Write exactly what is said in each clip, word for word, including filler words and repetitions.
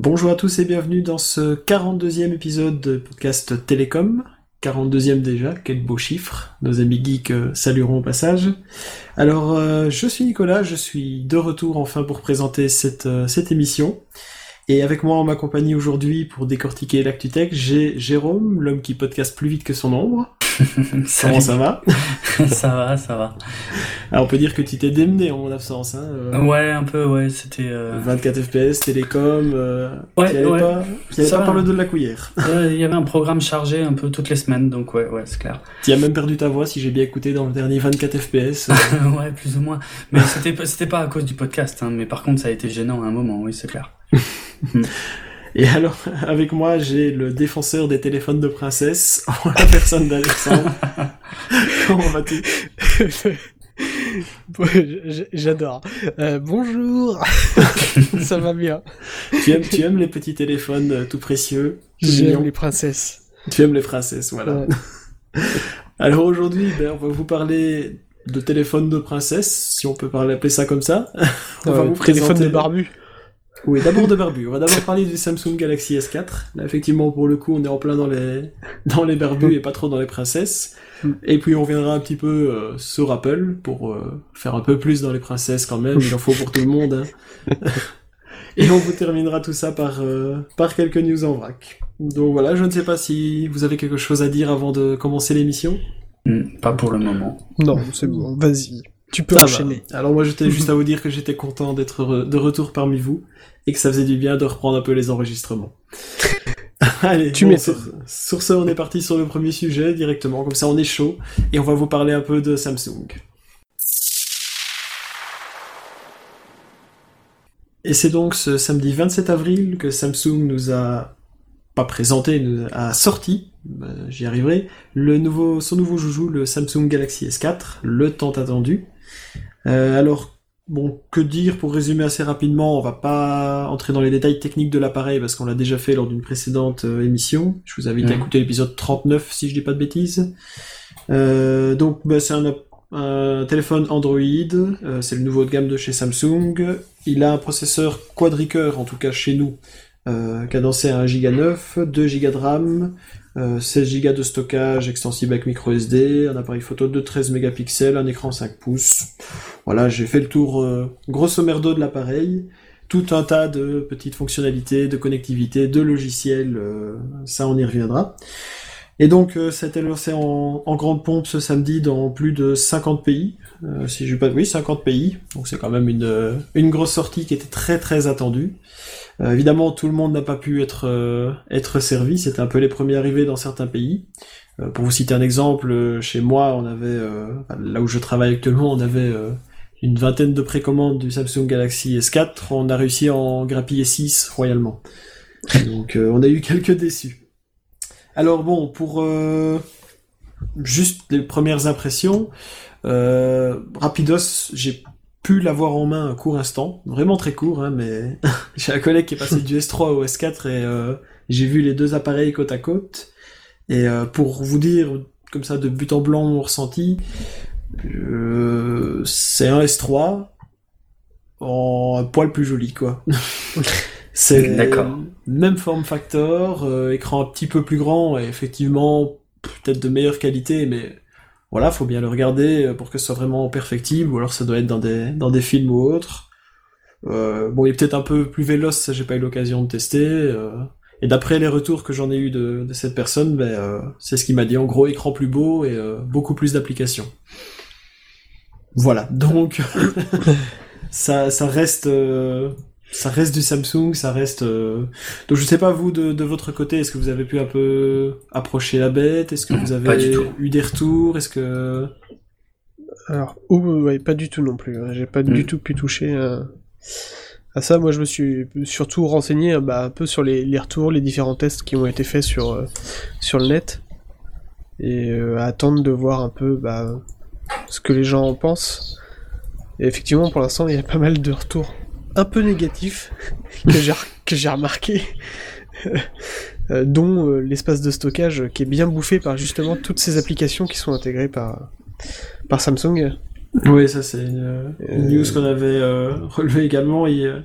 Bonjour à tous et bienvenue dans ce quarante-deuxième épisode de podcast Télécom. quarante-deuxième déjà, quel beau chiffre. Nos amis geeks euh, salueront au passage. Alors, euh, je suis Nicolas, je suis de retour enfin pour présenter cette, euh, cette émission. Et avec moi en ma compagnie aujourd'hui pour décortiquer l'ActuTech, j'ai Jérôme, l'homme qui podcast plus vite que son ombre. Comment ça va? Ça va, ça va. Alors on peut dire que tu t'es démené en mon absence, hein. Euh, ouais, un peu, ouais, c'était... Euh... vingt-quatre F P S, Télécom, euh, ouais, tu allais ouais. pas, tu allais pas par le dos de la cuillère. Il y avait un programme chargé un peu toutes les semaines, donc ouais, ouais, c'est clair. Tu as même perdu ta voix si j'ai bien écouté dans le dernier vingt-quatre F P S. Euh... ouais, plus ou moins. Mais c'était, c'était pas à cause du podcast, hein, mais par contre ça a été gênant à un moment, oui, c'est clair. Et alors, avec moi, j'ai le défenseur des téléphones de princesse, en la personne d'Alexandre. Comment vas-tu? J'adore. Euh, bonjour. Ça va bien. Tu aimes, tu aimes les petits téléphones euh, tout précieux? Tout J'aime mignons. les princesses. Tu aimes les princesses, voilà. Ouais. Alors aujourd'hui, ben, on va vous parler de téléphones de princesse, si on peut parler, appeler ça comme ça. On euh, va vous téléphone présenter... de barbu. Oui, d'abord de barbu. On va d'abord parler du Samsung Galaxy S quatre. Là, effectivement, pour le coup, on est en plein dans les dans les barbus et pas trop dans les princesses. Et puis, on reviendra un petit peu euh, sur Apple pour euh, faire un peu plus dans les princesses quand même. Il en faut pour tout le monde. Hein. Et on vous terminera tout ça par euh, par quelques news en vrac. Donc voilà, je ne sais pas si vous avez quelque chose à dire avant de commencer l'émission. Mmh, pas pour le moment. Non, c'est bon. Vas-y. Tu peux Ça enchaîner. Va. Alors moi, j'étais juste à vous dire que j'étais content d'être re- de retour parmi vous et que ça faisait du bien de reprendre un peu les enregistrements. Allez, tu bon, mets sur, sur ce, on est parti sur le premier sujet directement, comme ça on est chaud, et on va vous parler un peu de Samsung. Et c'est donc ce samedi vingt-sept avril que Samsung nous a, pas présenté, nous a sorti, euh, j'y arriverai, le nouveau, son nouveau joujou, le Samsung Galaxy S quatre, le tant attendu. Euh, alors, bon, que dire pour résumer assez rapidement, on va pas entrer dans les détails techniques de l'appareil parce qu'on l'a déjà fait lors d'une précédente euh, émission. Je vous invite mmh. à écouter l'épisode trente-neuf si je dis pas de bêtises. Euh, donc, bah, c'est un, un téléphone Android, euh, c'est le nouveau de gamme de chez Samsung. Il a un processeur quadricœur, en tout cas chez nous, euh, cadencé à un giga neuf, deux giga de RAM, euh, seize giga de stockage extensible avec micro S D, un appareil photo de treize mégapixels, un écran cinq pouces. Voilà, j'ai fait le tour euh, grosso merdo de l'appareil. Tout un tas de petites fonctionnalités, de connectivité, de logiciels, euh, ça on y reviendra. Et donc, euh, ça a été lancé en, en grande pompe ce samedi dans plus de cinquante pays. Euh, si je pas, oui, cinquante pays. Donc c'est quand même une, une grosse sortie qui était très très attendue. Euh, évidemment, tout le monde n'a pas pu être euh, être servi. C'était un peu les premiers arrivés dans certains pays. Euh, pour vous citer un exemple, euh, chez moi, on avait euh, là où je travaille actuellement, on avait euh, une vingtaine de précommandes du Samsung Galaxy S quatre. On a réussi à en grappiller six royalement. Donc, euh, on a eu quelques déçus. Alors bon, pour euh, juste les premières impressions, euh, rapidos, j'ai pu l'avoir en main un court instant, vraiment très court, hein, mais j'ai un collègue qui est passé du S trois au S quatre et euh, j'ai vu les deux appareils côte à côte. Et euh, pour vous dire, comme ça, de but en blanc, mon ressenti, euh, c'est un S trois en un poil plus joli, quoi. C'est D'accord. Même form factor, euh, écran un petit peu plus grand et effectivement peut-être de meilleure qualité, mais voilà, faut bien le regarder pour que ce soit vraiment perfectible, ou alors ça doit être dans des dans des films ou autres. Euh, bon, il est peut-être un peu plus véloce, ça j'ai pas eu l'occasion de tester. Euh, et d'après les retours que j'en ai eu de, de cette personne, ben euh, c'est ce qu'il m'a dit. En gros, écran plus beau et euh, beaucoup plus d'applications. Voilà, donc ça ça reste. Euh, Ça reste du Samsung, ça reste... Euh... Donc je sais pas, vous, de, de votre côté, est-ce que vous avez pu un peu approcher la bête? Est-ce que vous avez eu des retours? Est-ce que... Alors, oh, ouais, pas du tout non plus. Hein. J'ai pas mmh. du tout pu toucher euh, à ça. Moi, je me suis surtout renseigné bah, un peu sur les, les retours, les différents tests qui ont été faits sur, euh, sur le net. Et euh, attendre de voir un peu bah, ce que les gens en pensent. Et effectivement, pour l'instant, il y a pas mal de retours un peu négatif que j'ai que j'ai remarqué, euh, dont euh, l'espace de stockage qui est bien bouffé par justement toutes ces applications qui sont intégrées par par Samsung. Oui, ça c'est une, une news qu'on avait euh, relevée également. Et, euh,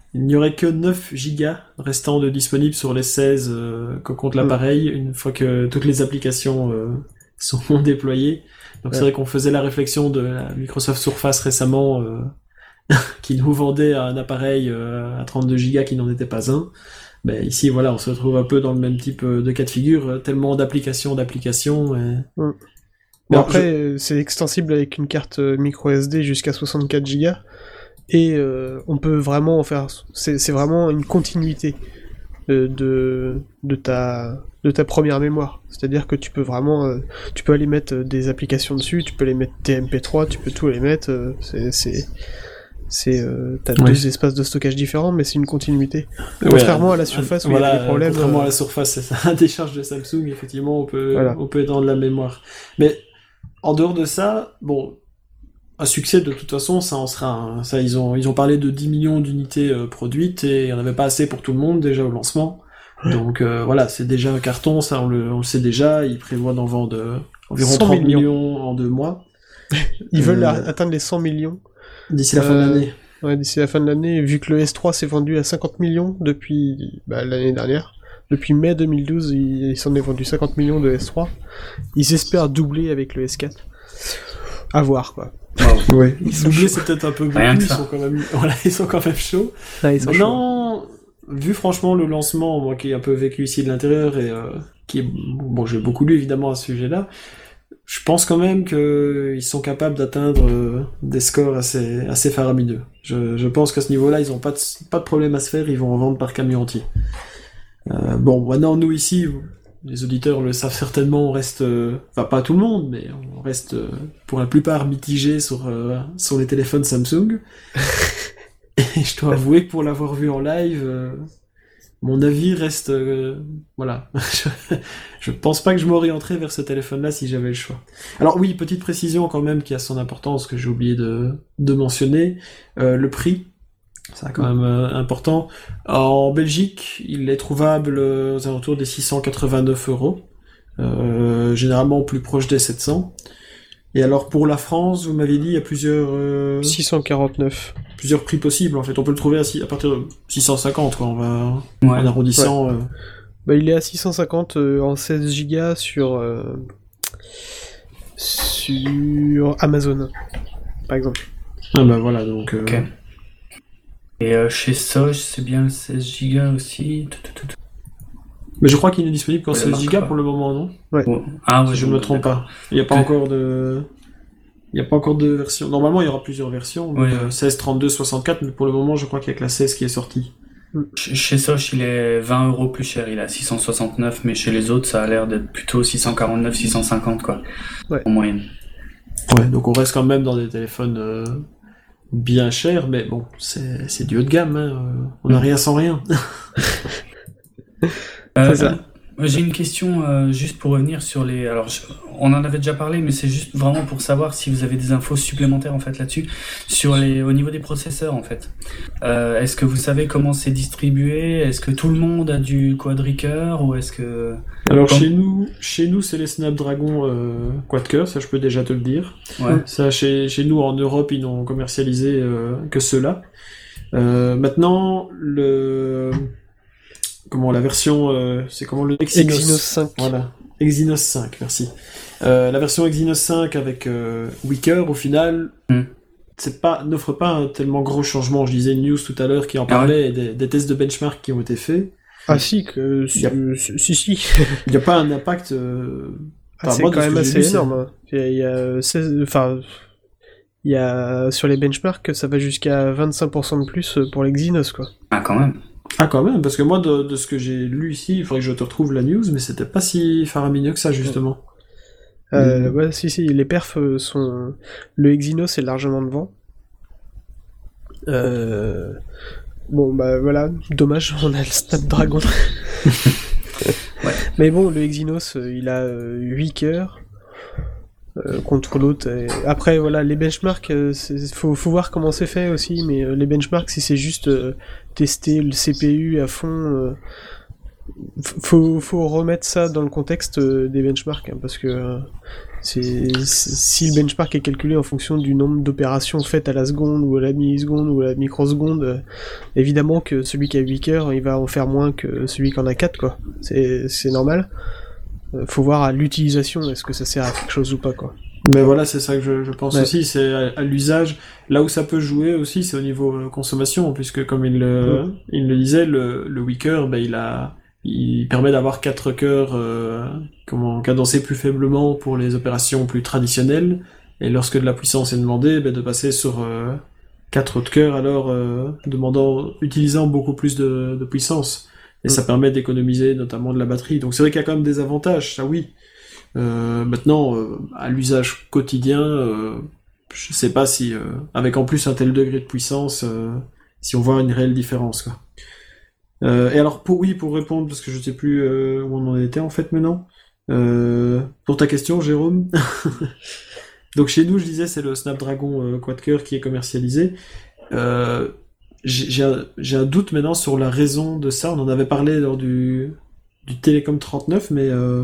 il n'y aurait que neuf gigas restants de disponibles sur les seize euh, que compte l'appareil, une fois que toutes les applications euh, sont déployées. Donc ouais. C'est vrai qu'on faisait la réflexion de la Microsoft Surface récemment, euh, qui nous vendait un appareil euh, à trente-deux gigas qui n'en était pas un. Ben, ici, voilà, on se retrouve un peu dans le même type de cas de figure, tellement d'applications, d'applications. Et... Mm. Bon, bon, après, je... c'est extensible avec une carte micro S D jusqu'à soixante-quatre gigas, et euh, on peut vraiment en faire... C'est, c'est vraiment une continuité euh, de, de, ta, de ta première mémoire. C'est-à-dire que tu peux vraiment... Euh, tu peux aller mettre des applications dessus, tu peux les mettre tes M P trois, tu peux tout les mettre, euh, c'est... c'est... C'est, euh, t'as ouais. deux espaces de stockage différents, mais c'est une continuité. Ouais, contrairement à la Surface où voilà, il y a des problèmes. Contrairement euh... à la Surface, c'est ça. Des charges de Samsung, effectivement, on peut, voilà. on peut étendre la mémoire. Mais en dehors de ça, bon, un succès de toute façon, ça en sera. Un, ça, ils ont, ils ont parlé de dix millions d'unités euh, produites et il n'y en avait pas assez pour tout le monde déjà au lancement. Donc euh, voilà, c'est déjà un carton, ça on le, on le sait déjà. Ils prévoient d'en vendre euh, environ trente millions en deux mois. Ils euh... veulent atteindre les cent millions. D'ici la fin euh, de l'année. Ouais, d'ici la fin de l'année, vu que le S trois s'est vendu à cinquante millions depuis bah, l'année dernière. Depuis mai deux mille douze, il, il s'en est vendu cinquante millions de S trois. Ils espèrent doubler avec le S quatre. À voir, quoi. Wow. Ouais. Doubler, c'est peut-être un peu beaucoup, ils sont, quand même... voilà, ils sont quand même chauds. Ah, ils sont non, chauds. Vu franchement le lancement, moi qui ai un peu vécu ici de l'intérieur, et euh, qui est... Bon, j'ai beaucoup lu évidemment à ce sujet-là, je pense quand même qu'ils sont capables d'atteindre euh, des scores assez, assez faramineux. Je, je pense qu'à ce niveau-là, ils n'ont pas de, pas de problème à se faire, ils vont en vendre par camion entier. Euh, bon, maintenant, nous ici, les auditeurs le savent certainement, on reste, euh, enfin pas tout le monde, mais on reste euh, pour la plupart mitigés sur, euh, sur les téléphones Samsung. Et je dois avouer que pour l'avoir vu en live... Euh, mon avis reste... Euh, voilà. Je pense pas que je m'orienterais vers ce téléphone-là si j'avais le choix. Alors oui, petite précision quand même qui a son importance, que j'ai oublié de, de mentionner. Euh, le prix, c'est quand même euh, important. En Belgique, il est trouvable aux alentours des six cent quatre-vingt-neuf euros. Euh, généralement plus proche des sept cents. Et alors pour la France, vous m'avez dit, il y a plusieurs... Euh... six cent quarante-neuf. Plusieurs prix possibles, en fait. On peut le trouver à, six... à partir de six cent cinquante, quoi. On va... Ouais. En arrondissant... Ouais. Euh... Bah, il est à six cent cinquante euh, en seize gigas sur... Euh... sur Amazon, par exemple. Ah bah voilà, donc... Euh... Ok. Et euh, chez Soch, c'est bien seize gigas aussi. Mais je crois qu'il n'est disponible qu'en seize gigas pour le moment, non? Ouais. Oh. Ah ouais, si je ne me trompe pas. Il n'y a pas okay. encore de... Il n'y a pas encore de version. Normalement, il y aura plusieurs versions. Ouais, euh, seize, trente-deux, soixante-quatre, mais pour le moment, je crois qu'il n'y a que la seize qui est sortie. Chez Soch, il est vingt euros plus cher. Il est à six cent soixante-neuf, mais chez les autres, ça a l'air d'être plutôt six cent quarante-neuf, six cent cinquante, quoi. Ouais. En moyenne. Ouais, donc on reste quand même dans des téléphones euh, bien chers, mais bon, c'est, c'est du haut de gamme. Hein. On n'a mmh. rien sans rien. Euh, c'est ça. J'ai une question euh, juste pour revenir sur les... Alors, je... on en avait déjà parlé, mais c'est juste vraiment pour savoir si vous avez des infos supplémentaires en fait là-dessus, sur les... au niveau des processeurs en fait. Euh, est-ce que vous savez comment c'est distribué? Est-ce que tout le monde a du quad-core ou est-ce que... Alors Comme... chez nous, chez nous c'est les Snapdragon euh, quad-core, ça je peux déjà te le dire. Ouais. Ça chez chez nous en Europe ils n'ont commercialisé euh, que ceux-là. Euh, maintenant le Comment la version, euh, c'est comment le Exynos, Exynos cinq. Voilà, Exynos cinq, merci. Euh, la version Exynos cinq avec euh, Weaker, au final, mm. c'est pas, n'offre pas un tellement gros changement. Je disais une news tout à l'heure qui en parlait, ah ouais. et des, des tests de benchmark qui ont été faits. Ah si, que si, a, si, si. Il n'y a pas un impact. Euh, ah, c'est quand même assez énorme. Hein. Il y a seize, enfin, il y a sur les benchmarks, ça va jusqu'à vingt-cinq pour cent de plus pour l'Exynos, quoi. Ah quand même. Ah quand même, parce que moi de, de ce que j'ai lu ici, il faudrait que je te retrouve la news, mais c'était pas si faramineux que ça justement. Euh, mmh. Ouais, si si, les perfs sont... Le Exynos est largement devant. Euh... Bon bah voilà, dommage, on a le Snapdragon. Ouais. Mais bon, le Exynos, il a euh, huit cœurs. Euh, contre l'autre. Et... Après, voilà, les benchmarks, euh, faut, faut voir comment c'est fait aussi, mais euh, les benchmarks, si c'est juste euh, tester le C P U à fond, euh, faut, faut remettre ça dans le contexte des benchmarks, hein, parce que euh, c'est, c'est, si le benchmark est calculé en fonction du nombre d'opérations faites à la seconde, ou à la milliseconde, ou à la microseconde, euh, évidemment que celui qui a huit cœurs, il va en faire moins que celui qui en a quatre, quoi. C'est, c'est normal. Euh, faut voir à l'utilisation, est-ce que ça sert à quelque chose ou pas, quoi. Mais voilà, c'est ça que je, je pense ouais. aussi, c'est à, à l'usage. Là où ça peut jouer aussi, c'est au niveau euh, consommation, puisque comme il le, mmh. il le disait, le, le Weaker, ben, il a, il permet d'avoir quatre cœurs, euh, comment, cadencés plus faiblement pour les opérations plus traditionnelles, et lorsque de la puissance est demandée, ben, de passer sur euh, quatre autres cœurs, alors euh, demandant, utilisant beaucoup plus de, de puissance. Et mmh. ça permet d'économiser notamment de la batterie. Donc c'est vrai qu'il y a quand même des avantages, ça oui. Euh, maintenant, euh, à l'usage quotidien, euh, je sais pas si, euh, avec en plus un tel degré de puissance, euh, si on voit une réelle différence, quoi. Euh, et alors, pour, oui, pour répondre, parce que je sais plus euh, où on en était en fait maintenant, euh, pour ta question, Jérôme, donc chez nous, je disais, c'est le Snapdragon euh, quad-core qui est commercialisé. Euh, j'ai, j'ai, un, j'ai un doute maintenant sur la raison de ça, on en avait parlé lors du, du Télécom trente-neuf, mais... Euh,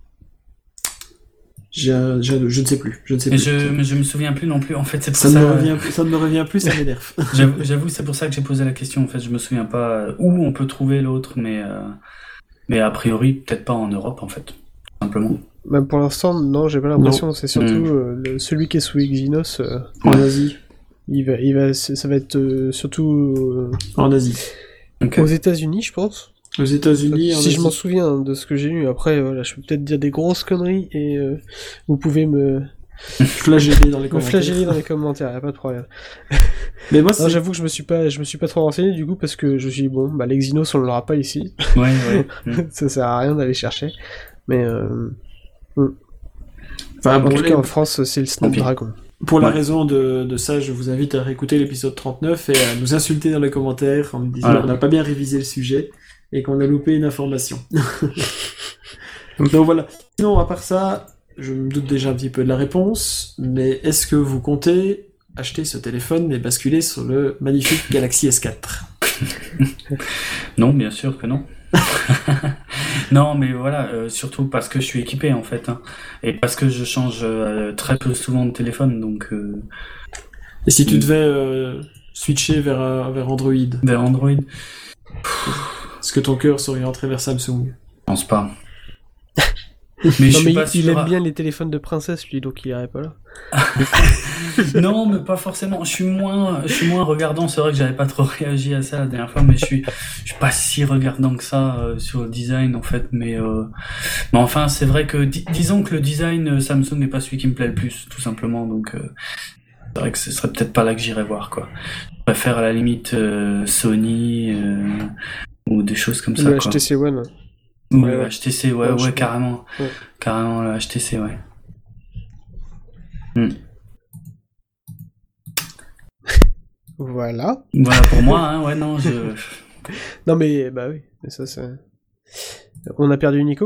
J'ai un, j'ai un, je ne sais plus. Je ne sais mais plus. Je, mais je me souviens plus non plus. En fait, c'est pour ça. Ça, ne me revient, ça ne me revient plus, ça m'énerve. j'avoue, j'avoue, c'est pour ça que j'ai posé la question. En fait, je me souviens pas où on peut trouver l'autre, mais euh, mais a priori peut-être pas en Europe, en fait, simplement. Même pour l'instant, non, j'ai pas l'impression. Non. C'est surtout mmh. euh, le, celui qui est sous Exynos euh, en Asie. Il va, il va, ça va être euh, surtout euh, en Asie. Okay. Aux États-Unis, je pense. Aux États-Unis, si je m'en souviens de ce que j'ai lu. Après, voilà, je peux peut-être dire des grosses conneries et euh, vous pouvez me flageller dans les commentaires. Me flageller dans les commentaires, y a pas de problème. Mais moi, non, j'avoue que je me suis pas, je me suis pas trop renseigné du coup parce que je me suis dit bon, bah l'Exynos on l'aura pas ici. Ouais, ouais. Ça sert à rien d'aller chercher. Mais euh... enfin, en bon, tout les... cas en France, c'est le Snapdragon. Pour la ouais. raison de, de ça, je vous invite à réécouter l'épisode trente-neuf et à nous insulter dans les commentaires en me disant voilà. qu'on n'a pas bien révisé le sujet et qu'on a loupé une information. Donc voilà. Sinon, à part ça, je me doute déjà un petit peu de la réponse, mais est-ce que vous comptez acheter ce téléphone et basculer sur le magnifique Galaxy S quatre? Non, bien sûr que non. Non, mais voilà, euh, surtout parce que je suis équipé en fait, hein, et parce que je change euh, très peu souvent de téléphone, donc... Euh... Et si tu devais euh, switcher vers, euh, vers Android Vers Android Est-ce que ton cœur s'orienterait vers Samsung? Je pense pas. Mais, je non, suis mais pas il, sûr... il aime bien les téléphones de princesse, lui, donc il irait pas là. Non, mais pas forcément. Je suis moins, je suis moins regardant. C'est vrai que j'avais pas trop réagi à ça la dernière fois, mais je suis, je suis pas si regardant que ça euh, sur le design en fait. Mais, euh... mais enfin, c'est vrai que dis- disons que le design euh, Samsung n'est pas celui qui me plaît le plus, tout simplement. Donc, euh... c'est vrai que ce serait peut-être pas là que j'irais voir quoi. Je préfère à la limite euh, Sony euh... ou des choses comme ça. Le quoi. H T C One. Ouais, ouais, ouais. H T C, ouais, ouais, ouais carrément, ouais. carrément le H T C, ouais. Hmm. Voilà. Voilà pour moi, hein, ouais, non, je... non mais, bah oui, mais ça, c'est... On a perdu Nico ?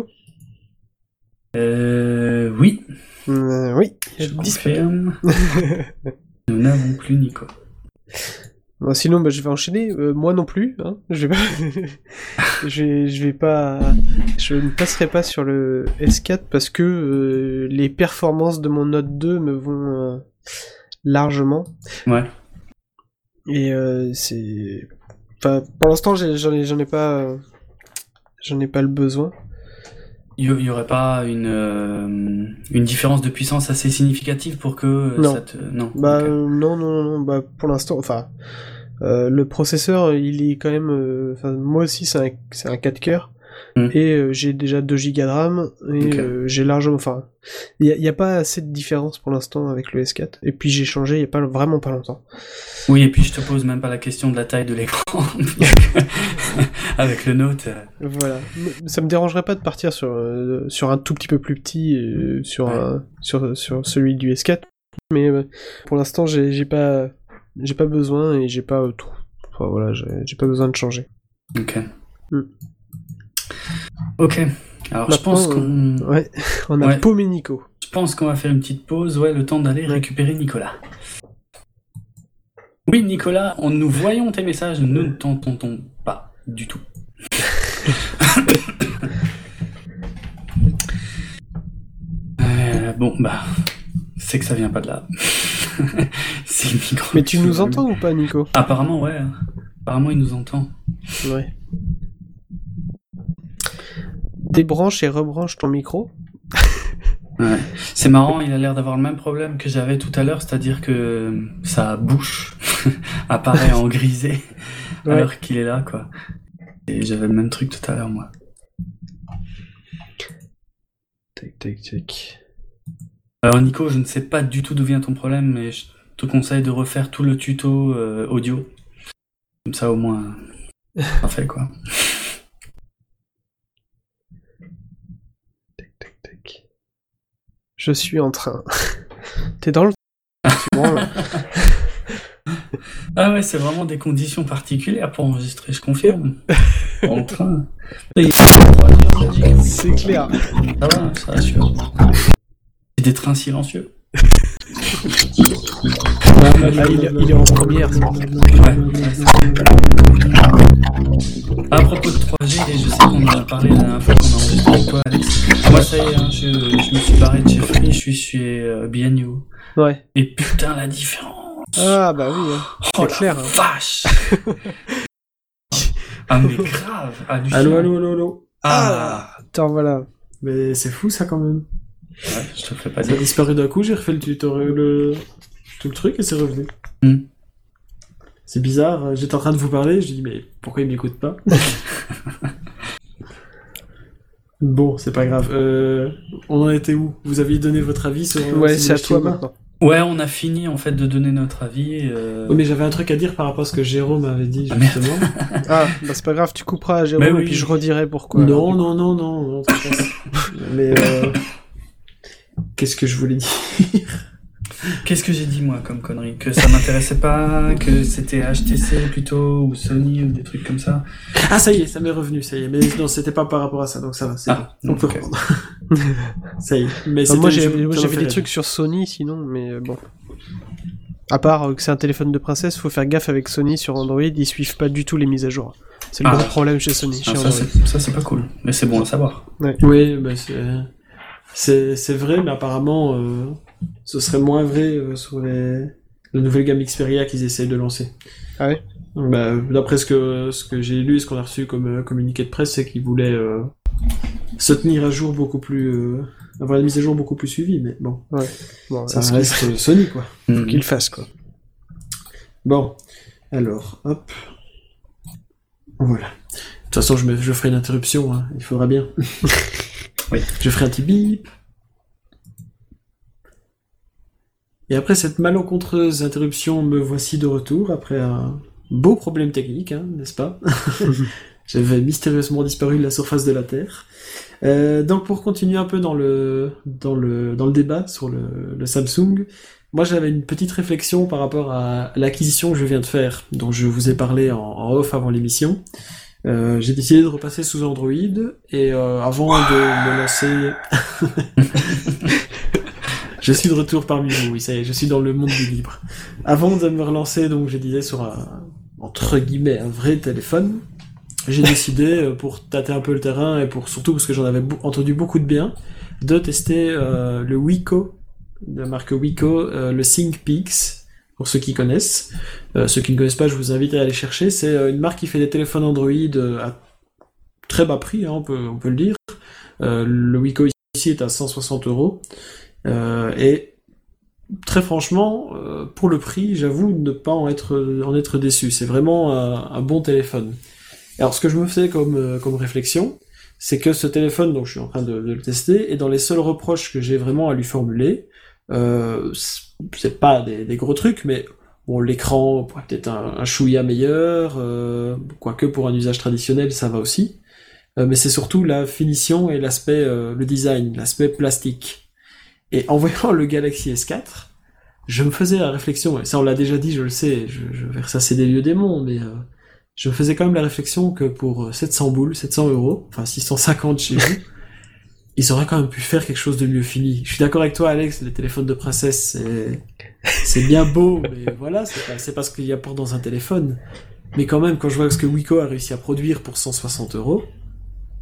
Euh... Oui. Euh, oui. Je confirme. Nous n'avons plus Nico. Bon, sinon, bah, je vais enchaîner. Euh, moi non plus. Hein. Je vais pas. je, vais, je vais pas. Je ne passerai pas sur le S quatre parce que euh, les performances de mon Note deux me vont euh, largement. Ouais. Et euh, c'est. Enfin, pour l'instant, j'ai, j'en ai, j'en ai pas. Euh, j'en ai pas le besoin. Il y aurait pas une euh, une différence de puissance assez significative pour que euh, non. ça te... non. Bah okay. euh, non non non bah pour l'instant enfin euh, le processeur il est quand même enfin euh, moi aussi c'est un c'est un quatre cœurs mm. et euh, j'ai déjà deux gigas de RAM et okay. euh, j'ai largement enfin il y a, y a pas assez de différence pour l'instant avec le S quatre et puis j'ai changé il y a pas vraiment pas longtemps. Oui, et puis je te pose même pas la question de la taille de l'écran avec le Note. Voilà, ça me dérangerait pas de partir sur euh, sur un tout petit peu plus petit euh, sur ouais. un, sur sur celui du S quatre, mais euh, pour l'instant j'ai j'ai pas j'ai pas besoin et j'ai pas euh, tout. Enfin voilà, j'ai, j'ai pas besoin de changer. Ok. Mm. Ok. Alors Maintenant, je pense qu'on euh, ouais, on a ouais. paumé Nico. Je pense qu'on va faire une petite pause, ouais, le temps d'aller récupérer Nicolas. Oui, Nicolas, on, nous voyons tes messages, nous ne t'entendons pas du tout. euh, bon, bah, c'est que ça vient pas de là. C'est le micro. Mais tu nous entends ou pas, Nico? Apparemment, ouais. Apparemment, il nous entend. Ouais. Débranche et rebranche ton micro. Ouais. C'est marrant, il a l'air d'avoir le même problème que j'avais tout à l'heure, c'est-à-dire que sa bouche apparaît en grisé Ouais. alors qu'il est là, quoi. Et j'avais le même truc tout à l'heure, moi. Tac, tac, tac. Alors Nico, je ne sais pas du tout d'où vient ton problème, mais je te conseille de refaire tout le tuto euh, audio. Comme ça, au moins, parfait, quoi. Tac, tac, tac. Je suis en train. T'es dans le... Tu branles. Ah ouais, c'est vraiment des conditions particulières pour enregistrer, je confirme. En train. Et il y a trois heures, j'ai dit. C'est clair. Ça va, ça rassure. C'est des trains silencieux. Ah, il, est, il est en première. c'est pour ça. Ouais. À propos de trois G, je sais qu'on en a parlé la dernière fois qu'on a enregistré avec toi, Alex. Moi, ça y est, hein, je, je me suis barré de chez Free, je suis chez euh, B N U. Ouais. Et putain, la différence. Ah bah oui, hein. Oh c'est clair. la Hein. vache. Ah mais grave. hallucinant. Allô, allô, allô, allô. Ah. Attends, voilà. Mais c'est fou ça quand même. Ouais, je te le fais pas Ça a dire. disparu d'un coup, j'ai refait le tutoriel, le... tout le truc et c'est revenu. Hmm. C'est bizarre, j'étais en train de vous parler, je dis mais pourquoi il m'écoute pas? Bon, c'est pas grave. Euh, on en était où? Vous aviez donné votre avis sur... euh, Ouais, si c'est à vous toi l'achetez ou pas? maintenant. Ouais, on a fini en fait de donner notre avis. Euh... Oui, mais j'avais un truc à dire par rapport à ce que Jérôme avait dit Ah, merde. justement. Ah, bah c'est pas grave, tu couperas à Jérôme Mais oui. et puis je redirai pourquoi. alors, non, du non, non, non, non, c'est pas ça. Mais euh, qu'est-ce que je voulais dire? Qu'est-ce que j'ai dit moi comme connerie? Que ça m'intéressait pas, que c'était H T C plutôt, ou Sony, ou des trucs comme ça. Ah, ça y est, ça m'est revenu, ça y est. Mais non, c'était pas par rapport à ça, donc ça va, c'est Ah, bon. On peut ok. reprendre. Ça y est. Mais Enfin, moi c'était- j'avais je- moi, ça j'avais m'a des fait trucs sur Sony sinon, mais euh, bon. À part euh, que c'est un téléphone de princesse, faut faire gaffe avec Sony sur Android, ils suivent pas du tout les mises à jour. C'est le Ah. gros problème chez Sony, chez Ah, ça, Android. c'est, ça c'est pas cool, mais c'est bon à savoir. rire. Oui, bah c'est... c'est c'est vrai, mais apparemment, euh, ce serait moins vrai euh, sur les la nouvelle gamme Xperia qu'ils essayent de lancer. Ah ouais. Bah, d'après ce que ce que j'ai lu et ce qu'on a reçu comme euh, communiqué de presse, c'est qu'ils voulaient euh, se tenir à jour beaucoup plus, euh, avoir une mise à jour beaucoup plus suivie. Mais bon, Bon, ça est-ce reste euh, Sony quoi. qu'il faut qu'il le fasse quoi. Bon, alors, hop, voilà. De toute façon, je, me, je ferai une interruption, hein. Il faudra bien. Oui. Je ferai un petit bip. Et après cette malencontreuse interruption, me voici de retour, après un beau problème technique, hein, n'est-ce pas? J'avais mystérieusement disparu de la surface de la Terre. Euh, donc pour continuer un peu dans le, dans le, dans le débat sur le, le Samsung, moi j'avais une petite réflexion par rapport à l'acquisition que je viens de faire, dont je vous ai parlé en, en off avant l'émission. Euh, j'ai décidé de repasser sous Android, et euh, avant de me lancer... Je suis de retour parmi vous, oui, ça y est, je suis dans le monde du libre. Avant de me relancer, donc, je disais, sur un, entre guillemets, un vrai téléphone, j'ai décidé, pour tâter un peu le terrain, et pour surtout parce que j'en avais bo- entendu beaucoup de bien, de tester euh, le Wiko, de la marque Wiko, euh, le ThinkPix, pour ceux qui connaissent. Euh, ceux qui ne connaissent pas, je vous invite à aller chercher. C'est euh, une marque qui fait des téléphones Android euh, à très bas prix, hein, on peut, on peut le dire. Euh, le Wiko ici est à cent soixante euros. Euh, et très franchement, euh, pour le prix, j'avoue ne pas en être, en être déçu. C'est vraiment un, un bon téléphone. Alors, ce que je me fais comme, euh, comme réflexion, c'est que ce téléphone, dont je suis en train de, de le tester, et dans les seuls reproches que j'ai vraiment à lui formuler, euh, c'est pas des, des gros trucs, mais bon, l'écran pourrait peut-être un, un chouïa meilleur, euh, quoique pour un usage traditionnel, ça va aussi. Euh, mais c'est surtout la finition et l'aspect, euh, le design, l'aspect plastique. Et en voyant le Galaxy S quatre, je me faisais la réflexion, et ça on l'a déjà dit, je le sais, je, je vais ressasser des lieux démons, mais euh, je me faisais quand même la réflexion que pour sept cents boules, sept cents euros, enfin six cent cinquante chez vous, ils auraient quand même pu faire quelque chose de mieux fini. Je suis d'accord avec toi, Alex, les téléphones de princesse, c'est, c'est bien beau, mais voilà, c'est pas, c'est pas ce qu'il y a pour dans un téléphone. Mais quand même, quand je vois ce que Wiko a réussi à produire pour cent soixante euros,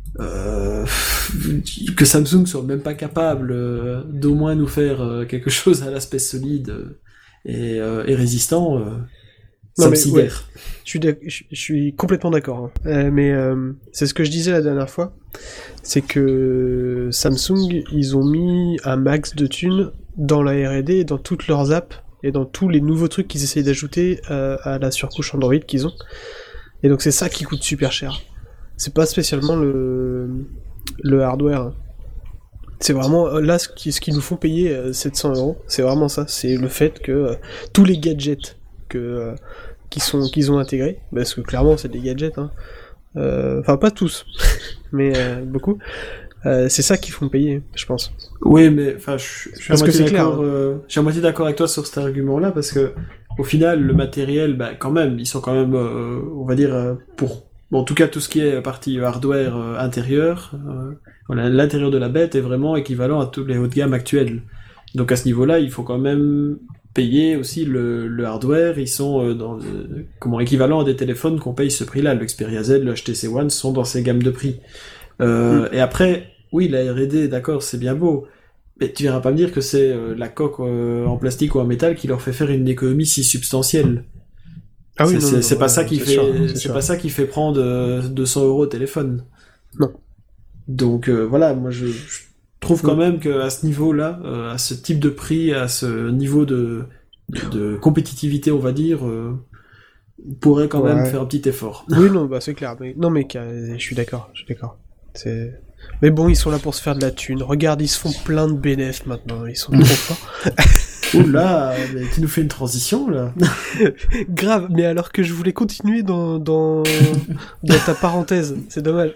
euh, que Samsung soit même pas capable euh, d'au moins nous faire euh, quelque chose à l'aspect solide euh, et, euh, et résistant, euh, ça Non, me mais, sidère. ouais. Je suis, d'ac- je je suis complètement d'accord. Hein. Euh, mais euh, c'est ce que je disais la dernière fois, c'est que Samsung, ils ont mis un max de thunes dans la R et D, dans toutes leurs apps et dans tous les nouveaux trucs qu'ils essayent d'ajouter euh, à la surcouche Android qu'ils ont. Et donc c'est ça qui coûte super cher. C'est pas spécialement le le hardware. Hein. C'est vraiment là ce qui ce qu'ils nous font payer euh, sept cents euros. C'est vraiment ça. C'est le fait que euh, tous les gadgets que euh, qui sont qu'ils ont intégrés, parce que clairement c'est des gadgets. Hein. Euh, enfin pas tous, mais euh, beaucoup. Euh, c'est ça qu'ils font payer, je pense. Oui, mais enfin, je, je suis à Parce que moitié c'est clair, d'accord. euh, je suis à moitié d'accord avec toi sur cet argument-là parce que au final, le matériel, bah, quand même, ils sont quand même, euh, on va dire, euh, pour, bon, en tout cas, tout ce qui est partie hardware euh, intérieur, euh, voilà, l'intérieur de la bête est vraiment équivalent à tous les hauts de gamme actuels. Donc à ce niveau-là, il faut quand même payer aussi le, le hardware. Ils sont euh, dans, euh, comment équivalent à des téléphones qu'on paye ce prix-là. Le Xperia Z, le H T C One sont dans ces gammes de prix. Euh, mm. Et après, oui, la R et D, d'accord, c'est bien beau. Mais tu viendras pas me dire que c'est euh, la coque euh, en plastique ou en métal qui leur fait faire une économie si substantielle. Ah oui, c'est, non, c'est, non, c'est non, pas non, ça qui c'est fait, sûr, c'est c'est sûr. pas ça qui fait prendre euh, deux cents euros au téléphone. Non. Donc euh, voilà, moi je, je trouve quand Mm. même qu'à ce niveau-là, euh, à ce type de prix, à ce niveau de, de, de compétitivité, on va dire, euh, on pourrait quand Ouais. même faire un petit effort. Oui, non, bah c'est clair. Mais non, mais euh, je suis d'accord, je suis d'accord. C'est. Mais bon, ils sont là pour se faire de la thune. Regarde, ils se font plein de bénéfices maintenant. Ils sont trop forts. Oula, mais tu nous fais une transition là. Grave, mais alors que je voulais continuer dans, dans, dans ta parenthèse, c'est dommage.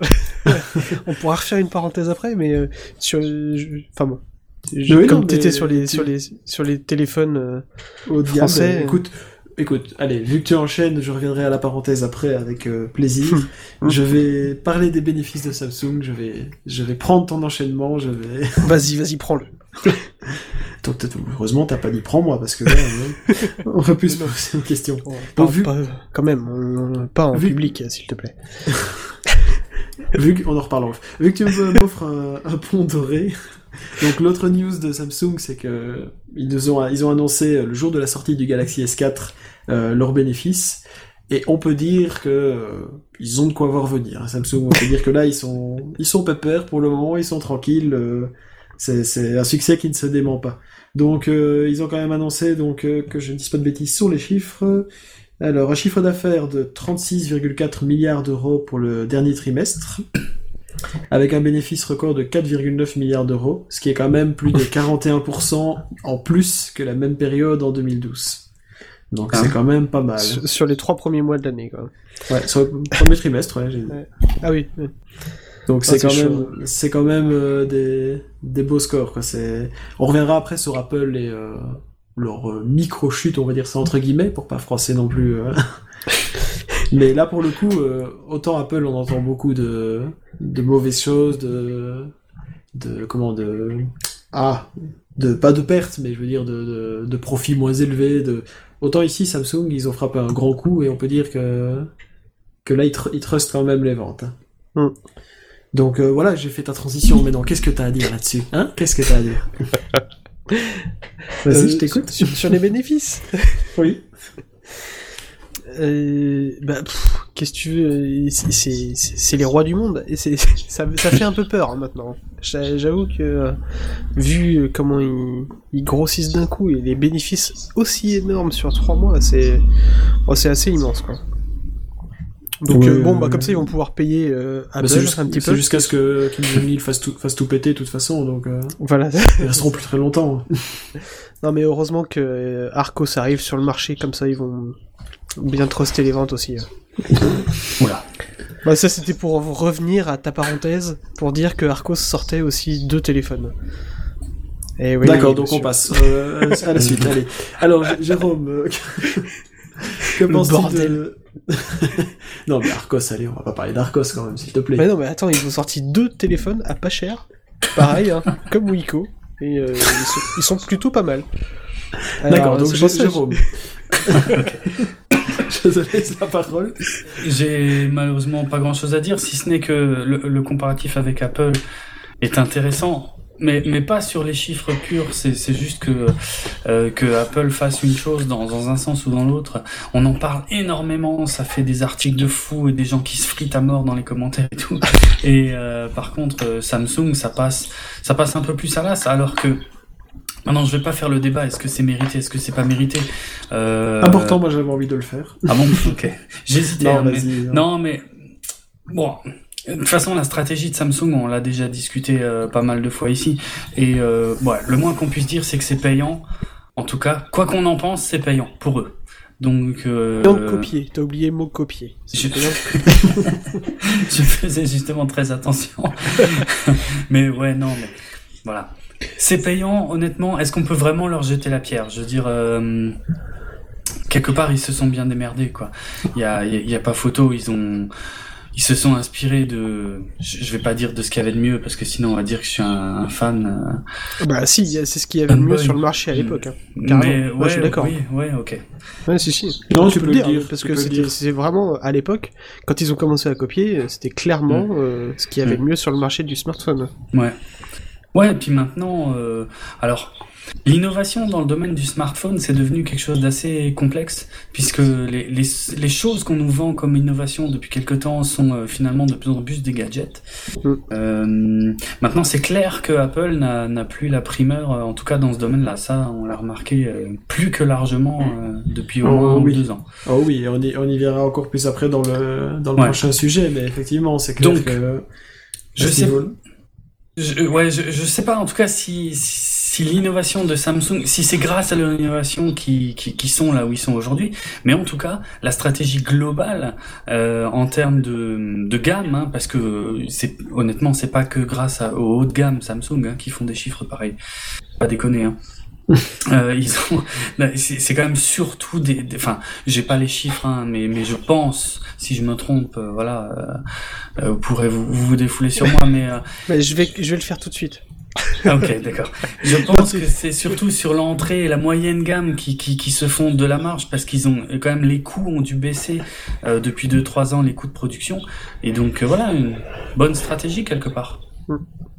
On pourra refaire une parenthèse après, mais euh, sur, je- enfin bon, Je- Oui, comme non, t'étais mais sur les tu- sur les sur les téléphones euh, Au diable, français. euh, écoute, écoute, allez, vu que tu enchaînes, je reviendrai à la parenthèse après avec euh, plaisir. Je vais parler des bénéfices de Samsung, je vais, je vais prendre ton enchaînement, je vais. Vas-y, vas-y, prends-le. Donc, t'as- heureusement, t'as pas dit prends-moi parce que là, euh, on va plus se poser une question. Pas, Donc, vu- pas- quand même, on- pas en Vu- public, s'il te plaît. Vu qu'on en reparle en off. Vu que tu m'offres un, un pont doré. Donc l'autre news de Samsung, c'est que ils nous ont ils ont annoncé euh, le jour de la sortie du Galaxy S quatre euh, leurs bénéfices et on peut dire que euh, ils ont de quoi voir venir. hein, Samsung, on peut dire que là ils sont ils sont pépères pour le moment, ils sont tranquilles. euh, c'est c'est un succès qui ne se dément pas. Donc euh, ils ont quand même annoncé donc euh, que je ne dise pas de bêtises sur les chiffres. Alors un chiffre d'affaires de trente-six virgule quatre milliards d'euros pour le dernier trimestre. Avec un bénéfice record de quatre virgule neuf milliards d'euros, ce qui est quand même plus de quarante et un pour cent en plus que la même période en deux mille douze. Donc Ah. c'est quand même pas mal. Sur, sur les trois premiers mois de l'année, quoi. Ouais, sur le premier trimestre, ouais. j'ai- Ouais. Ah oui. oui. Donc Ah, c'est c'est quand chaud. même, c'est quand même euh, des, des beaux scores, quoi. C'est, on reviendra après sur Apple et euh, leur euh, micro-chute, on va dire ça entre guillemets, pour pas froisser non plus. euh. Mais là, pour le coup, euh, autant Apple, on entend beaucoup de, de mauvaises choses, de, de, comment, de, ah, de, pas de pertes, mais je veux dire de, de, de profits moins élevés, de, autant ici, Samsung, ils ont frappé un grand coup et on peut dire que, que là, ils, tr- ils trustent quand même les ventes. hein. Mm. Donc, euh, voilà, j'ai fait ta transition. Maintenant, qu'est-ce que t'as à dire là-dessus? Hein? Qu'est-ce que t'as à dire? Vas-y, Euh, je t'écoute. Sur, sur les bénéfices. Oui. Euh, bah, pff, qu'est-ce que tu veux, c'est, c'est, c'est c'est les rois du monde, et c'est, ça, ça fait un peu peur hein, maintenant. J'a- J'avoue que, euh, vu comment ils, ils grossissent d'un coup, et les bénéfices aussi énormes sur trois mois, c'est, oh, c'est assez immense, quoi. Donc, Ouais, euh, bon, ouais, bah, comme ouais. ça, ils vont pouvoir payer euh, Bah, Apple c'est juste- un petit c'est peu. jusqu'à ce que Kim Jong-il fasse tout, fasse tout péter de toute façon, donc euh, Voilà. ils resteront plus très longtemps. Non, mais heureusement que euh, Arcos arrive sur le marché, comme ça, ils vont bien truster les ventes aussi. hein. Voilà. Bah ça c'était pour revenir à ta parenthèse, pour dire que Arcos sortait aussi deux téléphones. Et oui, D'accord, oui, donc monsieur. on passe euh, à la suite. Allez. Alors, J- Jérôme, euh, que Le penses-tu bordel. de... Non, mais Arcos, allez, on va pas parler d'Arcos quand même, s'il te plaît. Mais non mais attends, ils ont sorti deux téléphones à pas cher, pareil, hein, comme Wiko, et euh, ils, sont, ils sont plutôt pas mal. Alors, D'accord, donc c'est J- pour ça que- Jérôme. Je te laisse la parole. J'ai malheureusement pas grand-chose à dire, si ce n'est que le, le comparatif avec Apple est intéressant. Mais, mais pas sur les chiffres purs, c'est, c'est juste que, euh, que Apple fasse une chose dans, dans un sens ou dans l'autre. On en parle énormément, ça fait des articles de fous et des gens qui se fritent à mort dans les commentaires et tout. Et euh, par contre, euh, Samsung, ça passe, ça passe un peu plus à l'as, alors que... Maintenant, je vais pas faire le débat, est-ce que c'est mérité, est-ce que c'est pas mérité euh... Important, moi j'avais envie de le faire. Ah bon, ok. J'hésitais, non, hein, mais... vas-y, hein. Non, mais... Bon... De toute façon, la stratégie de Samsung, on l'a déjà discuté euh, pas mal de fois ici. Et euh, ouais, le moins qu'on puisse dire, c'est que c'est payant. En tout cas, quoi qu'on en pense, c'est payant pour eux. Donc, euh, payant de copier. T'as oublié le mot copier. Je... je faisais justement très attention. Mais ouais, non, mais voilà. C'est payant, honnêtement. Est-ce qu'on peut vraiment leur jeter la pierre ? Je veux dire... Euh... Quelque part, ils se sont bien démerdés, quoi. Il y a, il y a pas photo, ils ont... Ils se sont inspirés de, je vais pas dire de ce qu'il y avait de mieux parce que sinon on va dire que je suis un, un fan. Euh... Bah si, c'est ce qu'il y avait de mieux sur le marché à l'époque. Hein. Mais ouais, ouais, je suis d'accord. Oui, ouais, ok. Ouais, si, si. Non, tu, tu peux peux le le dire, dire parce tu que peux le c'était, dire. c'est vraiment à l'époque, quand ils ont commencé à copier, c'était clairement mm. euh, ce qu'il y avait de mieux sur le marché du smartphone. Ouais. Ouais, et puis maintenant, euh, alors. L'innovation dans le domaine du smartphone, c'est devenu quelque chose d'assez complexe, puisque les, les, les choses qu'on nous vend comme innovation depuis quelque temps sont euh, finalement de plus en plus des gadgets. Mm. Euh, maintenant, c'est clair que Apple n'a, n'a plus la primeur, euh, en tout cas dans ce domaine-là. Ça, on l'a remarqué euh, plus que largement euh, depuis au oh, moins oui. deux ans. Oh oui, on y, on y verra encore plus après dans le, dans le ouais. prochain sujet, mais effectivement, c'est clair Donc, que... Je sais, je, ouais, je, je sais pas en tout cas si... si Si l'innovation de Samsung, si c'est grâce à leur innovation qui, qui, qui sont là où ils sont aujourd'hui, mais en tout cas, la stratégie globale euh, en termes de, de gamme, hein, parce que c'est honnêtement, c'est pas que grâce à, au haut de gamme Samsung hein, qui font des chiffres pareils, pas déconner. Hein. euh, ils ont, c'est, c'est quand même surtout des, des, enfin, j'ai pas les chiffres, hein, mais mais je pense, si je me trompe, euh, voilà, euh, vous pourrez vous, vous défouler sur moi, mais, euh, mais je vais je vais le faire tout de suite. Ok, d'accord. Je pense que c'est surtout sur l'entrée et la moyenne gamme qui, qui, qui se font de la marge parce qu'ils ont quand même les coûts ont dû baisser euh, depuis deux trois ans les coûts de production et donc euh, voilà une bonne stratégie quelque part. Mm.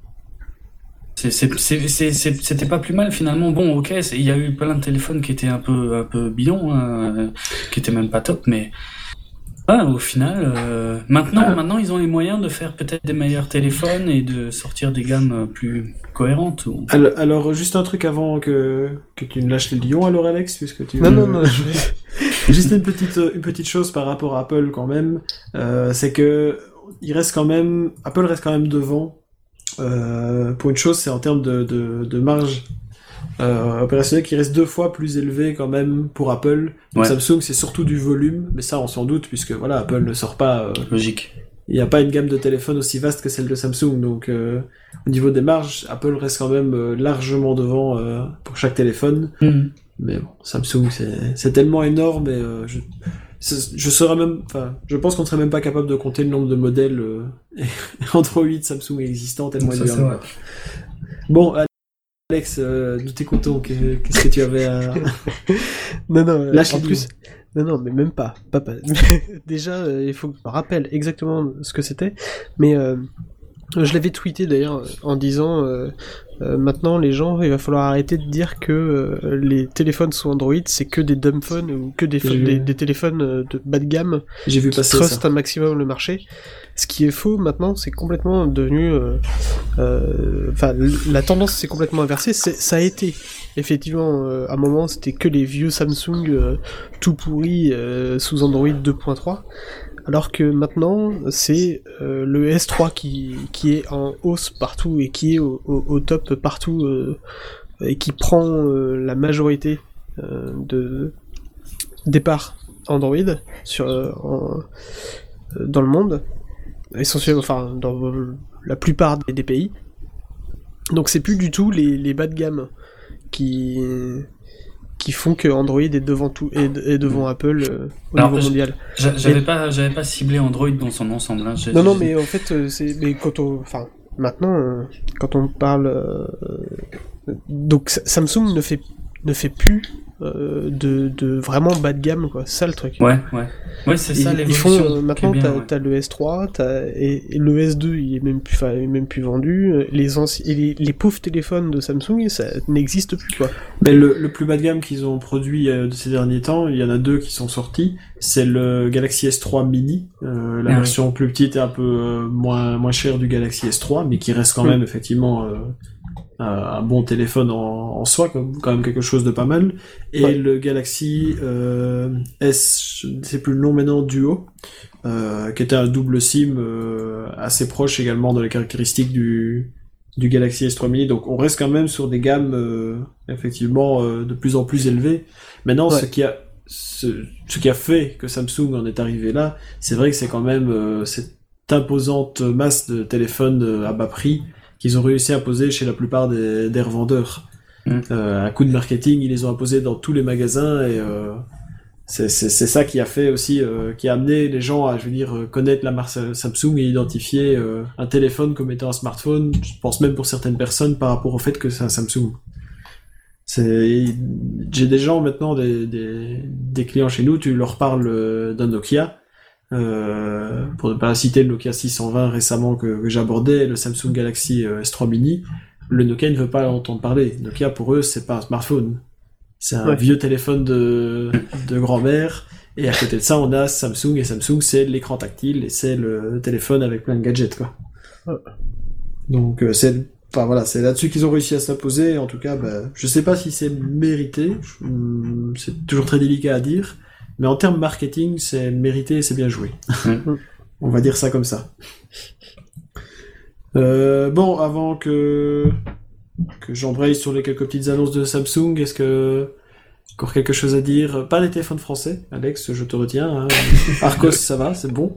C'est, c'est, c'est, c'est, c'est, c'était pas plus mal finalement. Bon, ok, il y a eu plein de téléphones qui étaient un peu un peu bidons, hein, qui étaient même pas top, mais ah, au final, euh, maintenant, ah. maintenant, ils ont les moyens de faire peut-être des meilleurs téléphones et de sortir des gammes plus cohérentes. Ou... Alors, alors, juste un truc avant que, que tu ne lâches le lion, alors Alex, puisque tu... Non, veux... non, non, je vais... Juste une petite, une petite chose par rapport à Apple quand même, euh, c'est que il reste quand même, Apple reste quand même devant, euh, pour une chose, c'est en termes de, de, de marge Euh, opérationnel qui reste deux fois plus élevé quand même pour Apple. Donc ouais. Samsung c'est surtout du volume, mais ça on s'en doute puisque voilà Apple ne sort pas. Euh, Logique. Il n'y a pas une gamme de téléphones aussi vaste que celle de Samsung, donc euh, au niveau des marges, Apple reste quand même euh, largement devant euh, pour chaque téléphone. Mm-hmm. Mais bon, Samsung c'est c'est tellement énorme et euh, je je serais même, enfin, je pense qu'on serait même pas capable de compter le nombre de modèles euh, Android Samsung existants tellement il y en a. Bon. Alex, euh, nous t'écoutons, qu'est-ce que tu avais à... Non, non, Lâche en plus... Non, non, mais même pas. pas, pas. Déjà, euh, il faut que je me rappelle exactement ce que c'était, mais euh, je l'avais tweeté d'ailleurs en disant euh, euh, maintenant les gens, il va falloir arrêter de dire que euh, les téléphones sous Android, c'est que des dumb phones ou que des, des, des téléphones de bas de gamme J'ai vu qui passer trustent ça. un maximum le marché. Ce qui est faux maintenant, c'est complètement devenu... Enfin, euh, euh, la tendance s'est complètement inversée. C'est, ça a été, effectivement, euh, à un moment, c'était que les vieux Samsung euh, tout pourris euh, sous Android deux point trois. Alors que maintenant, c'est euh, le S trois qui, qui est en hausse partout et qui est au, au, au top partout euh, et qui prend euh, la majorité euh, de départ Android sur, euh, en, euh, dans le monde. Essentiellement, enfin, dans la plupart des, des pays. Donc c'est plus du tout les, les bas de gamme qui, qui font que Android est devant tout, est, est devant Apple euh, au Alors, niveau mondial. J'avais Et... pas, j'avais pas ciblé Android dans son ensemble. Hein. Non, non, mais en fait, c'est, mais quand on, enfin, maintenant, euh, quand on parle, euh, donc Samsung ne fait, ne fait plus euh, de, de vraiment bas de gamme, quoi. C'est ça le truc. Ouais, ouais. Ouais, c'est ça ils, l'évolution. Ils font, euh, maintenant, bien, t'as, ouais. t'as le S trois, t'as, et, et le S deux, il est même plus, il est même plus vendu. Les, anci- et les, les pauvres téléphones de Samsung, ça n'existe plus, quoi. Mais le, le plus bas de gamme qu'ils ont produit euh, de ces derniers temps, il y en a deux qui sont sortis. C'est le Galaxy S trois Mini, euh, la ah, version oui. plus petite et un peu euh, moins moins chère du Galaxy S trois, mais qui reste quand même mmh. effectivement euh, un, un bon téléphone en, en soi, comme, quand même quelque chose de pas mal. Et ouais. le Galaxy euh, S, je ne sais plus le nom maintenant, Duo, euh, qui était un double SIM euh, assez proche également dans les caractéristiques du du Galaxy S trois Mini. Donc on reste quand même sur des gammes euh, effectivement euh, de plus en plus élevées. Maintenant, ouais. ce qui a ce, ce qui a fait que Samsung en est arrivé là, c'est vrai que c'est quand même euh, cette imposante masse de téléphones euh, à bas prix qu'ils ont réussi à poser chez la plupart des, des revendeurs. Mmh. Euh, un coup de marketing, ils les ont imposés dans tous les magasins et euh, c'est, c'est, c'est ça qui a fait aussi, euh, qui a amené les gens à, je veux dire, connaître la marque Samsung et identifier euh, un téléphone comme étant un smartphone. Je pense même pour certaines personnes par rapport au fait que c'est un Samsung. C'est, j'ai des gens maintenant, des, des, des clients chez nous, tu leur parles d'un Nokia, euh, pour ne pas citer le Nokia six cent vingt récemment que, que j'abordais, le Samsung Galaxy S trois Mini, le Nokia ne veut pas entendre parler. Nokia pour eux c'est pas un smartphone, c'est un ouais. vieux téléphone de, de grand-mère, et à côté de ça on a Samsung, et Samsung c'est l'écran tactile et c'est le téléphone avec plein de gadgets quoi. Ouais. Donc euh, c'est Enfin voilà, c'est là-dessus qu'ils ont réussi à s'imposer. En tout cas, bah, je sais pas si c'est mérité. C'est toujours très délicat à dire. Mais en termes marketing, c'est mérité et c'est bien joué. On va dire ça comme ça. Euh, bon, avant que que j'embraye sur les quelques petites annonces de Samsung, est-ce que encore quelque chose à dire? Pas les téléphones français, Alex, je te retiens. Hein. Arcos, ça va, c'est bon.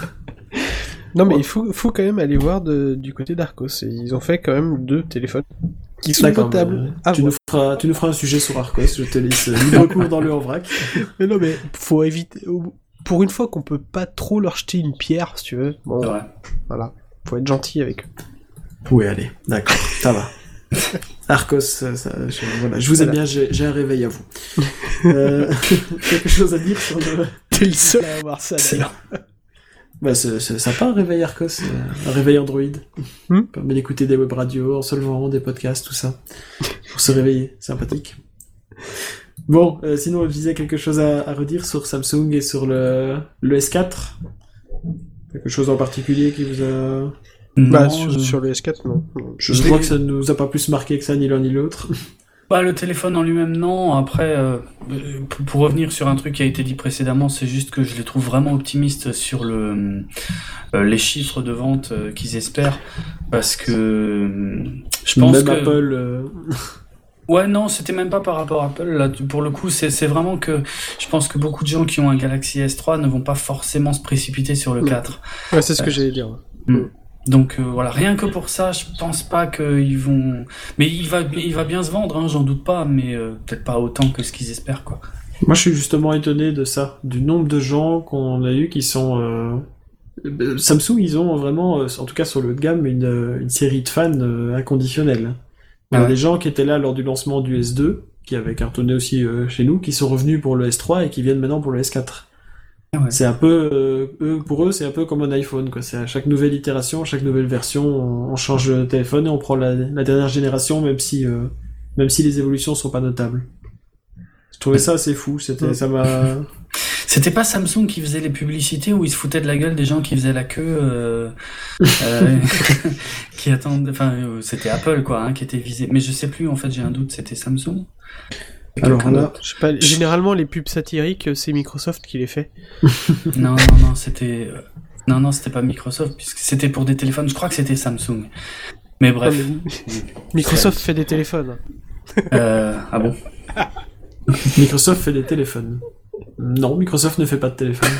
Non mais ouais. il faut, faut quand même aller voir de, du côté d'Arcos. Ils ont fait quand même deux téléphones qui sont notables. Euh, tu, nous feras, tu nous feras un sujet sur Arcos, je te laisse libre cours dans le en vrac. Mais non mais faut éviter... Pour une fois qu'on peut pas trop leur jeter une pierre, si tu veux. Bon, ouais. Voilà. Faut être gentil avec eux. Oui, allez, d'accord, ça va. Arcos, ça, ça, je, voilà. je vous voilà. aime bien, j'ai, j'ai un réveil à vous. euh, quelque chose à dire sur le... T'es le seul à avoir ça, d'ailleurs. Bah, c'est, c'est sympa un réveil Arcos, un réveil Android. Hmm? Permet d'écouter des web radios en se levant, des podcasts, tout ça. Pour se réveiller, sympathique. Bon, euh, sinon, je disais quelque chose à, à redire sur Samsung et sur le, le S quatre. Quelque chose en particulier qui vous a... Non, bah, sur, je... sur le S quatre, non. Je, je vois que ça ne nous a pas plus marqué que ça, ni l'un ni l'autre. Bah, le téléphone en lui-même, non. Après, euh, pour revenir sur un truc qui a été dit précédemment, c'est juste que je les trouve vraiment optimistes sur le euh, les chiffres de vente euh, qu'ils espèrent, parce que euh, je pense même que... Apple... Euh... Ouais, non, c'était même pas par rapport à Apple. Là, pour le coup, c'est, c'est vraiment que je pense que beaucoup de gens qui ont un Galaxy S trois ne vont pas forcément se précipiter sur le quatre. Ouais, c'est ce que euh, j'allais dire. Hmm. Donc euh, voilà, rien que pour ça, je pense pas qu'ils vont... Mais il va, il va bien se vendre, hein, j'en doute pas, mais euh, peut-être pas autant que ce qu'ils espèrent, quoi. Moi, je suis justement étonné de ça, du nombre de gens qu'on a eu qui sont... Euh... Samsung, ils ont vraiment, en tout cas sur le haut de gamme, une, une série de fans euh, inconditionnels. Il y a ah ouais. des gens qui étaient là lors du lancement du S deux, qui avaient cartonné aussi euh, chez nous, qui sont revenus pour le S trois et qui viennent maintenant pour le S quatre. Ouais. C'est un peu, euh, eux, pour eux, c'est un peu comme un iPhone, quoi. C'est à chaque nouvelle itération, à chaque nouvelle version, on, on change de téléphone et on prend la, la dernière génération, même si, euh, même si les évolutions sont pas notables. Je trouvais ça assez fou. C'était, ouais. ça m'a. C'était pas Samsung qui faisait les publicités où ils se foutaient de la gueule des gens qui faisaient la queue, euh, euh, qui attendent. Enfin, c'était Apple, quoi, hein, qui était visé. Mais je sais plus. En fait, j'ai un doute. C'était Samsung. Alors là, je sais pas, généralement les pubs satiriques, c'est Microsoft qui les fait. non, non, non, c'était... Non, non, c'était pas Microsoft, puisque c'était pour des téléphones, je crois que c'était Samsung. Mais bref. Non, mais... Microsoft fait des téléphones. Euh... Ah bon? Microsoft fait des téléphones. Non, Microsoft ne fait pas de téléphone.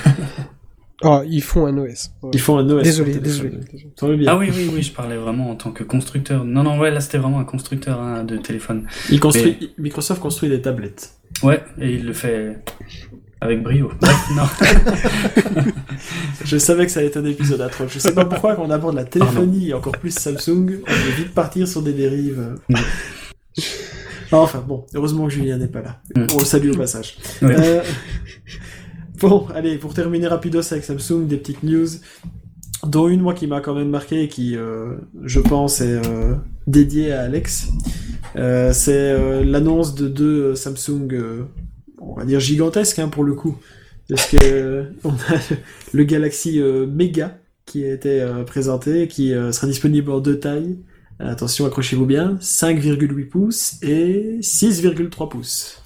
Oh, ils font un O S. Ouais. Ils font un O S. Désolé, désolé. désolé. Ah oui, oui, oui, je parlais vraiment en tant que constructeur. Non, non, ouais, là c'était vraiment un constructeur hein, de téléphone. Il construit... Mais... Microsoft construit des tablettes. Ouais, et il le fait avec brio. Bref, non. Je savais que ça allait être un épisode atroce. Je sais pas pourquoi quand on aborde la téléphonie et encore plus Samsung, on veut vite partir sur des dérives. Enfin bon, heureusement que Julien n'est pas là. Mm. On le salue au passage. Oui. Euh, Bon, allez, pour terminer rapidos avec Samsung, des petites news, dont une, moi, qui m'a quand même marqué et qui, euh, je pense, est euh, dédiée à Alex. Euh, c'est euh, l'annonce de deux Samsung, euh, on va dire gigantesques, hein, pour le coup. Parce que euh, on a le Galaxy euh, Mega qui a été euh, présenté, qui euh, sera disponible en deux tailles. Attention, accrochez-vous bien, cinq virgule huit pouces et six virgule trois pouces.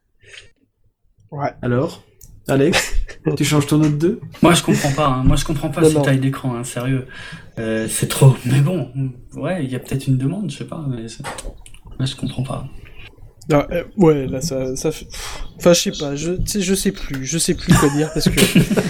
Ouais. Alors Alex, tu changes ton Note deux? Moi je comprends pas, hein. Moi je comprends pas Non, ces non. tailles d'écran, hein, sérieux. Euh, c'est trop. Mais bon, ouais, il y a peut-être une demande, je sais pas, mais c'est... Moi je comprends pas. Ah, euh, ouais, là, ça, ça fait... Enfin, je sais pas, je, tu sais, je sais plus, je sais plus quoi dire, parce que...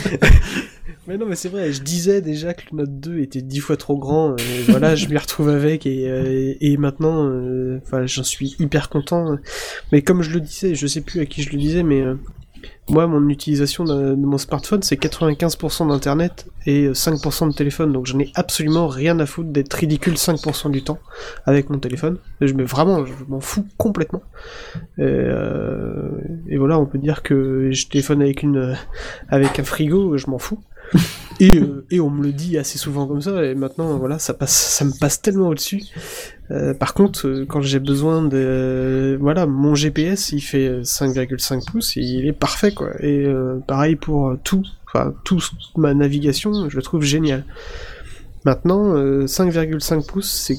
Mais non, mais c'est vrai, je disais déjà que le Note deux était dix fois trop grand, et voilà, je m'y retrouve avec, et, euh, et maintenant, euh, enfin, j'en suis hyper content. Mais comme je le disais, je sais plus à qui je le disais, mais... Euh, moi, mon utilisation de, de mon smartphone, c'est quatre-vingt-quinze pour cent d'internet et cinq pour cent de téléphone, donc j'en ai absolument rien à foutre d'être ridicule cinq pour cent du temps avec mon téléphone. Je me vraiment, je m'en fous complètement. Et, euh, et voilà, on peut dire que je téléphone avec une, avec un frigo, je m'en fous. Et, euh, et on me le dit assez souvent comme ça, et maintenant, voilà, ça passe, ça me passe tellement au-dessus. Euh, par contre, euh, quand j'ai besoin de... Euh, voilà, mon G P S, il fait cinq virgule cinq pouces, et il est parfait, quoi. Et euh, pareil pour euh, tout, enfin, tout ma navigation, je le trouve génial. Maintenant, euh, cinq virgule cinq pouces, c'est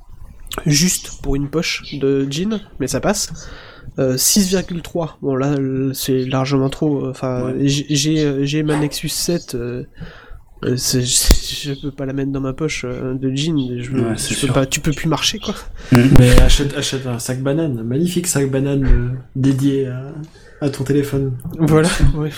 juste pour une poche de jean, mais ça passe. Euh, six virgule trois, bon là, c'est largement trop. Enfin, ouais. j'ai, j'ai ma Nexus sept... Euh, Euh, c'est, je peux pas la mettre dans ma poche euh, de jean, je, ouais, je peux pas, tu peux plus marcher quoi. Mmh. Mais achète, achète un sac banane, un magnifique sac banane euh, dédié à, à ton téléphone. Voilà. Ouais.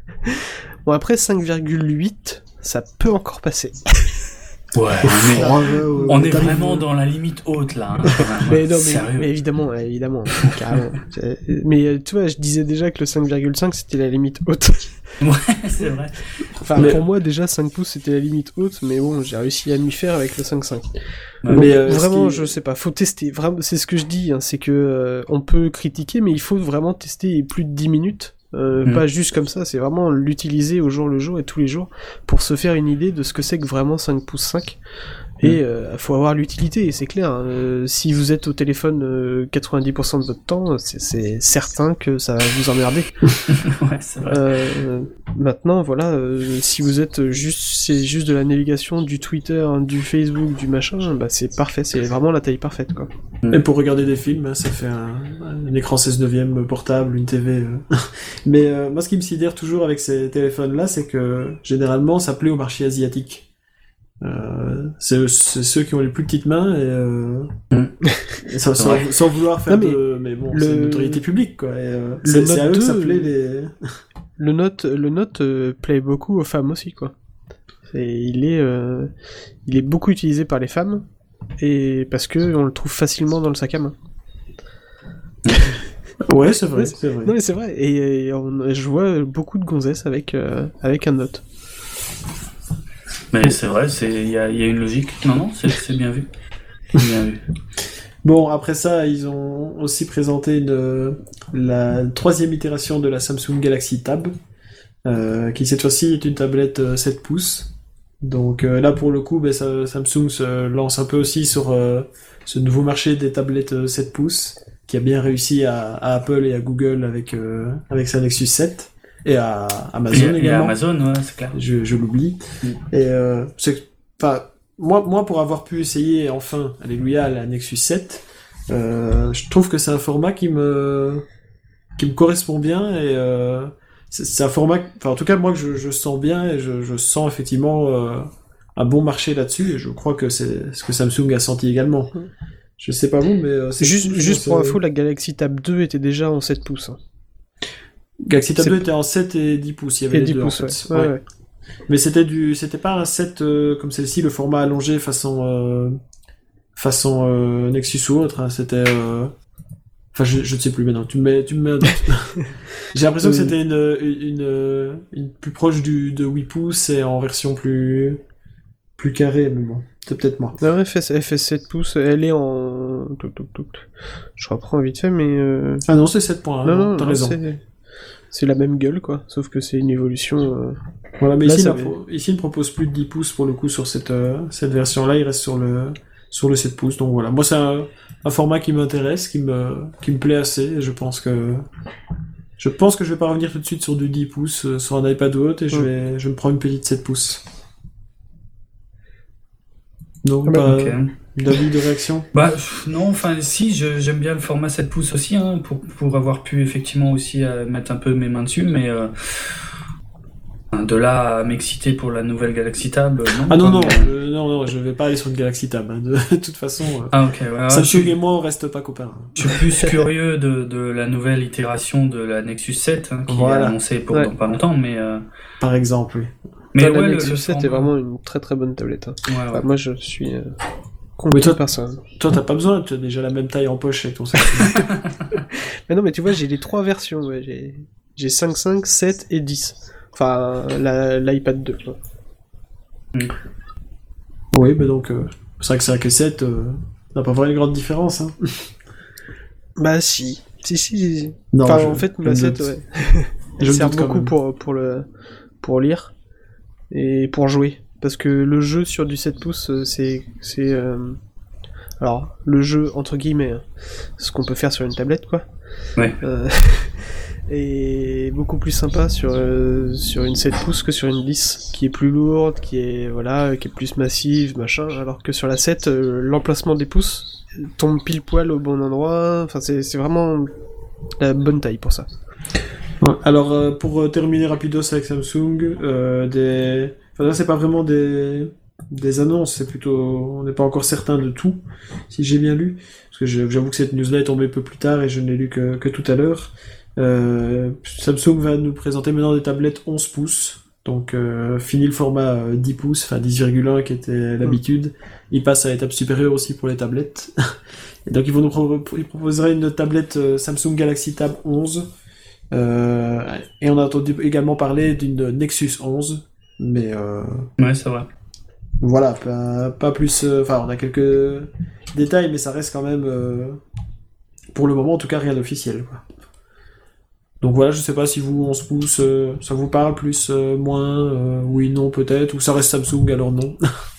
Bon après cinq virgule huit, ça peut encore passer. Ouais, mais on est, on est vraiment dans la limite haute là. Hein, mais non, mais, mais évidemment, évidemment, carrément. Mais tu vois, je disais déjà que le cinq virgule cinq c'était la limite haute. Ouais, c'est vrai. Enfin, mais... pour moi déjà cinq pouces c'était la limite haute, mais bon, j'ai réussi à m'y faire avec le cinq virgule cinq. Ouais, donc, mais euh, vraiment, qui... est... je sais pas, faut tester. Vraiment, c'est ce que je dis, hein, c'est que euh, on peut critiquer, mais il faut vraiment tester plus de dix minutes. Euh, mmh. Pas juste comme ça, c'est vraiment l'utiliser au jour le jour et tous les jours pour se faire une idée de ce que c'est que vraiment cinq pouces cinq. Et euh, faut avoir l'utilité, et c'est clair. Hein, euh, si vous êtes au téléphone euh, quatre-vingt-dix pour cent de votre temps, c'est, c'est certain que ça va vous emmerder. Ouais, c'est vrai. Euh, maintenant, voilà, euh, si vous êtes juste, c'est juste de la navigation, du Twitter, du Facebook, du machin, bah c'est parfait, c'est vraiment la taille parfaite, quoi. Et pour regarder des films, ça fait un, un écran seize neuvième portable, une T V. Euh. Mais euh, moi, ce qui me sidère toujours avec ces téléphones-là, c'est que généralement, ça plaît au marché asiatique. Euh, c'est, c'est ceux qui ont les plus petites mains et, euh, mm. et sans, sans, sans vouloir faire non, mais de mais bon le... c'est une notoriété publique quoi et, euh, c'est, c'est à eux que ça plaît les le Note le Note euh, plaît beaucoup aux femmes aussi quoi. Et il est euh, il est beaucoup utilisé par les femmes et parce que on le trouve facilement dans le sac à main. Ouais, c'est vrai, c'est vrai. Non mais c'est vrai et, et on, je vois beaucoup de gonzesses avec euh, avec un Note. Mais c'est vrai, il y a, y a une logique. Non, non, c'est, c'est bien vu. C'est bien vu. Bon, après ça, ils ont aussi présenté une, la troisième itération de la Samsung Galaxy Tab, euh, qui cette fois-ci est une tablette sept pouces. Donc euh, là, pour le coup, ben, ça, Samsung se lance un peu aussi sur euh, ce nouveau marché des tablettes sept pouces, qui a bien réussi à, à Apple et à Google avec, euh, avec sa Nexus sept. Et à Amazon et, également. Et à Amazon, ouais, c'est clair. Je, je l'oublie. Mm. Et euh, c'est, enfin, moi, moi, pour avoir pu essayer enfin, alléluia, la Nexus sept, euh, je trouve que c'est un format qui me, qui me correspond bien et euh, c'est, c'est un format, enfin, en tout cas, moi, que je, je sens bien et je, je sens effectivement euh, un bon marché là-dessus et je crois que c'est ce que Samsung a senti également. Mm. Je sais pas vous, mais euh, c'est juste, juste pour info, la Galaxy Tab deux était déjà en sept pouces. Hein. Galaxy Tab deux était en sept et dix pouces, il y avait et les dix deux pouces, en fait. Ouais. Ouais. Ouais. Mais c'était du, c'était pas un sept euh, comme celle-ci, le format allongé façon, euh, façon euh, Nexus ou autre. Hein, c'était, euh... enfin je, je ne sais plus maintenant. Tu me mets, tu me mets un doute. J'ai l'impression que c'était une, une, une, une plus proche du de huit pouces et en version plus, plus carrée, mais bon. c'était peut-être moi. Non, elle fait, elle fait sept pouces, elle est en... Touc, touc, touc. Je reprends vite fait, mais... Euh... Ah non, c'est sept points, hein, non, non, t'as non, raison. c'est... c'est la même gueule, quoi, sauf que c'est une évolution... Euh... Voilà, mais Là, ici, ça il va. pro- ici, il ne propose plus de dix pouces pour le coup sur cette, euh, cette version-là, il reste sur le, sur le sept pouces, donc voilà. Moi, c'est un, un format qui m'intéresse, qui me, qui me plaît assez, et je pense que... Je pense que je vais pas revenir tout de suite sur du dix pouces, euh, sur un iPad ou autre, et je Mm. vais, je vais me prendre une petite sept pouces. Donc, Ah bah, pas Ok. d'avis, de réaction? Bah pff, non, enfin si, je- j'aime bien le format sept pouces aussi, hein, pour, pour avoir pu effectivement aussi euh, mettre un peu mes mains dessus, mais euh, de là à m'exciter pour la nouvelle Galaxy Tab, euh, non. Ah non, quoi, non, mais- je, non, non, je vais pas aller sur une Galaxy Tab, hein, de, de toute façon. euh, Ah ok, ouais, ouais, je, Samsung suis, et moi, on reste pas copains. je suis plus curieux de, de la nouvelle itération de la Nexus sept, hein, qui Voilà. est annoncée pour Ouais. dans pas longtemps, mais... Euh, Par exemple, oui. mais Toi, la ouais, le- Nexus le sept est format- vraiment une très très bonne tablette. Hein. Ouais, ouais. Enfin, moi, je suis euh, Mais convaincu toi- par ça. Toi, t'as pas besoin, tu as déjà la même taille en poche avec ton Samsung. Mais non, mais tu vois, j'ai les trois versions, ouais. J'ai, j'ai cinq, cinq, sept et dix. Enfin, la, l'iPad deux, quoi. Oui, mais donc, euh, c'est vrai que cinq et sept, euh, on n'a pas vraiment une grande différence. Hein. Bah si. Si, si, si. Non, enfin, je- en fait, je ma me sept, doute. ouais. Je Elle me sert doute quand beaucoup même. pour, pour, le, pour lire et pour jouer. Parce que le jeu sur du sept pouces, euh, c'est... c'est euh, alors, le jeu, entre guillemets, hein, ce qu'on peut faire sur une tablette, quoi. Ouais. Euh, est beaucoup plus sympa sur, euh, sur une sept pouces que sur une dix, qui est plus lourde, qui est, voilà, qui est plus massive, machin, alors que sur la sept, euh, l'emplacement des pouces tombe pile poil au bon endroit, enfin, c'est, c'est vraiment la bonne taille pour ça. Ouais. Alors, euh, pour euh, terminer rapidos avec Samsung, euh, des... enfin, là, c'est pas vraiment des... des annonces, c'est plutôt... On n'est pas encore certain de tout, si j'ai bien lu. Parce que je- j'avoue que cette news-là est tombée un peu plus tard et je ne l'ai lu que, que tout à l'heure. Euh, Samsung va nous présenter maintenant des tablettes onze pouces. Donc, euh, fini le format euh, dix pouces, enfin dix virgule un qui était l'habitude. Il passe à l'étape supérieure aussi pour les tablettes. Et donc, ils vont nous pro- ils proposeraient une tablette euh, Samsung Galaxy Tab onze. Euh, et on a entendu également parler d'une Nexus onze, mais euh, Ouais, c'est vrai. voilà, pas, pas plus. euh, Enfin, on a quelques détails, mais ça reste quand même, euh, pour le moment en tout cas, rien d'officiel, quoi. Donc voilà, je sais pas si vous, onze pouces, euh, ça vous parle, plus, euh, moins, euh, oui, non, peut-être, ou ça reste Samsung, alors non.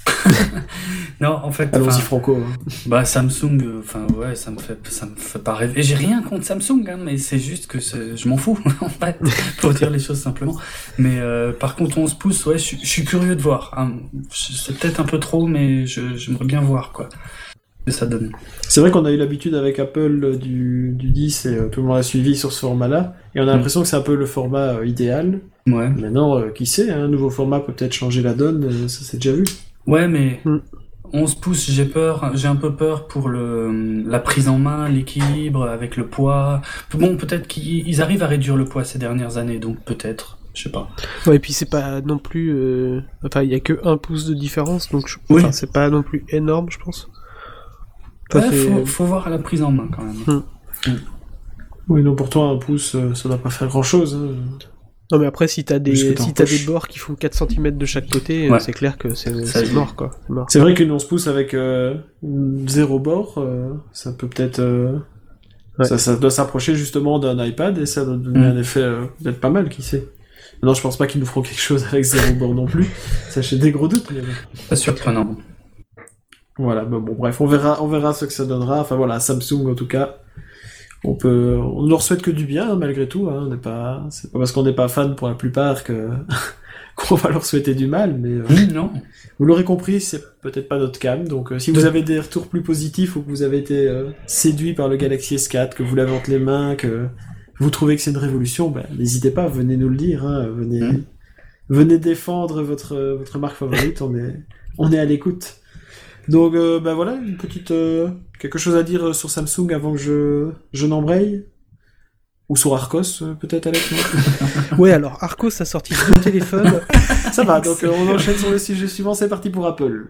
Non, en fait, Allons-y enfin, franco. Hein. bah Samsung, euh, enfin ouais, ça me fait, ça me fait pas rêver. J'ai rien contre Samsung, hein, mais c'est juste que c'est- je m'en fous, en fait, pour dire les choses simplement. Mais euh, par contre, onze pouces, ouais, je suis- je suis curieux de voir. Hein. Je- C'est peut-être un peu trop, mais je- j'aimerais bien voir quoi ce que ça donne. C'est vrai qu'on a eu l'habitude avec Apple euh, du, du dix et euh, tout le monde a suivi sur ce format-là, et on a Mm. l'impression que c'est un peu le format euh, idéal. Ouais. Maintenant, euh, qui sait, hein, un nouveau format peut peut-être changer la donne, euh, ça c'est déjà vu. Ouais, mais Mm. onze pouces, j'ai peur, j'ai un peu peur pour le la prise en main, l'équilibre avec le poids. Bon, peut-être qu'ils ils arrivent à réduire le poids ces dernières années, donc peut-être, je sais pas. Ouais, et puis c'est pas non plus... euh, Enfin, il y a que un pouce de différence, donc je... Oui. enfin, c'est pas non plus énorme, je pense. Enfin, Ouais, c'est- faut, faut voir la prise en main quand même. Oui, non, pour toi, un pouce, euh, ça doit pas faire grand-chose. Hein. Non, mais après, si t'as Plus que des, t'en si t'as poches. des bords qui font quatre centimètres de chaque côté, Ouais. euh, c'est clair que c'est, Ça c'est joue. mort, quoi. C'est mort. C'est vrai qu'une onze pouces avec euh, zéro bord, euh, ça peut peut-être... euh, Ouais. ça, ça doit s'approcher justement d'un iPad et ça doit donner Mm. un effet euh, peut-être pas mal, qui sait. Non, je pense pas qu'ils nous feront quelque chose avec zéro bord non plus. Ça, j'ai des gros doutes. Mais... bon. Pas surprenant. Voilà, bah bon, bref, on verra, on verra ce que ça donnera. Enfin voilà, Samsung en tout cas, on peut, on ne leur souhaite que du bien hein, malgré tout. Hein, on n'est pas, c'est pas parce qu'on n'est pas fan pour la plupart que qu'on va leur souhaiter du mal, mais euh, Hum, non. vous l'aurez compris, c'est peut-être pas notre cam. Donc euh, si vous avez des retours plus positifs ou que vous avez été euh, séduit par le Galaxy S quatre, que vous l'avez entre les mains, que vous trouvez que c'est une révolution, bah, n'hésitez pas, venez nous le dire. Hein, venez, Mm. venez défendre votre votre marque favorite. On est on est à l'écoute. Donc euh, bah voilà, une petite euh, quelque chose à dire sur Samsung avant que je je n'embraye. Ou sur Arcos, euh, peut-être, Alex, non Ouais, alors, Arcos a sorti deux téléphones. Ça va, donc euh, on enchaîne sur le sujet suivant, c'est parti pour Apple.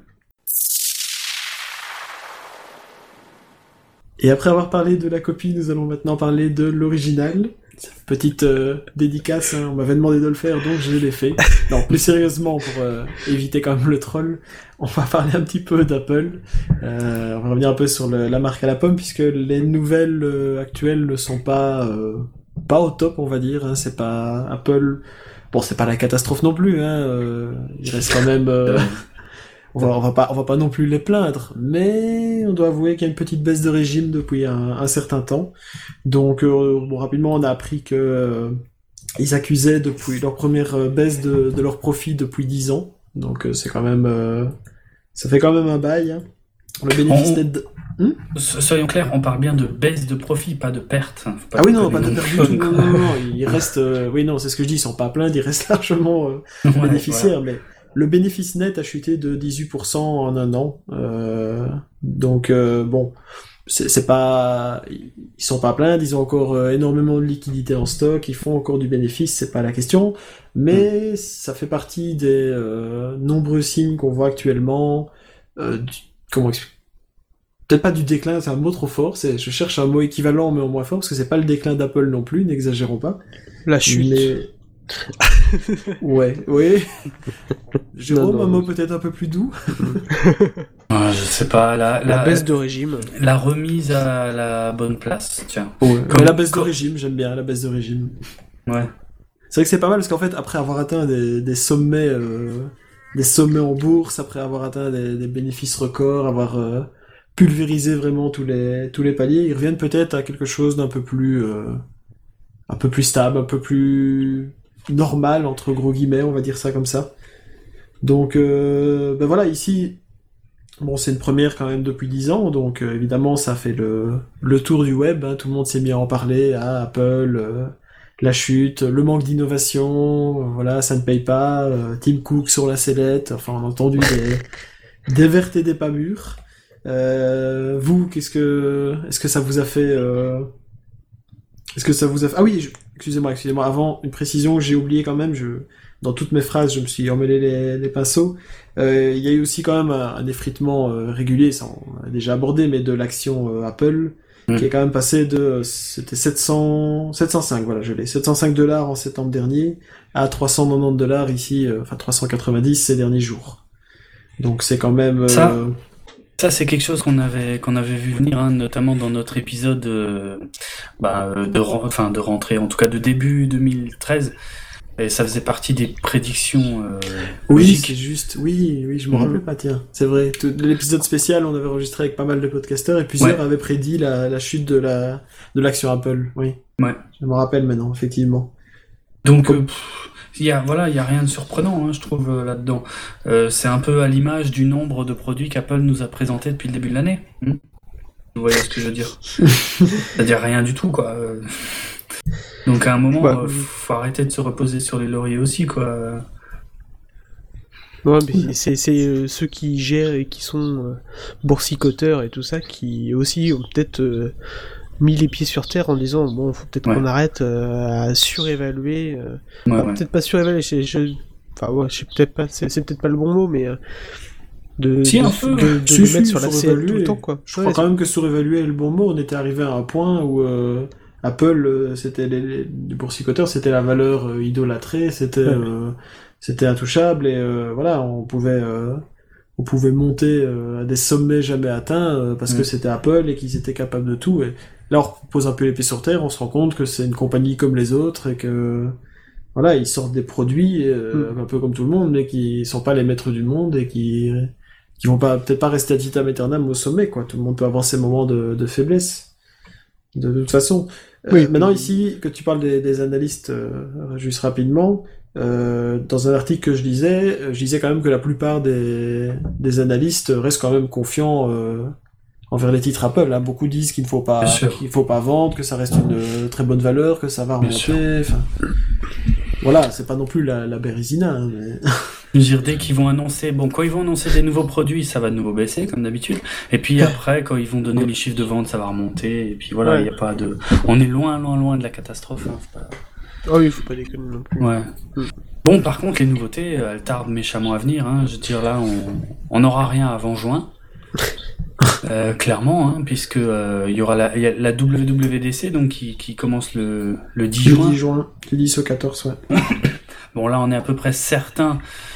Et après avoir parlé de la copie, nous allons maintenant parler de l'original. Petite euh, dédicace, hein, on m'avait demandé de le faire, donc je l'ai fait. Non, plus sérieusement, pour euh, éviter quand même le troll, on va parler un petit peu d'Apple. Euh, on va revenir un peu sur le, la marque à la pomme, puisque les nouvelles euh, actuelles ne sont pas euh, pas au top, on va dire. Hein, c'est pas Apple. Bon, c'est pas la catastrophe non plus. Hein, euh, il reste quand même. Euh, on va, on va pas, on va pas non plus les plaindre, mais on doit avouer qu'il y a une petite baisse de régime depuis un, un certain temps. Donc, euh, bon, rapidement, on a appris que euh, ils accusaient depuis leur première baisse de, de leur profit depuis dix ans. Donc, euh, c'est quand même, euh, ça fait quand même un bail. Hein. Le bénéfice on... net. De... Hmm Soyons clairs, on parle bien de baisse de profit, pas de perte. Hein. Pas ah oui, non, pas de perte du tout. Non, non, non, ils restent. Euh, oui, non, c'est ce que je dis. Ils sont pas pleins, ils restent largement euh, ouais, bénéficiaires, voilà. Mais. Le bénéfice net a chuté de dix-huit pour cent en un an. Euh, donc, euh, bon, c'est, c'est pas... Ils sont pas pleins, ils ont encore euh, énormément de liquidités en stock, ils font encore du bénéfice, c'est pas la question. Mais mmh. ça fait partie des euh, nombreux signes qu'on voit actuellement. Euh, du, comment expliquer ? Peut-être pas du déclin, c'est un mot trop fort. C'est, je cherche un mot équivalent mais en moins fort, parce que c'est pas le déclin d'Apple non plus, n'exagérons pas. La chute. Mais... ouais, oui. Jérôme, non, non, un mot peut-être un peu plus doux. ah, je sais pas, la, la, la baisse de régime. La remise à la bonne place, tiens. Ouais. Comme, la baisse comme... de régime, j'aime bien la baisse de régime. Ouais. C'est vrai que c'est pas mal parce qu'en fait, après avoir atteint des, des sommets, euh, des sommets en bourse, après avoir atteint des, des bénéfices records, avoir euh, pulvérisé vraiment tous les tous les paliers, ils reviennent peut-être à quelque chose d'un peu plus, euh, un peu plus stable, un peu plus normal entre gros guillemets, on va dire ça comme ça. Donc euh, ben voilà, ici bon, c'est une première quand même depuis dix ans, donc euh, évidemment ça fait le le tour du web, hein, tout le monde s'est mis à en parler, à Apple, euh, la chute, le manque d'innovation, euh, voilà, ça ne paye pas, euh, Tim Cook sur la sellette, enfin on a entendu des des vertes et des pas mûres. Euh, vous, qu'est-ce que est-ce que ça vous a fait euh... est-ce que ça vous a fait... Ah oui, je... excusez-moi, excusez-moi, avant, une précision que j'ai oublié quand même, je... dans toutes mes phrases, je me suis emmêlé les, les pinceaux. Euh, il y a eu aussi quand même un, un effritement euh, régulier, ça on a déjà abordé, mais de l'action euh, Apple, mmh. qui est quand même passé de... C'était sept cents... sept cent cinq, voilà, je l'ai. sept cent cinq dollars en septembre dernier, à trois cent quatre-vingt-dix dollars ici, euh, enfin trois cent quatre-vingt-dix ces derniers jours. Donc c'est quand même... Euh... Ça Ça, c'est quelque chose qu'on avait qu'on avait vu venir, hein, notamment dans notre épisode euh, bah, de, enfin, de rentrée, en tout cas de début deux mille treize. Et ça faisait partie des prédictions. Euh, oui, logiques. C'est juste. Oui, oui, je me mmh. rappelle pas. Tiens, c'est vrai. Tout, l'épisode spécial, on avait enregistré avec pas mal de podcasteurs et plusieurs ouais. avaient prédit la, la chute de la de l'action Apple. Oui. Ouais. Je me rappelle maintenant, effectivement. Donc. Comme... Euh, Il y a, voilà, il y a rien de surprenant, hein, je trouve, euh, là-dedans. Euh, c'est un peu à l'image du nombre de produits qu'Apple nous a présentés depuis le début de l'année. Mmh. Vous voyez ce que je veux dire? C'est-à-dire rien du tout, quoi. Donc à un moment, bah, euh, faut arrêter de se reposer sur les lauriers aussi, quoi. Ouais, mais c'est, c'est euh, ceux qui gèrent et qui sont euh, boursicoteurs et tout ça, qui aussi ont peut-être... Euh, mis les pieds sur terre en disant bon, faut peut-être ouais. qu'on arrête euh, à surévaluer euh, ouais, enfin, ouais. peut-être pas surévaluer, je, je... enfin ouais, je sais peut-être pas, c'est, c'est peut-être pas le bon mot, mais euh, de si, de, un peu. de, de si, le si, mettre sur la selle tout le temps, quoi. Je ouais, crois quand même que surévaluer est le bon mot. On était arrivé à un point où euh, Apple, euh, c'était les, les, les boursicoteurs, c'était la valeur euh, idolâtrée, c'était ouais. euh, c'était intouchable et euh, voilà, on pouvait euh, on pouvait monter euh, à des sommets jamais atteints euh, parce mmh. que c'était Apple et qu'ils étaient capables de tout. Et là, on pose un peu les pieds sur terre, on se rend compte que c'est une compagnie comme les autres et que voilà, ils sortent des produits euh, mmh. un peu comme tout le monde, mais qui sont pas les maîtres du monde et qui qui vont pas peut-être pas rester ad vitam aeternam au sommet, quoi. Tout le monde peut avoir ses moments de, de faiblesse. De, de toute façon. Oui. Euh, maintenant ici, que tu parles des, des analystes, euh, juste rapidement. Euh, dans un article que je lisais, je disais quand même que la plupart des, des analystes restent quand même confiants euh, envers les titres Apple. Hein. Beaucoup disent qu'il ne faut pas, qu'il faut pas vendre, que ça reste une très bonne valeur, que ça va remonter. Enfin, voilà, c'est pas non plus la, la Bérésina. Hein, mais... Je veux dire, dès qu'ils vont annoncer, bon, quand ils vont annoncer des nouveaux produits, ça va de nouveau baisser, comme d'habitude. Et puis après, quand ils vont donner les chiffres de vente, ça va remonter. Et puis voilà, il ouais. y a pas de, on est loin, loin, loin de la catastrophe. Hein. C'est pas... Oh oui, faut pas déconner non plus. Ouais. Mm. Bon, par contre, les nouveautés, elles tardent méchamment à venir. Hein. Je veux dire, là, on on n'aura rien avant juin. euh, Euh, clairement, hein, puisque euh, il y aura la, y a la W W D C donc qui, qui commence le, le dix juin. Le dix juin, le dix au quatorze, ouais. Bon là, on est à peu près certain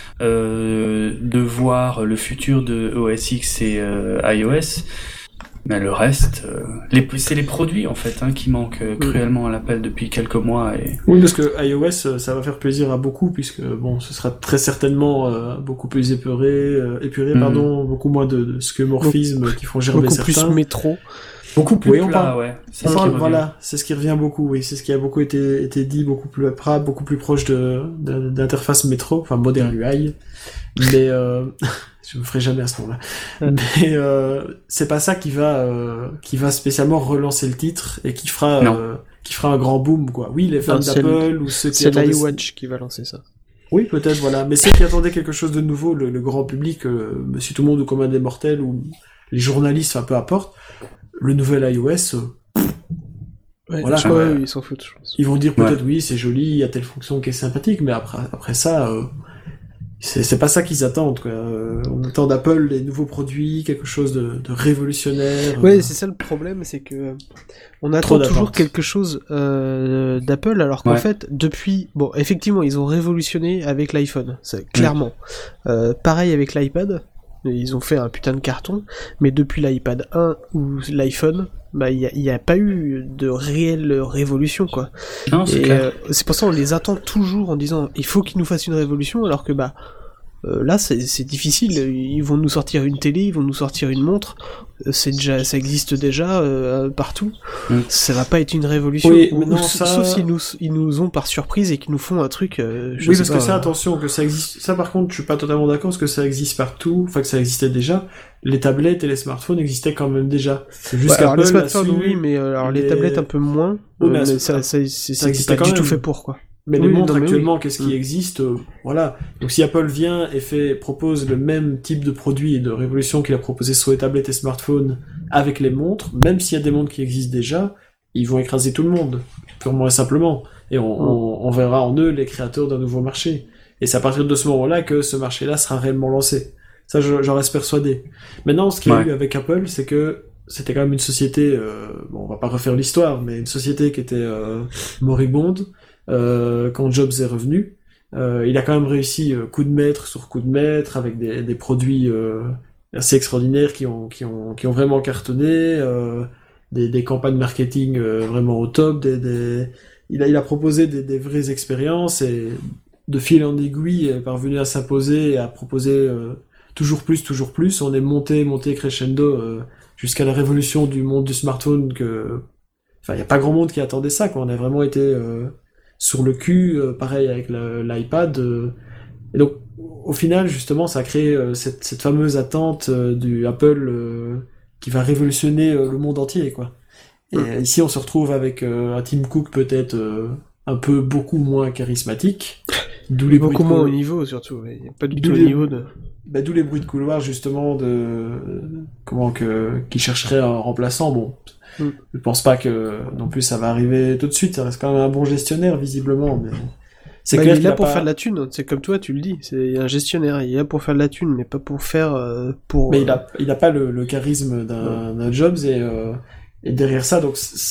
euh, de voir le futur de O S X et euh, iOS. Mais le reste, euh, les, c'est les produits en fait hein, qui manquent euh, cruellement à l'appel depuis quelques mois. Et... Oui, parce que iOS, ça va faire plaisir à beaucoup, puisque bon, ce sera très certainement euh, beaucoup plus épuré, euh, épuré, mmh. pardon, beaucoup moins de, de skeuomorphismes beaucoup, qui font gerber beaucoup certains. Beaucoup plus métro. Beaucoup plus oui, plat, on parle, ouais. C'est on parle, voilà, c'est ce qui revient beaucoup, oui, c'est ce qui a beaucoup été, été dit, beaucoup plus plat, beaucoup plus proche de, de d'interface métro, enfin Modern U I. Mais euh, je me ferai jamais à ce moment-là. Ouais. Mais euh, c'est pas ça qui va euh, qui va spécialement relancer le titre et qui fera euh, qui fera un grand boom quoi. Oui, les fans non, d'Apple ou ceux qui c'est attendaient l'iWatch qui va lancer ça. Oui, peut-être voilà, mais ceux qui attendaient quelque chose de nouveau, le, le grand public, euh, Monsieur Tout le Monde ou Commun des Mortels ou les journalistes, enfin peu importe, le nouvel iOS. Euh, ouais, voilà, je crois, ils s'en foutent, je pense. Ils vont dire peut-être ouais. oui, c'est joli, il y a telle fonction qui est sympathique, mais après après ça. Euh, C'est, c'est pas ça qu'ils attendent, quoi. Euh, on attend d'Apple des nouveaux produits, quelque chose de, de révolutionnaire. Ouais, euh... c'est ça le problème, c'est que on attend toujours quelque chose euh, d'Apple, alors qu'en ouais. fait, depuis, bon, effectivement, ils ont révolutionné avec l'iPhone, c'est, clairement. Mmh. Euh, pareil avec l'iPad, ils ont fait un putain de carton, mais depuis l'iPad un ou l'iPhone, bah il y, y a pas eu de réelle révolution quoi. Non, c'est et clair. Euh, c'est pour ça on les attend toujours en disant il faut qu'ils nous fassent une révolution alors que bah euh, là c'est, c'est difficile, ils vont nous sortir une télé, ils vont nous sortir une montre, c'est déjà ça existe déjà euh, partout. Mm. Ça va pas être une révolution. Oui, ou, non, ou, ça... sauf s'ils nous ils nous ont par surprise et qu'ils nous font un truc euh, je oui sais parce pas, que ça euh... attention que ça existe ça par contre je suis pas totalement d'accord parce que ça existe partout, enfin que ça existait déjà. Les tablettes et les smartphones existaient quand même déjà. C'est juste ouais, alors les smartphones su... oui mais euh, alors les... les tablettes un peu moins oui, euh, mais, mais ça, ça, ça, c'est, ça c'est pas du même. tout fait pour quoi. Mais oui, les montres non, mais actuellement, oui. qu'est-ce qui mmh. existe euh, voilà. Donc si Apple vient et fait propose le même type de produit et de révolution qu'il a proposé sur les tablettes et smartphones avec les montres, même s'il y a des montres qui existent déjà, ils vont écraser tout le monde, purement et simplement. Et on, mmh. on, on verra en eux les créateurs d'un nouveau marché. Et c'est à partir de ce moment-là que ce marché-là sera réellement lancé. Ça, je, j'en reste persuadé. Maintenant, ce qu'il y a ouais. eu avec Apple, c'est que c'était quand même une société, euh, bon, on va pas refaire l'histoire, mais une société qui était euh, moribonde. Euh, quand Jobs est revenu, euh, il a quand même réussi euh, coup de maître sur coup de maître avec des, des produits euh, assez extraordinaires qui ont qui ont qui ont vraiment cartonné, euh, des, des campagnes marketing euh, vraiment au top, des, des... il a il a proposé des, des vraies expériences et de fil en aiguille est parvenu à s'imposer et à proposer euh, toujours plus, toujours plus. On est monté, monté crescendo euh, jusqu'à la révolution du monde du smartphone que, enfin, il y a pas grand monde qui attendait ça, quoi. On a vraiment été euh, sur le cul, euh, pareil avec le, l'iPad. Euh, et donc, au final, justement, ça a créé euh, cette, cette fameuse attente euh, du Apple euh, qui va révolutionner euh, le monde entier, quoi. Et mmh. ici, on se retrouve avec euh, un Tim Cook peut-être euh, un peu beaucoup moins charismatique. D'où les beaucoup moins au niveau, surtout. Ouais. Pas du tout au niveau de... Bah, d'où les bruits de couloir, justement, de comment que qui chercherait un remplaçant. Bon, mm. je pense pas que non plus ça va arriver tout de suite. Ça reste quand même un bon gestionnaire, visiblement. Mais c'est bah, clair il est là pour pas... faire de la thune. C'est comme toi, tu le dis. C'est un gestionnaire. Il est là pour faire de la thune, mais pas pour faire euh, pour. Mais il a il a pas le, le charisme d'un, ouais. d'un Jobs et euh, et derrière ça, donc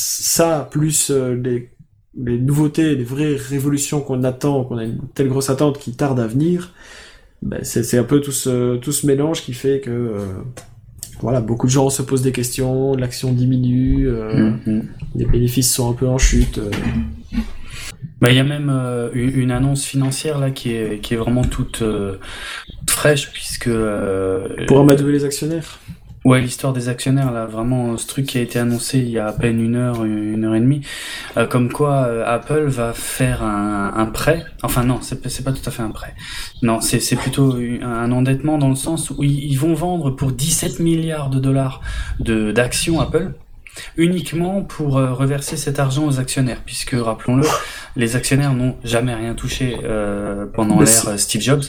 ça plus euh, les les nouveautés, les vraies révolutions qu'on attend, qu'on a une telle grosse attente qui tarde à venir. Ben c'est, c'est un peu tout ce, tout ce mélange qui fait que euh, voilà, beaucoup de gens se posent des questions, l'action diminue, euh, mm-hmm. les bénéfices sont un peu en chute. Euh. Bah, il y a même euh, une, une annonce financière là qui est, qui est vraiment toute, euh, toute fraîche puisque... Euh, Pour amadouer les actionnaires. Ouais, l'histoire des actionnaires, là, vraiment, ce truc qui a été annoncé il y a à peine une heure, une heure et demie, euh, comme quoi euh, Apple va faire un, un prêt, enfin non, c'est, c'est pas tout à fait un prêt, non, c'est, c'est plutôt un endettement dans le sens où ils, ils vont vendre pour dix-sept milliards de dollars de, d'actions Apple, uniquement pour euh, reverser cet argent aux actionnaires, puisque, rappelons-le, les actionnaires n'ont jamais rien touché euh, pendant Mais l'ère c'est... Steve Jobs.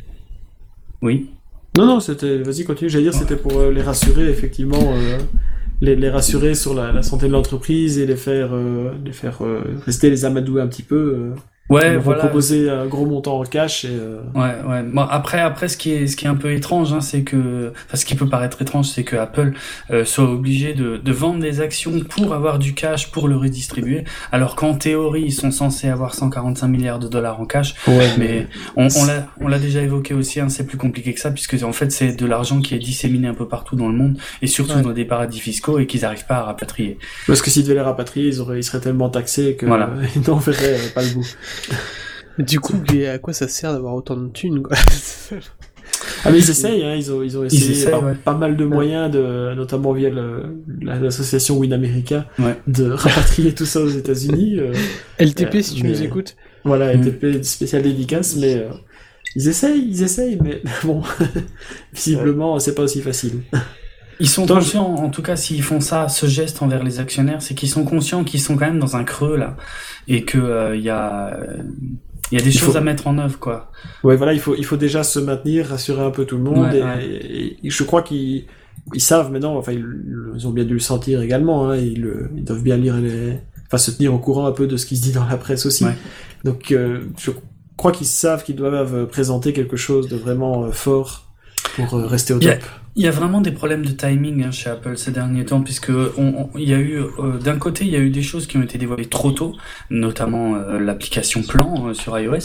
Oui. Non, non, c'était, vas-y, continue, j'allais dire, c'était pour euh, les rassurer, effectivement, euh, les, les rassurer sur la, la santé de l'entreprise et les faire, euh, les faire euh, rester, les amadouer un petit peu. Euh. Ouais, Ils vont voilà. proposer un gros montant en cash et. Euh... Ouais, ouais. Bon, après, après, ce qui est, ce qui est un peu étrange, hein, c'est que, enfin, ce qui peut paraître étrange, c'est que Apple euh, soit obligé de, de vendre des actions pour avoir du cash pour le redistribuer, alors qu'en théorie, ils sont censés avoir cent quarante-cinq milliards de dollars en cash. Ouais, mais on, on l'a, on l'a déjà évoqué aussi. Hein, c'est plus compliqué que ça, puisque en fait, c'est de l'argent qui est disséminé un peu partout dans le monde, et surtout Ouais. dans des paradis fiscaux, et qu'ils n'arrivent pas à rapatrier. Parce que s'ils devaient les rapatrier, ils auraient, ils seraient tellement taxés que Voilà. euh, ils n'en verraient pas le bout. Du coup, à quoi ça sert d'avoir autant de thunes, quoi? Ah mais ils essayent, hein, ils ont ils ont essayé Ils essayent, par ouais. pas mal de moyens de, notamment via le, la- l'association Win America, Ouais. de rapatrier tout ça aux États-Unis. Euh, L T P, Euh, si tu mais- nous écoutes. voilà, Mm. L T P spécial dédicace, mais euh, ils essayent, ils essayent, mais bon, visiblement c'est pas aussi facile. Ils sont Toi, conscients, en tout cas, s'ils font ça, ce geste envers les actionnaires, c'est qu'ils sont conscients qu'ils sont quand même dans un creux là, et que euh, il y a, euh, il y a des Il choses faut- à mettre en œuvre, quoi. Ouais, voilà, il faut il faut déjà se maintenir, rassurer un peu tout le monde, Ouais, et, ouais. et- et je crois qu'ils ils savent maintenant, enfin ils, ils ont bien dû le sentir également, hein, ils, le- ils doivent bien lire les, enfin se tenir au courant un peu de ce qui se dit dans la presse aussi. Ouais. Donc euh, je crois qu'ils savent qu'ils doivent présenter quelque chose de vraiment euh, fort pour euh, rester au Il y a- top. Il y a vraiment des problèmes de timing hein, chez Apple ces derniers temps, puisque on, on- il y a eu, euh, d'un côté, il y a eu des choses qui ont été dévoilées trop tôt, notamment euh, l'application Plan euh, sur iOS,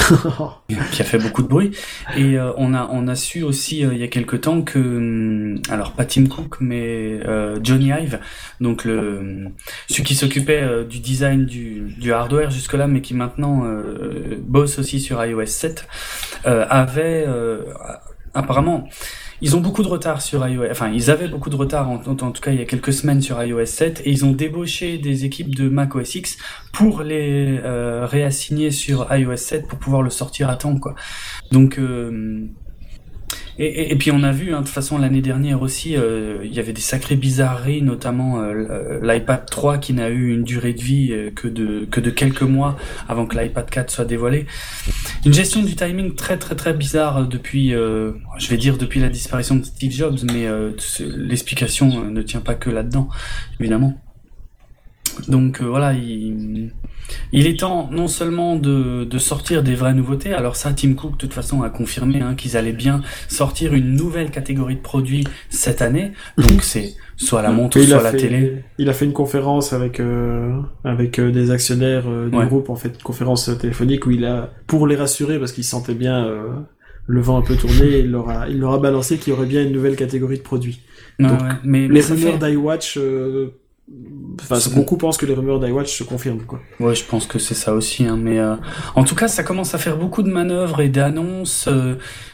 qui a fait beaucoup de bruit, et euh, on a on a su aussi euh, il y a quelque temps que, hum, alors pas Tim Cook, mais euh, Johnny Ive, donc le hum, celui qui s'occupait euh, du design du, du hardware jusque-là, mais qui maintenant euh, bosse aussi sur iOS sept, euh, avait euh, apparemment. Ils ont beaucoup de retard sur iOS, enfin ils avaient beaucoup de retard en, en, en tout cas il y a quelques semaines sur iOS sept, et ils ont débauché des équipes de macOS X pour les euh, réassigner sur iOS sept pour pouvoir le sortir à temps, quoi. Donc euh, et, et, et puis on a vu hein, de toute façon l'année dernière aussi euh, il y avait des sacrées bizarreries, notamment euh, l'iPad trois qui n'a eu une durée de vie euh, que de que de quelques mois avant que l'iPad quatre soit dévoilé. Une gestion du timing très très très bizarre depuis, euh, je vais dire depuis la disparition de Steve Jobs, mais euh, l'explication euh, ne tient pas que là-dedans, évidemment. Donc euh, voilà, il, il est temps non seulement de, de sortir des vraies nouveautés, alors ça Tim Cook de toute façon a confirmé hein, qu'ils allaient bien sortir une nouvelle catégorie de produits cette année, donc c'est soit la montre, il soit a la fait, télé. Il a fait une conférence avec euh, avec euh, des actionnaires euh, du Ouais. groupe, en fait, une conférence téléphonique où il a, pour les rassurer, parce qu'il sentait bien euh, le vent un peu tourner, il leur a, il leur a balancé qu'il y aurait bien une nouvelle catégorie de produits. Ouais, Donc, ouais, mais, mais Les ça rumeurs fait- d'iWatch, euh, enfin, C'est- beaucoup pensent que les rumeurs d'iWatch se confirment, quoi. Ouais, je pense que c'est ça aussi, hein, mais euh, en tout cas, ça commence à faire beaucoup de manœuvres et d'annonces euh,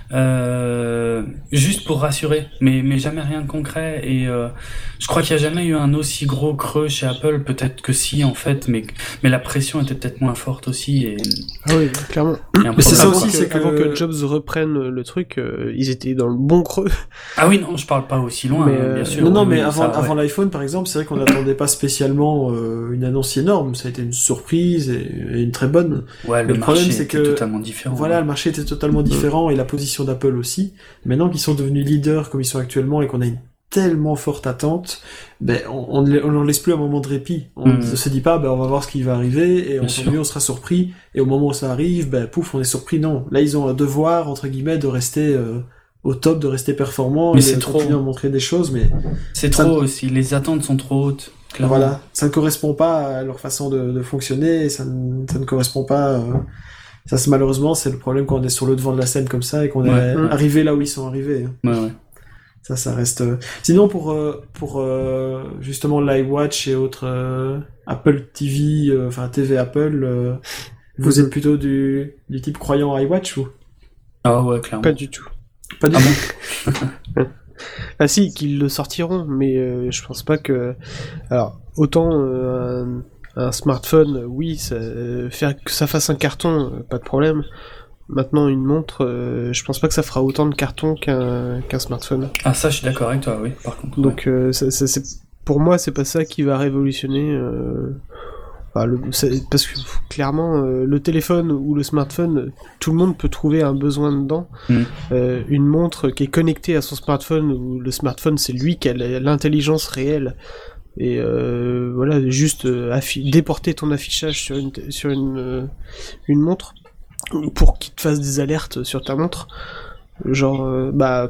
euh, juste pour rassurer, mais mais jamais rien de concret. Et euh, je crois qu'il n'y a jamais eu un aussi gros creux chez Apple. Peut-être que si, en fait, mais mais la pression était peut-être moins forte aussi. Et, Ah oui, clairement. et un Mais c'est ça problème. aussi, que, c'est que- avant que Jobs reprenne le truc, euh, ils étaient dans le bon creux. Ah oui, non, je parle pas aussi loin, Mais, hein, euh, bien sûr. Non, non, oui, mais oui, avant, ça, ouais. avant l'iPhone, par exemple, c'est vrai qu'on n'attendait pas spécialement euh, une annonce énorme. Ça a été une surprise et, et une très bonne. Ouais, Mais le, le problème, marché c'est était que- totalement différent. Voilà, le marché était totalement différent et la position d'Apple aussi. Maintenant qu'ils sont devenus leaders comme ils sont actuellement et qu'on a une tellement forte attente, ben on on ne on leur laisse plus un moment de répit. On Mm. ne se dit pas, ben on va voir ce qui va arriver et Bien on, sûr. tant mieux, on sera surpris. Et au moment où ça arrive, ben pouf, on est surpris. Non, là ils ont un devoir entre guillemets de rester euh, au top, de rester performant Mais et c'est de trop. continuer à montrer des choses. Mais C'est ça- trop aussi. Les attentes sont trop hautes. Clairement. voilà, ça ne correspond pas à leur façon de, de fonctionner. Et ça, ne, ça ne correspond pas. Euh, ça, c'est malheureusement, c'est le problème quand on est sur le devant de la scène comme ça et qu'on Ouais. est Mm. arrivé là où ils sont arrivés. hein. Ouais, ouais. Ça, ça reste. euh, Sinon, pour euh, pour euh, justement l'iWatch et autres euh, Apple T V, euh, enfin T V Apple, euh, vous Mhm. êtes plutôt du du type croyant iWatch ou Ah ouais, clairement. Pas du tout. pas du Ah tout? Ah si, qu'ils le sortiront, mais euh, je pense pas que... Alors, autant euh, un, un smartphone, euh, oui, ça, euh, faire que ça fasse un carton, euh, pas de problème. Maintenant, une montre, euh, je pense pas que ça fera autant de carton qu'un qu'un smartphone. Ah ça, je suis d'accord avec toi, oui. Par contre. ouais. Donc, euh, ça, ça, c'est, pour moi, c'est pas ça qui va révolutionner... Euh... Enfin, le, c'est- parce que clairement, euh, le téléphone ou le smartphone, tout le monde peut trouver un besoin dedans. Mm. Euh, une montre qui est connectée à son smartphone, où le smartphone c'est lui qui a la- l'intelligence réelle et euh, voilà, juste euh, affi- déporter ton affichage sur une sur une euh, une montre pour qu'il te fasse des alertes sur ta montre, genre euh, bah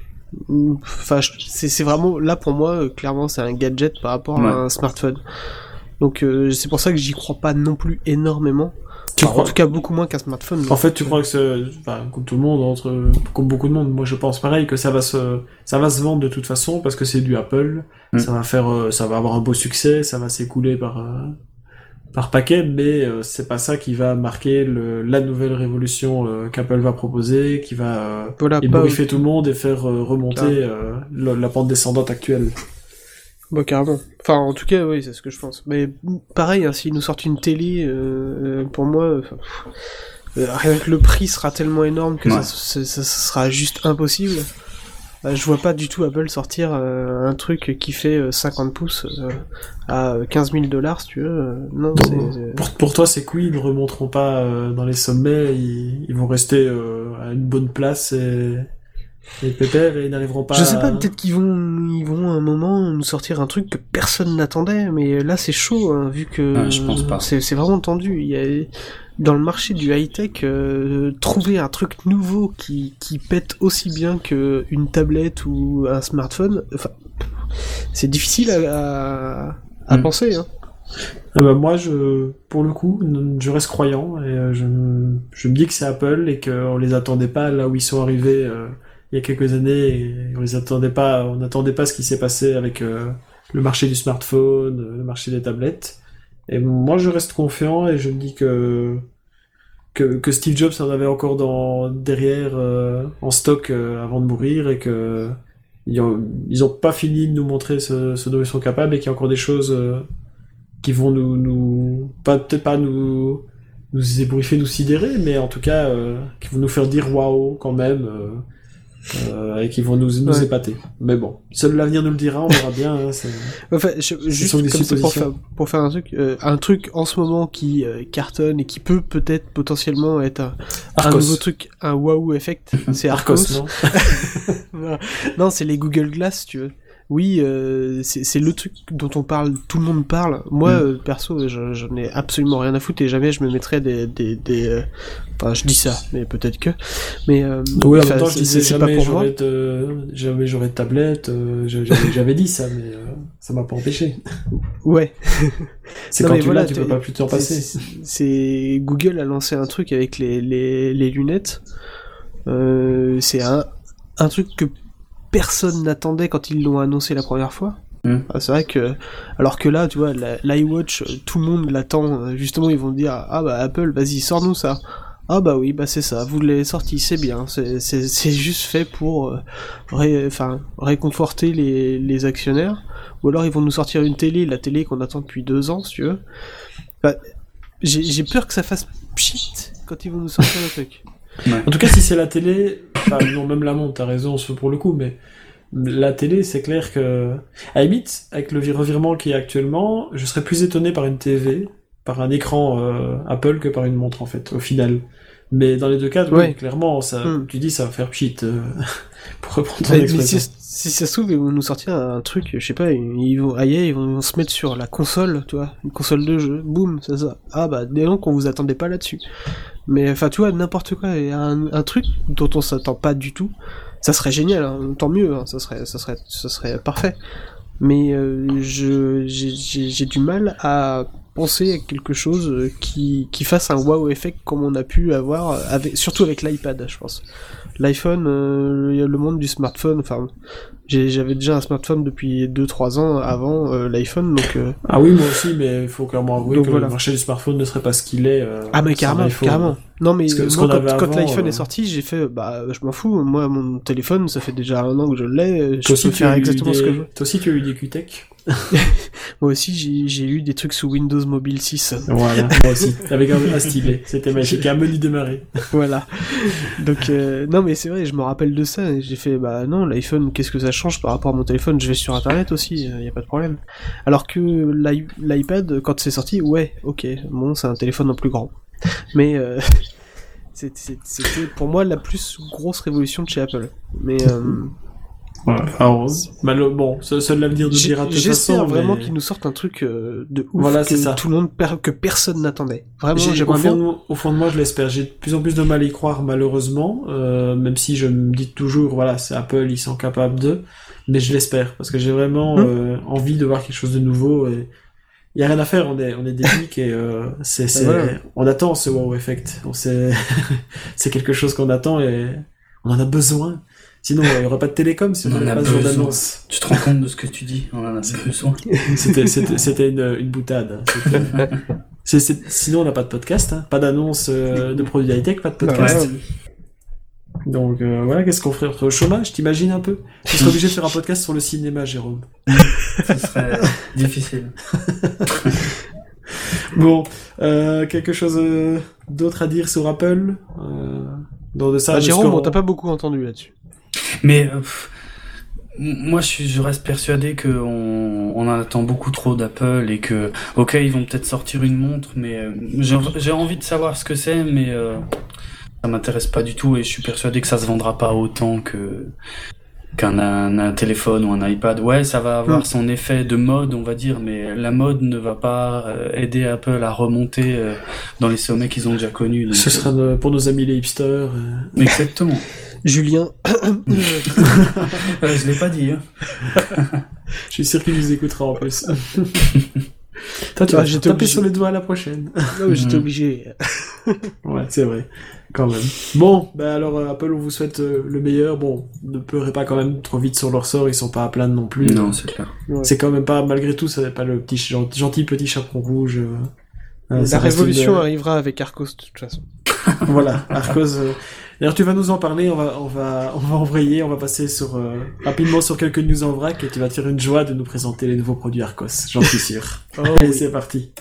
enfin c'est c'est vraiment là pour moi euh, clairement c'est un gadget par rapport Ouais. à un smartphone. Donc euh, c'est pour ça que j'y crois pas non plus énormément. Tu Enfin, crois en tout cas beaucoup moins qu'un smartphone. En fait, tu crois que c'est, enfin, comme tout le monde, entre, comme beaucoup de monde, moi je pense pareil que ça va se, ça va se vendre de toute façon parce que c'est du Apple, Mm. ça va faire, euh, ça va avoir un beau succès, ça va s'écouler par, euh, par paquet, mais euh, c'est pas ça qui va marquer le, la nouvelle révolution euh, qu'Apple va proposer, qui va euh, Voilà, pas ébouriffer tout le monde et faire euh, remonter Clairement. euh, la, la pente descendante actuelle. Bah carrément. Enfin, en tout cas, oui, c'est ce que je pense. Mais pareil, hein, s'ils nous sortent une télé, euh, pour moi, enfin, euh, rien que le prix sera tellement énorme que Ouais. ça, ça, ça sera juste impossible. Euh, je vois pas du tout Apple sortir euh, un truc qui fait euh, cinquante pouces euh, à quinze mille dollars, si tu veux. Euh, non, Donc, c'est... c'est- Pour, pour toi, c'est quoi? Ils ne remonteront pas euh, dans les sommets, ils, ils vont rester euh, à une bonne place et, et pépère et ils n'arriveront pas Je sais à... pas, peut-être qu'ils vont, ils vont à un moment nous sortir un truc que personne n'attendait, mais là c'est chaud, hein, vu que Ouais, je pense pas. c'est, c'est vraiment tendu. Il y a, dans le marché du high-tech, euh, trouver un truc nouveau qui, qui pète aussi bien qu'une tablette ou un smartphone, enfin, c'est difficile à, à, à Mm. penser. Hein. Ah bah, moi, je, pour le coup, je reste croyant et euh, je, me- je me dis que c'est Apple et qu'on les attendait pas là où ils sont arrivés euh, il y a quelques années et on les attendait pas, on n'attendait pas ce qui s'est passé avec euh, le marché du smartphone, euh, le marché des tablettes. Et moi, je reste confiant et je me dis que que, que Steve Jobs en avait encore dans derrière euh, en stock euh, avant de mourir et que ils ont, ils ont pas fini de nous montrer ce, ce dont ils sont capables et qu'il y a encore des choses euh, qui vont nous, nous pas peut-être pas nous nous ébouriffer, nous sidérer, mais en tout cas euh, qui vont nous faire dire waouh quand même euh, euh, et qui vont nous nous Ouais. épater. Mais bon, seul l'avenir nous le dira, on verra bien. Hein, c'est... Enfin, je, juste sont des comme ça pour suppositions. faire, pour faire un truc, euh, un truc en ce moment qui euh, cartonne et qui peut peut-être potentiellement être un, un Arcos. nouveau truc, un wow effect, c'est Arcos. Arcos, non? Voilà. Non, c'est les Google Glass, si tu veux. Oui, euh, c'est c'est le truc dont on parle, tout le monde parle. Moi, Mm. euh, perso, je- j'en ai absolument rien à foutre et jamais je me mettrais des... des, des euh, Enfin, je dis ça, mais peut-être que... Mais euh, Oui, en enfin, même temps, je c'est- disais c'est pas jamais pour moi. j'aurais de, jamais j'aurais de tablette, euh, j'avais, j'avais dit ça, mais euh, ça m'a pas empêché. Ouais. C'est Non, quand mais tu voilà, l'as, tu t'es- peux pas plus t'en c'est- passer. c'est- C'est Google a lancé un truc avec les, les, les lunettes. Euh, c'est un, un truc que personne n'attendait quand ils l'ont annoncé la première fois. Mm. Ah, c'est vrai que, alors que là, tu vois, la- l'iWatch, euh, tout le monde l'attend. euh, Justement, ils vont dire, ah bah Apple, vas-y, sors-nous ça. Ah bah oui, bah c'est ça, vous l'avez sorti, c'est bien. C'est, c'est, c'est juste fait pour euh, ré, enfin, réconforter les, les actionnaires. Ou alors ils vont nous sortir une télé, la télé qu'on attend depuis deux ans, si tu veux. Bah, j'ai, j'ai peur que ça fasse pchit quand ils vont nous sortir le truc. En tout cas, si c'est la télé, enfin, non, même la montre, t'as raison ce- pour le coup, mais la télé, c'est clair que, à la limite, avec le revirement qui est actuellement, je serais plus étonné par une T V, par un écran euh, Apple que par une montre, en fait, au final. Mais dans les deux cas, oui, Ouais. clairement, ça, Hmm. tu dis, ça va faire pchit, euh, pour reprendre ton Mais, mais expression. si, si ça se trouve, ils vont nous sortir un truc, je sais pas, ils vont, aïe, ils vont se mettre sur la console, tu vois, une console de jeu, boum, c'est ça. Ah bah, dis donc, on vous attendait pas là-dessus. Mais enfin, tu vois, n'importe quoi, et un, un truc dont on s'attend pas du tout, ça serait génial, hein, tant mieux, hein, ça serait, ça serait, ça serait parfait. Mais euh, je, j'ai, j'ai, j'ai du mal à penser à quelque chose qui, qui fasse un wow effect comme on a pu avoir, avec, surtout avec l'iPad, je pense. L'iPhone, euh, le monde du smartphone, enfin, j'ai, j'avais déjà un smartphone depuis deux trois ans avant euh, l'iPhone, donc... Euh... Ah oui, moi aussi, mais il faut clairement avouer Donc que voilà. le marché du smartphone ne serait pas ce qu'il est. Euh, Ah mais sans carrément, l'iPhone. carrément. Non mais Parce que- euh, ce moi, qu'on quand, avait quand avant, l'iPhone euh, est sorti, j'ai fait, bah je m'en fous, moi mon téléphone, ça fait déjà un an que je l'ai, je Toi aussi, peux tu faire as eu exactement des... ce que je veux. Toi aussi, tu as eu des Q-Tech. Moi aussi, j'ai, j'ai eu des trucs sous Windows Mobile six. Voilà, moi aussi. Avec un, un stylet. C'était magique. Un menu démarrer. Voilà. Donc, euh, non, mais c'est vrai, je me rappelle de ça, et j'ai fait, bah non, l'iPhone, qu'est-ce que ça change par rapport à mon téléphone? Je vais sur Internet aussi, il y a pas de problème. Alors que l'i- l'iPad, quand c'est sorti, ouais, ok, bon, c'est un téléphone en plus grand. Mais, euh, c'est- c'est- c'était pour moi la plus grosse révolution de chez Apple. Mais, euh, Voilà. Alors, malo- bon, seul, seul l'avenir nous dira de toute façon. J'espère vraiment mais... qu'ils nous sortent un truc euh, de ouf Voilà, que c'est ça. tout le monde per- que personne n'attendait. Vraiment, J'ai- au, j'aimerais fond bien. de, au fond de moi, je l'espère. J'ai de plus en plus de mal à y croire, malheureusement, euh, même si je me dis toujours, voilà, c'est Apple, ils sont capables de, mais je l'espère, parce que j'ai vraiment Hum. euh, envie de voir quelque chose de nouveau, et il y a rien à faire, on est, on est des geeks, et euh, c'est, c'est, Voilà. on attend ce wow effect. On sait, c'est quelque chose qu'on attend, et on en a besoin. Sinon, il n'y aurait pas de télécom si on On en n'avait a pas ce genre besoin. d'annonce. Tu te rends compte de ce que tu dis? On en a besoin. C'était, c'était, c'était une, une boutade. C'était- C'est, c'est- sinon, on n'a pas de podcast, hein. Pas d'annonce euh, de produits high-tech, pas de Bah, podcast. ouais. Donc euh, voilà, qu'est-ce qu'on ferait entre le chômage, t'imagines un peu? Tu serais obligé de faire un podcast sur le cinéma, Jérôme. Ce serait difficile. Bon, euh, quelque chose euh, d'autre à dire sur Apple euh, dans de ça Bah, parce Jérôme, qu'on- on t'a pas beaucoup entendu là-dessus. Mais euh, pff, m- moi, je, suis, je reste persuadé qu'on on en attend beaucoup trop d'Apple et que, ok, ils vont peut-être sortir une montre, mais euh, j'ai j'ai envie de savoir ce que c'est, mais euh, ça m'intéresse pas du tout et je suis persuadé que ça se vendra pas autant que qu'un un, un téléphone ou un iPad. Ouais, ça va avoir Mm. son effet de mode, on va dire, mais la mode ne va pas euh, aider Apple à remonter euh, dans les sommets qu'ils ont déjà connus. donc, Ce sera de- pour nos amis les hipsters. euh. euh, Exactement. Julien, Euh, je l'ai pas dit. Hein. Je suis sûr qu'il nous écoutera en plus. Toi, tu Ah, vas j'étais taper obligé. sur les doigts à la prochaine. non, mais j'étais Mm. obligé. Ouais, c'est vrai, quand même. Bon, bah alors euh, Apple, on vous souhaite euh, le meilleur. Bon, ne pleurez pas quand même trop vite sur leur sort, ils sont pas à plaindre non plus. Non, c'est clair. Ouais. C'est quand même pas, malgré tout, ça n'est pas le petit gentil, gentil petit chaperon rouge. euh, euh, ça La reste révolution une- arrivera avec Arcos de toute façon. Voilà, Arcos. euh, D'ailleurs, tu vas nous en parler, on va, on va, on va envoyer, on va passer sur, euh, rapidement sur quelques news en vrac et tu vas te faire une joie de nous présenter les nouveaux produits Arcos, j'en suis sûr. Oh, Allez, oui. c'est parti.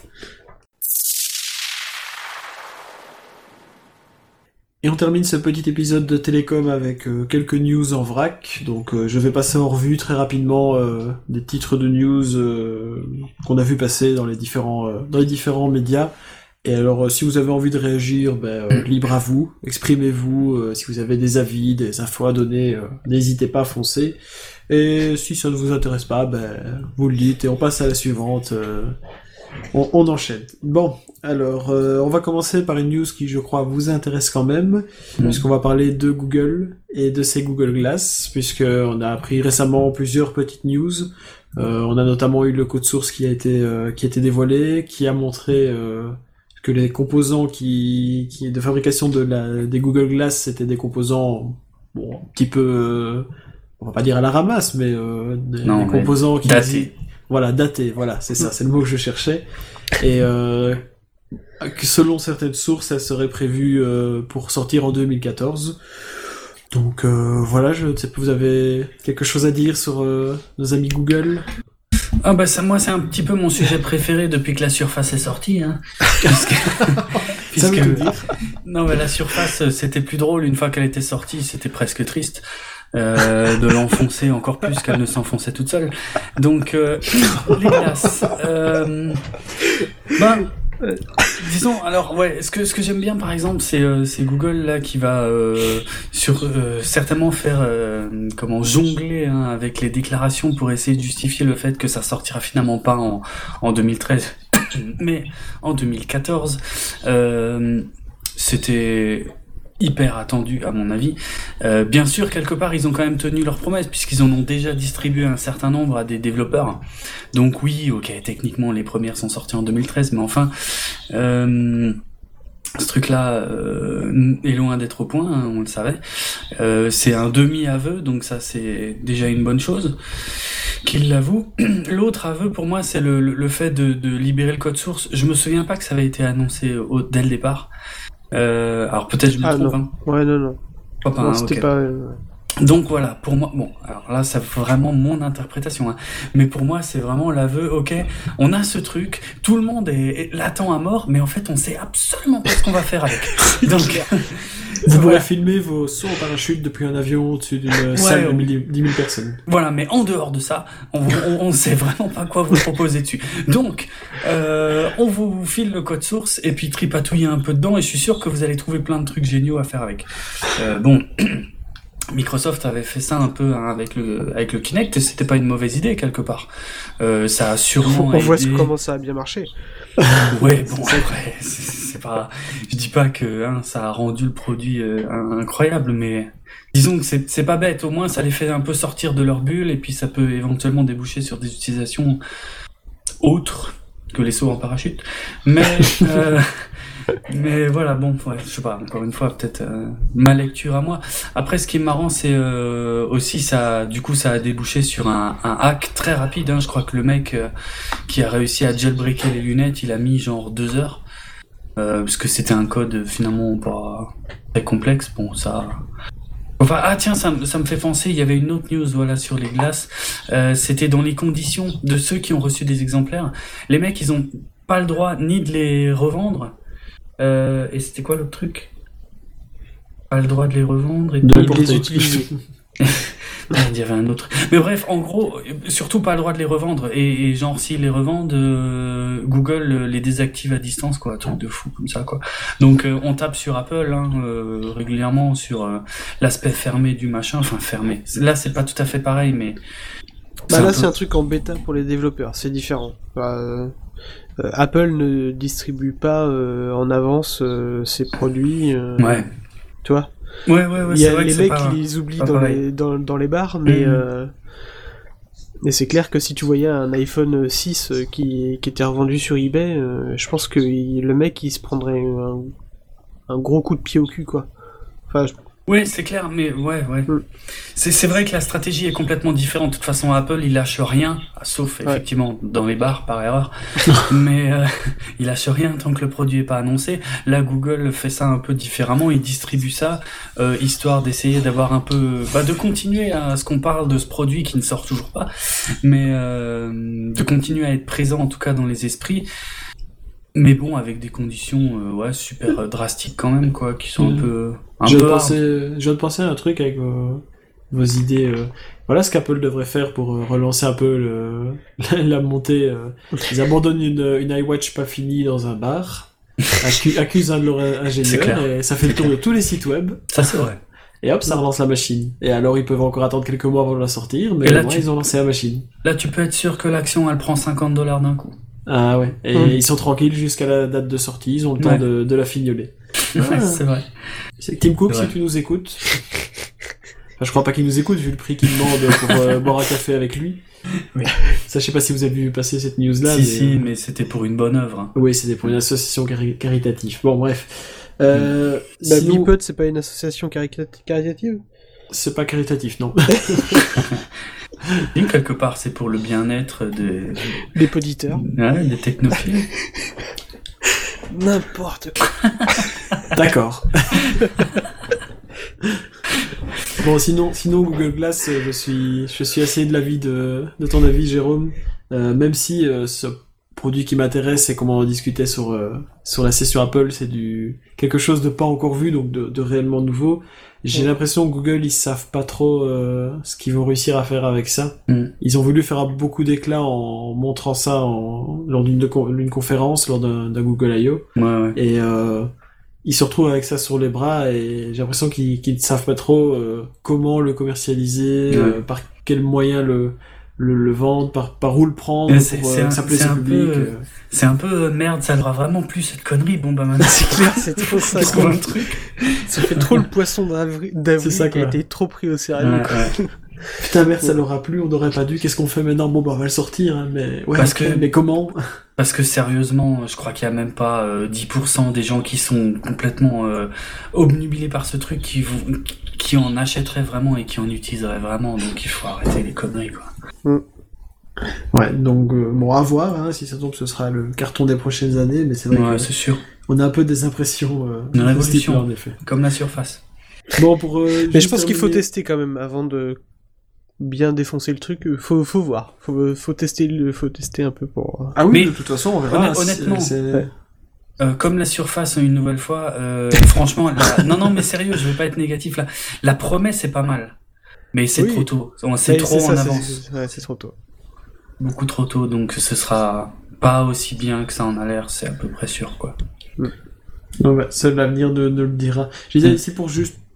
Et on termine ce petit épisode de Télécom avec euh, quelques news en vrac. Donc euh, je vais passer en revue très rapidement euh, des titres de news euh, qu'on a vu passer dans les différents euh, dans les différents médias. Et alors euh, si vous avez envie de réagir, ben, euh, libre à vous, exprimez-vous. Euh, si vous avez des avis, des infos à donner, euh, n'hésitez pas à foncer. Et si ça ne vous intéresse pas, ben vous le dites et on passe à la suivante. euh, on, on enchaîne. Bon, alors, euh, on va commencer par une news qui, je crois, vous intéresse quand même, Mm. puisqu'on va parler de Google et de ses Google Glass, puisqu'on a appris récemment plusieurs petites news. Euh, on a notamment eu le code source qui a été euh, qui a été dévoilé, qui a montré euh, que les composants qui, qui de fabrication de la des Google Glass c'était des composants bon un petit peu euh, on va pas dire à la ramasse, mais euh, des, Non, des mais composants qui datés. voilà, daté, voilà, c'est ça, c'est le mot que je cherchais. Et euh, que selon certaines sources, elle serait prévue euh, pour sortir en deux mille quatorze. Donc euh, voilà, je ne sais pas, vous avez quelque chose à dire sur euh, nos amis Google? Ah bah ça, moi c'est un petit peu mon sujet préféré depuis que la Surface est sortie. Hein. Puisque, Ça veut puisque- tout dire. Non mais la Surface c'était plus drôle une fois qu'elle était sortie, c'était presque triste euh, de l'enfoncer encore plus qu'elle ne s'enfonçait toute seule. Donc euh, les glaces. Euh, ben disons alors ouais, ce que ce que j'aime bien par exemple c'est euh, c'est Google là qui va euh, sur euh, certainement faire euh, comment jongler hein, avec les déclarations pour essayer de justifier le fait que ça sortira finalement pas en en deux mille treize mais en deux mille quatorze. Euh, c'était hyper attendu à mon avis. Euh, bien sûr, quelque part, ils ont quand même tenu leurs promesses puisqu'ils en ont déjà distribué un certain nombre à des développeurs. Donc oui, ok, techniquement, les premières sont sorties en deux mille treize, mais enfin, euh, ce truc-là euh, est loin d'être au point, hein, on le savait. Euh, c'est un demi-aveu, donc ça, c'est déjà une bonne chose qu'il l'avoue. L'autre aveu, pour moi, c'est le, le, le fait de, de libérer le code source. Je me souviens pas que ça avait été annoncé au, dès le départ. Euh, alors peut-être je me Ah, trompe, non. hein. Ouais, non, non. Oh, ben, non, c'était ok. pas. euh, Donc voilà, pour moi, bon, alors là, c'est vraiment mon interprétation, hein. Mais pour moi, c'est vraiment l'aveu, ok, on a ce truc, tout le monde est, est l'attend à mort, mais en fait, on sait absolument pas ce qu'on va faire avec. Donc, Vous pourrez voilà. filmer vos sauts en parachute depuis un avion au-dessus d'une salle de ouais. dix mille personnes. Voilà, mais en dehors de ça, on, on, on sait vraiment pas quoi vous proposer dessus. Donc, euh, on vous file le code source et puis tripatouillez un peu dedans et je suis sûr que vous allez trouver plein de trucs géniaux à faire avec. Euh, bon, Microsoft avait fait ça un peu hein, avec le avec le Kinect et c'était pas une mauvaise idée quelque part. Euh, ça a sûrement On voit aidé... comment ça a bien marché. Ouais, bon après, c'est, c'est pas, je dis pas que hein, ça a rendu le produit euh, incroyable, mais disons que c'est c'est pas bête. Au moins, ça les fait un peu sortir de leur bulle et puis ça peut éventuellement déboucher sur des utilisations autres que les sauts en parachute. Mais euh, mais voilà, bon, ouais, je sais pas, encore une fois, peut-être euh, ma lecture à moi. Après, ce qui est marrant, c'est euh, aussi, ça, du coup, ça a débouché sur un, un hack très rapide. Hein. Je crois que le mec euh, qui a réussi à jailbreaker les lunettes, il a mis genre deux heures. Euh, parce que c'était un code finalement pas très complexe. Bon, ça... Enfin, ah tiens, ça, ça me fait penser, il y avait une autre news voilà sur les glaces. Euh, c'était dans les conditions de ceux qui ont reçu des exemplaires. Les mecs, ils ont pas le droit ni de les revendre. Euh, et c'était quoi l'autre truc? Pas le droit de les revendre et de les utiliser. Il y avait un autre. Mais bref, en gros, surtout pas le droit de les revendre. Et, et genre, s'ils les revendent, euh, Google les désactive à distance, quoi. Un truc de fou comme ça, quoi. Donc, euh, on tape sur Apple hein, euh, régulièrement sur euh, l'aspect fermé du machin. Enfin, fermé. Là, c'est pas tout à fait pareil, mais... Bah là, un c'est peu... un truc en bêta pour les développeurs. C'est différent. Bah, euh, euh, Apple ne distribue pas euh, en avance euh, ses produits. Euh, ouais. Tu vois? Ouais, ouais, ouais. Il y a c'est vrai les que mecs pas, qui les oublient pas dans pareil. les, dans, dans les bars, mais, Mmh. euh, mais c'est clair que si tu voyais un iPhone six qui, qui était revendu sur eBay, euh, je pense que il, le mec il se prendrait un, un gros coup de pied au cul, quoi. Enfin, je... Oui, c'est clair, mais ouais, ouais. Mm. C'est, c'est vrai que la stratégie est complètement différente. De toute façon, Apple, il lâche rien, sauf Ouais. effectivement dans les bars par erreur, mais euh, il lâche rien tant que le produit est pas annoncé. Là, Google fait ça un peu différemment. Il distribue ça euh, histoire d'essayer d'avoir un peu, bah, de continuer à ce qu'on parle de ce produit qui ne sort toujours pas, mais euh, de continuer à être présent en tout cas dans les esprits. Mais bon, avec des conditions euh, ouais super euh, drastiques quand même, quoi, qui sont Mm. un peu un Je viens, peu de hard. penser, je viens de penser à un truc avec vos, vos idées. euh. Voilà ce qu'Apple devrait faire pour euh, relancer un peu le, la montée. euh. Ils abandonnent une, une iWatch pas finie dans un bar, accu- accusent un de leurs C'est ingénieurs, clair. et ça fait le tour de tous les sites web. Ça c'est vrai. Et hop, ça relance la machine. Et alors, ils peuvent encore attendre quelques mois avant de la sortir, mais Et là, au moins, tu- ils ont lancé la machine. Là, tu peux être sûr que l'action, elle prend cinquante dollars d'un coup. Ah ouais. Et Mm. ils sont tranquilles jusqu'à la date de sortie, ils ont le temps Ouais. de, de la fignoler. Ouais, Ah. c'est vrai. C'est Tim Cook, C'est si vrai. tu nous écoutes. Enfin, je crois pas qu'il nous écoute, vu le prix qu'il demande pour euh, boire un café avec lui. Oui. Ça, je sais pas si vous avez vu passer cette news-là. si, mais... si, mais c'était pour une bonne œuvre. hein. Oui, c'était pour une association cari- caritative. Bon, bref. Euh, Bah, sinon, Beepod, c'est pas une association caricat- caritative? c'est pas caritatif, non. Et quelque part, c'est pour le bien-être des, Les poditeurs. ouais, des technophiles. N'importe quoi. D'accord. Bon, sinon, sinon Google Glass, euh, je suis, je suis assez de l'avis de, de ton avis, Jérôme. Euh, même si euh, ce produit qui m'intéresse, et comme on en discutait sur euh, sur la session Apple, c'est du quelque chose de pas encore vu, donc de, de réellement nouveau. J'ai Ouais. l'impression que Google, ils savent pas trop euh, ce qu'ils vont réussir à faire avec ça. Mm. Ils ont voulu faire beaucoup d'éclat en montrant ça en, lors d'une, de- d'une conférence, lors d'un, d'un Google I O. Ouais, ouais. Et euh, ils se retrouvent avec ça sur les bras et j'ai l'impression qu'ils, qu'ils ne savent pas trop euh, comment le commercialiser, Ouais. euh, par quel moyen le, le, le vendre, par, par où le prendre Mais pour c'est- euh, c'est un- que ça plaise c'est au un public. peu, euh. C'est un peu euh, merde, ça devra vraiment plus cette connerie. Bon, bah maintenant, c'est clair. C'est trop ça. Qu'est-ce qu'on a le truc? Ça fait trop le poisson d'avril, d'avril C'est ça, qui a quoi. été trop pris au sérieux. Ouais, quoi. ouais. Putain merde, ça leur a plu, on n'aurait pas dû, qu'est-ce qu'on fait maintenant? Bon bah on va le sortir, hein, mais ouais, Parce ok, que- mais comment? Parce que sérieusement, je crois qu'il y a même pas euh, dix pour cent des gens qui sont complètement euh, obnubilés par ce truc qui vont, qui en achèteraient vraiment et qui en utiliseraient vraiment. Donc il faut arrêter les conneries, quoi. Ouais, donc euh, bon, à voir, hein, si ça tombe ce sera le carton des prochaines années, mais c'est vrai Ouais, que c'est sûr. on a un peu des impressions euh, Une de ce révolution. type-là, en effet. Comme la surface. Bon, pour, euh, Mais juste je pense qu'il faut terminer- tester quand même avant de bien défoncer le truc. Faut, faut voir. Faut, faut tester le, faut tester un peu pour. Ah oui, Mais de toute façon, on verra. honnêt- honnêtement, c'est- c'est- ouais. Euh, comme la surface une nouvelle fois, euh, franchement, la... non non mais sérieux, je vais pas être négatif là. La promesse est pas mal, mais c'est Oui. trop tôt. C'est Ouais, trop ça, en c'est- avance, c'est- Ouais, c'est trop tôt. beaucoup trop tôt, donc ce sera pas aussi bien que ça en a l'air, c'est à peu près sûr quoi. Non, bah, seul l'avenir ne, ne le dira. Je disais Mm. ici pour juste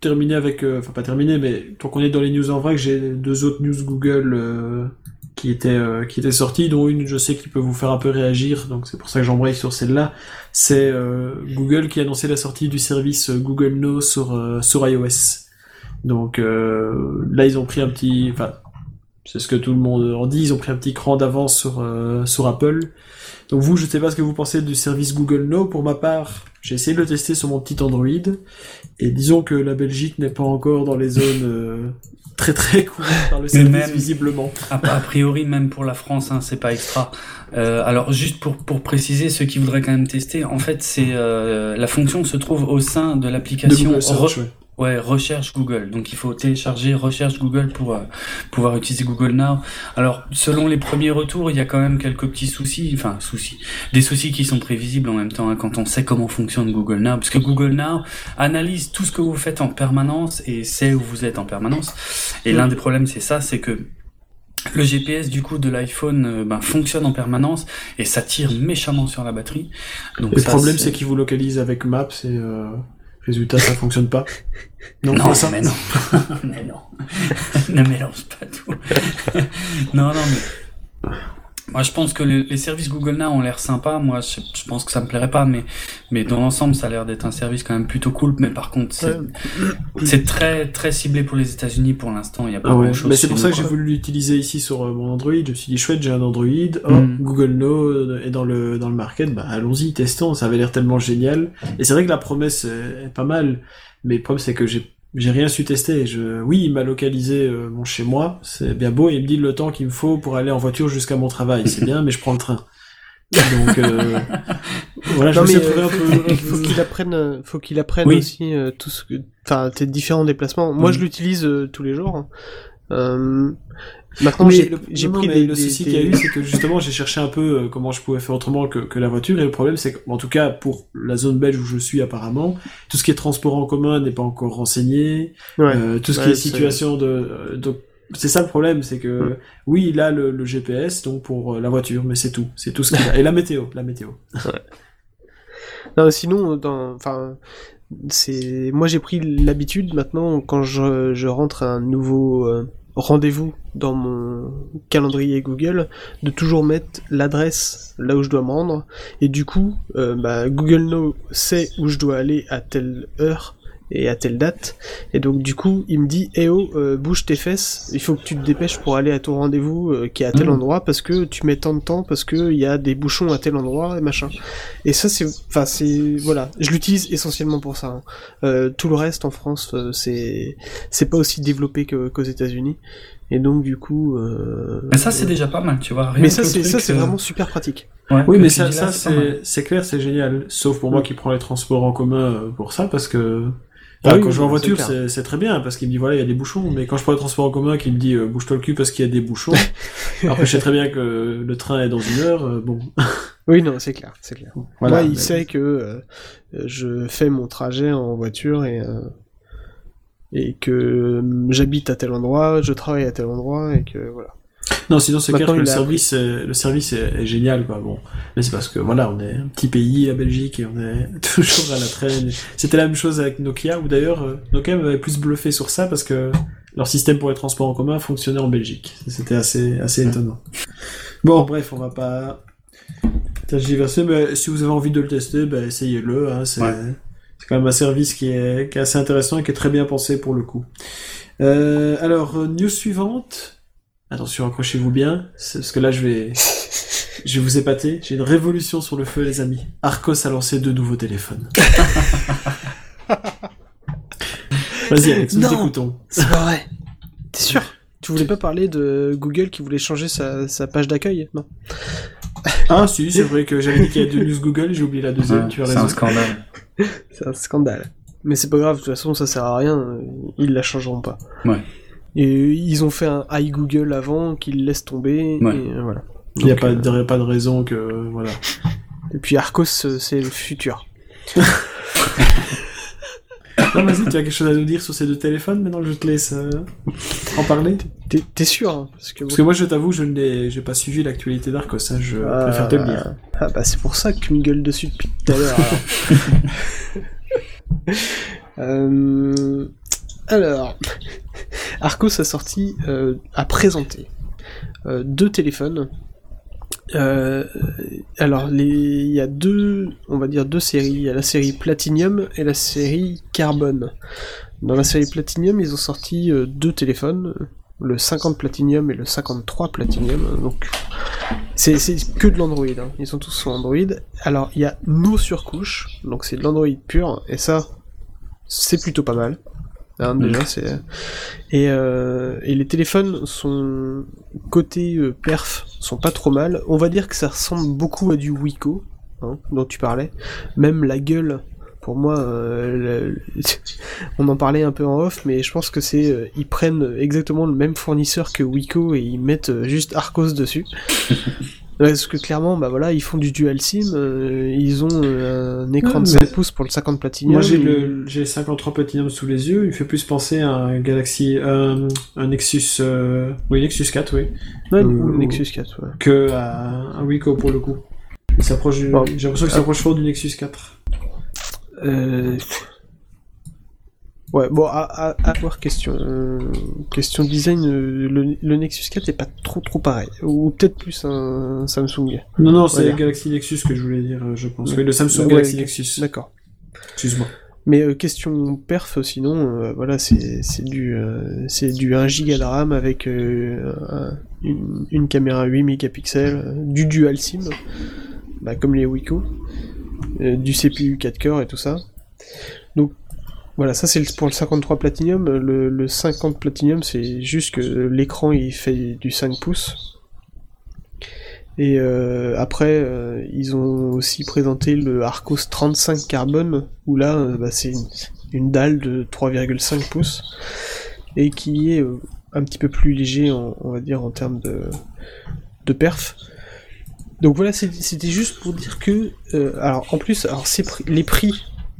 terminer avec, euh, enfin pas terminer, mais tant qu'on est dans les news en vrai, que j'ai deux autres news Google euh, qui étaient euh, qui étaient sorties, dont une je sais qui peut vous faire un peu réagir, donc c'est pour ça que j'embraye sur celle-là. C'est euh, Google qui a annoncé la sortie du service Google Now sur euh, sur iOS. Donc euh, là ils ont pris un petit, enfin c'est ce que tout le monde en dit, ils ont pris un petit cran d'avance sur euh, sur Apple. Donc vous, je sais pas ce que vous pensez du service Google Now. Pour ma part, j'ai essayé de le tester sur mon petit Android, et disons que la Belgique n'est pas encore dans les zones euh, très très couvertes par le service, même, visiblement. A, a priori, même pour la France, hein, c'est pas extra. Euh, alors juste pour pour préciser, ceux qui voudraient quand même tester, en fait, c'est euh, la fonction se trouve au sein de l'application. De Google Search, ouais. Ouais, recherche Google. Donc il faut télécharger recherche Google pour euh, pouvoir utiliser Google Now. Alors selon les premiers retours, il y a quand même quelques petits soucis, enfin soucis, des soucis qui sont prévisibles en même temps hein, quand on sait comment fonctionne Google Now, parce que Google Now analyse tout ce que vous faites en permanence et sait où vous êtes en permanence. Et mmh. l'un des problèmes c'est ça, c'est que le G P S du coup de l'iPhone euh, ben, fonctionne en permanence et ça tire méchamment sur la batterie. Donc le ça, problème c'est, c'est qu'il vous localise avec Maps et euh... résultat, ça fonctionne pas. Non, non ça. mais non. mais non. Ne mélange pas tout. non, non, mais... Moi, je pense que les, les services Google Now ont l'air sympas. Moi, je, je pense que ça me plairait pas, mais, mais dans l'ensemble, ça a l'air d'être un service quand même plutôt cool. Mais par contre, c'est, ouais. c'est très, très ciblé pour les États-Unis pour l'instant. Il y a pas ah ouais. grand chose. Mais c'est pour ça que j'ai voulu l'utiliser ici sur euh, mon Android. Je me suis dit, chouette, j'ai un Android. Oh, mm. Google Now est dans le, dans le market. Bah, allons-y, testons. Ça avait l'air tellement génial. Et c'est vrai que la promesse est, est pas mal. Mais le problème, c'est que j'ai, j'ai rien su tester. Je, oui, il m'a localisé euh, mon chez moi. C'est bien beau. Et il me dit le temps qu'il me faut pour aller en voiture jusqu'à mon travail. C'est bien, mais je prends le train. Donc, euh, voilà, non, je mais, me suis euh, un peu... faut qu'il apprenne, faut qu'il apprenne oui. aussi euh, tout ce que, enfin, tes différents déplacements. Moi, oui. je l'utilise euh, tous les jours. Hein. Euh, maintenant, mais j'ai, le, j'ai non, pris non, des, le des, souci des... qu'il y a eu, c'est que justement, j'ai cherché un peu euh, comment je pouvais faire autrement que, que la voiture, et le problème, c'est qu'en tout cas, pour la zone belge où je suis apparemment, tout ce qui est transport en commun n'est pas encore renseigné, ouais. euh, tout ce ouais, qui est situation c'est... de, de c'est ça le problème, c'est que mmh. oui, il a le, le G P S donc pour la voiture, mais c'est tout, c'est tout ce qu'il a. Et la météo, la météo. Ouais. Non, sinon, dans, enfin, c'est, moi j'ai pris l'habitude maintenant quand je, je rentre à un nouveau euh, rendez-vous dans mon calendrier Google de toujours mettre l'adresse là où je dois me rendre, et du coup, euh, bah, Google Now sait où je dois aller à telle heure et à telle date, et donc du coup il me dit eh oh euh, bouge tes fesses, il faut que tu te dépêches pour aller à ton rendez-vous euh, qui est à tel mmh. endroit parce que tu mets tant de temps, parce que il y a des bouchons à tel endroit et machin. Et ça c'est, enfin c'est, voilà, je l'utilise essentiellement pour ça. Hein. Euh, tout le reste en France euh, c'est c'est pas aussi développé que, qu'aux États-Unis. Et donc du coup. Euh, mais ça c'est euh... déjà pas mal, tu vois. Rien mais ça c'est truc, ça c'est euh... vraiment super pratique. Ouais, oui, mais ça, là, ça c'est, c'est clair, c'est génial. Sauf pour mmh. moi qui prends les transports en commun pour ça, parce que. Enfin, ah oui, quand je vais en voiture, c'est, c'est, c'est très bien, parce qu'il me dit, voilà, il y a des bouchons, mais quand je prends le transport en commun, qu'il me dit, euh, bouge-toi le cul parce qu'il y a des bouchons, après, je sais très bien que le train est dans une heure, euh, bon. Oui, non, c'est clair, c'est clair. Voilà, Moi, il mais... sait que euh, je fais mon trajet en voiture et, euh, et que j'habite à tel endroit, je travaille à tel endroit, et que, voilà. Non, sinon c'est Maintenant, clair que le service, est, le service est, est génial, quoi. Bon, mais c'est parce que voilà, on est un petit pays, la Belgique, et on est toujours à la traîne. C'était la même chose avec Nokia, où d'ailleurs euh, Nokia m'avait plus bluffé sur ça parce que leur système pour les transports en commun fonctionnait en Belgique. C'était assez, assez étonnant. Bon, bref, on va pas tergiverser, mais si vous avez envie de le tester, ben essayez-le. Hein, c'est, ouais. c'est quand même un service qui est, qui est assez intéressant et qui est très bien pensé pour le coup. Euh, alors, news suivante. Attention, accrochez-vous bien, parce que là, je vais, je vais vous épater. J'ai une révolution sur le feu, les amis. Arcos a lancé deux nouveaux téléphones. Vas-y, Alex, nous t'écoutons. C'est pas vrai. T'es sûr? Tu voulais pas parler de Google qui voulait changer sa, sa page d'accueil? Non. Ah, si, c'est vrai que j'avais dit qu'il y a deux news Google, j'ai oublié la deuxième, ouais, tu as raison. C'est un scandale. C'est un scandale. Mais c'est pas grave, de toute façon, ça sert à rien, ils la changeront pas. Ouais. Et ils ont fait un Hi Google avant qu'ils laissent tomber, ouais. et voilà. Il n'y a pas, euh... pas de raison que, voilà. Et puis Arcos, c'est le futur. Non, vas-y, tu as quelque chose à nous dire sur ces deux téléphones, maintenant que je te laisse euh, en parler? T'es, t'es sûr, hein, parce que, parce que moi, je t'avoue, je n'ai j'ai pas suivi l'actualité d'Arcos, hein, je ah, préfère te le dire. Ah bah c'est pour ça que tu me gueules dessus depuis tout à l'heure. euh... Alors, Arcos a sorti, euh, a présenté euh, deux téléphones. Euh, alors, les, il y a deux, on va dire deux séries. Il y a la série Platinum et la série Carbone. Dans la série Platinum, ils ont sorti euh, deux téléphones, le cinquante Platinum et le cinquante-trois Platinum. Donc, c'est, c'est que de l'Android. Hein. Ils sont tous sur Android. Alors, il y a no surcouche, donc c'est de l'Android pur, et ça, c'est plutôt pas mal. Hein, déjà, c'est... Et, euh, et les téléphones sont côté euh, perf sont pas trop mal. On va dire que ça ressemble beaucoup à du Wiko, hein, dont tu parlais. Même la gueule, pour moi, euh, le... on en parlait un peu en off, mais je pense que c'est euh, ils prennent exactement le même fournisseur que Wiko et ils mettent euh, juste Arcos dessus. Parce que clairement, bah voilà, ils font du dual SIM, euh, ils ont euh, un écran Ouais, de mais... cinq pouces pour le cinquante Platinum. Moi j'ai et... le j'ai le cinquante-trois Platinum sous les yeux, il fait plus penser à un Galaxy, euh, un Nexus, euh... oui Nexus quatre, oui. Ouais, euh, Nexus quatre, ouais. Que à un Wiko pour le coup. Il s'approche du... bon. J'ai l'impression qu'il s'approche fort du Nexus quatre. Euh... Ouais, bon, à, à, à voir, question, euh, question design, euh, le, le Nexus quatre est pas trop trop pareil, ou peut-être plus un, un Samsung. Non, non, c'est voilà. le Galaxy Nexus que je voulais dire, je pense. Ouais. Oui, le Samsung ouais, Galaxy ouais, Nexus. D'accord. Excuse-moi. Mais euh, question perf, sinon, euh, voilà, c'est, c'est du, euh, c'est du un giga de RAM avec euh, un, une, une caméra huit mégapixels, euh, du dual SIM, bah, comme les Wiko, euh, du C P U quatre cœurs et tout ça. Donc, voilà, ça c'est pour le cinquante-trois Platinum. Le, le cinquante Platinum, c'est juste que l'écran il fait du cinq pouces. Et euh, après, euh, ils ont aussi présenté le Arcos trente-cinq Carbone, où là, euh, bah, c'est une, une dalle de trois virgule cinq pouces, et qui est euh, un petit peu plus léger, en, on va dire, en termes de, de perf. Donc voilà, c'était juste pour dire que... Euh, alors, en plus, alors c'est les prix...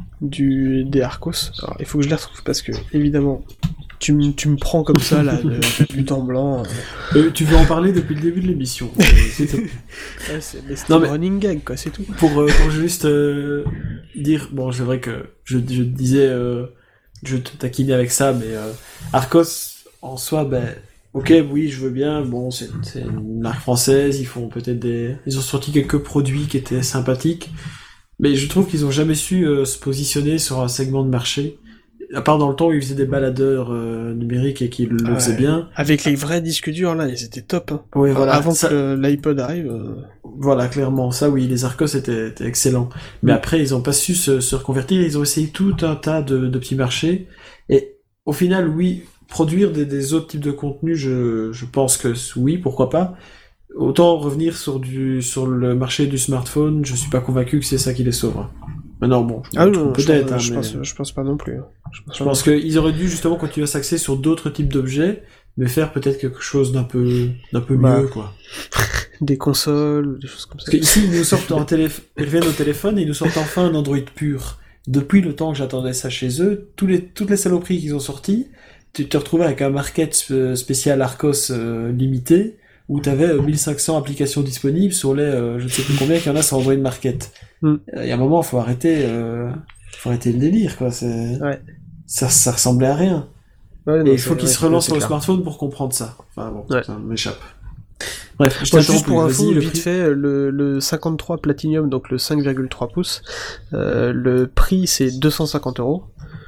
Du, des Arcos. Alors, il faut que je les retrouve parce que, évidemment, tu, m- tu me prends comme ça, là, de, de but en blanc. Euh, tu veux en parler depuis le début de l'émission. C'est tout. Ouais, c'est mais c'est Non, un mais- running gag, quoi, c'est tout. Pour, euh, pour juste euh, dire, bon, c'est vrai que je, je te disais, euh, je te taquinais avec ça, mais euh, Arcos, en soi, ben, ok, oui, je veux bien, bon, c'est, c'est une marque française, ils font peut-être des... Ils ont sorti quelques produits qui étaient sympathiques, mais je trouve qu'ils ont jamais su euh, se positionner sur un segment de marché, à part dans le temps où ils faisaient des baladeurs euh, numériques et qu'ils le Ouais. faisaient bien. Avec les vrais disques durs, là, ils étaient top. Hein. Oui, voilà. Avant ça- que l'iPod arrive. euh, Voilà, clairement, ça oui, les Arcos étaient, étaient excellents. Mais Mm. après, ils ont pas su se, se reconvertir, ils ont essayé tout un tas de, de petits marchés. Et au final, oui, produire des, des autres types de contenus, je, je pense que oui, pourquoi pas. Autant revenir sur du sur le marché du smartphone, je suis pas convaincu que c'est ça qui les sauve. Maintenant, bon, je me Ah trompe non, je, peut-être, pense, hein, je, mais pense, je pense pas non plus. hein. Je pense, je pas pense non qu'ils auraient dû justement continuer à s'axer sur d'autres types d'objets, mais faire peut-être quelque chose d'un peu d'un peu Bah, mieux, quoi. plus. Des consoles, des choses comme ça. Parce qu'ici, ils nous sortent un téléphone, ils reviennent au téléphone et ils nous sortent enfin un Android pur. Depuis le temps que j'attendais ça chez eux, tous les, toutes les saloperies qu'ils ont sorties, tu te retrouvais avec un market sp- spécial Arcos euh, limité, où t'avais euh, mille cinq cents applications disponibles sur les, euh, je ne sais plus combien qu'il y en a sur Android Market. Mm. Il y a un moment, faut arrêter, euh, faut arrêter le délire, quoi. C'est, Ouais. ça, ça ressemblait à rien. Ouais, Et non, il faut c'est- qu'ils ouais, se relancent c'est sur le clair. smartphone pour comprendre ça. Enfin bon, Ouais. ça m'échappe. Bref, je Ouais, t'interromps juste pour plus. info, Vas-y, le vite prix. fait, le, le cinquante-trois Platinum, donc le cinq virgule trois pouces, euh, le prix c'est deux cent cinquante euros.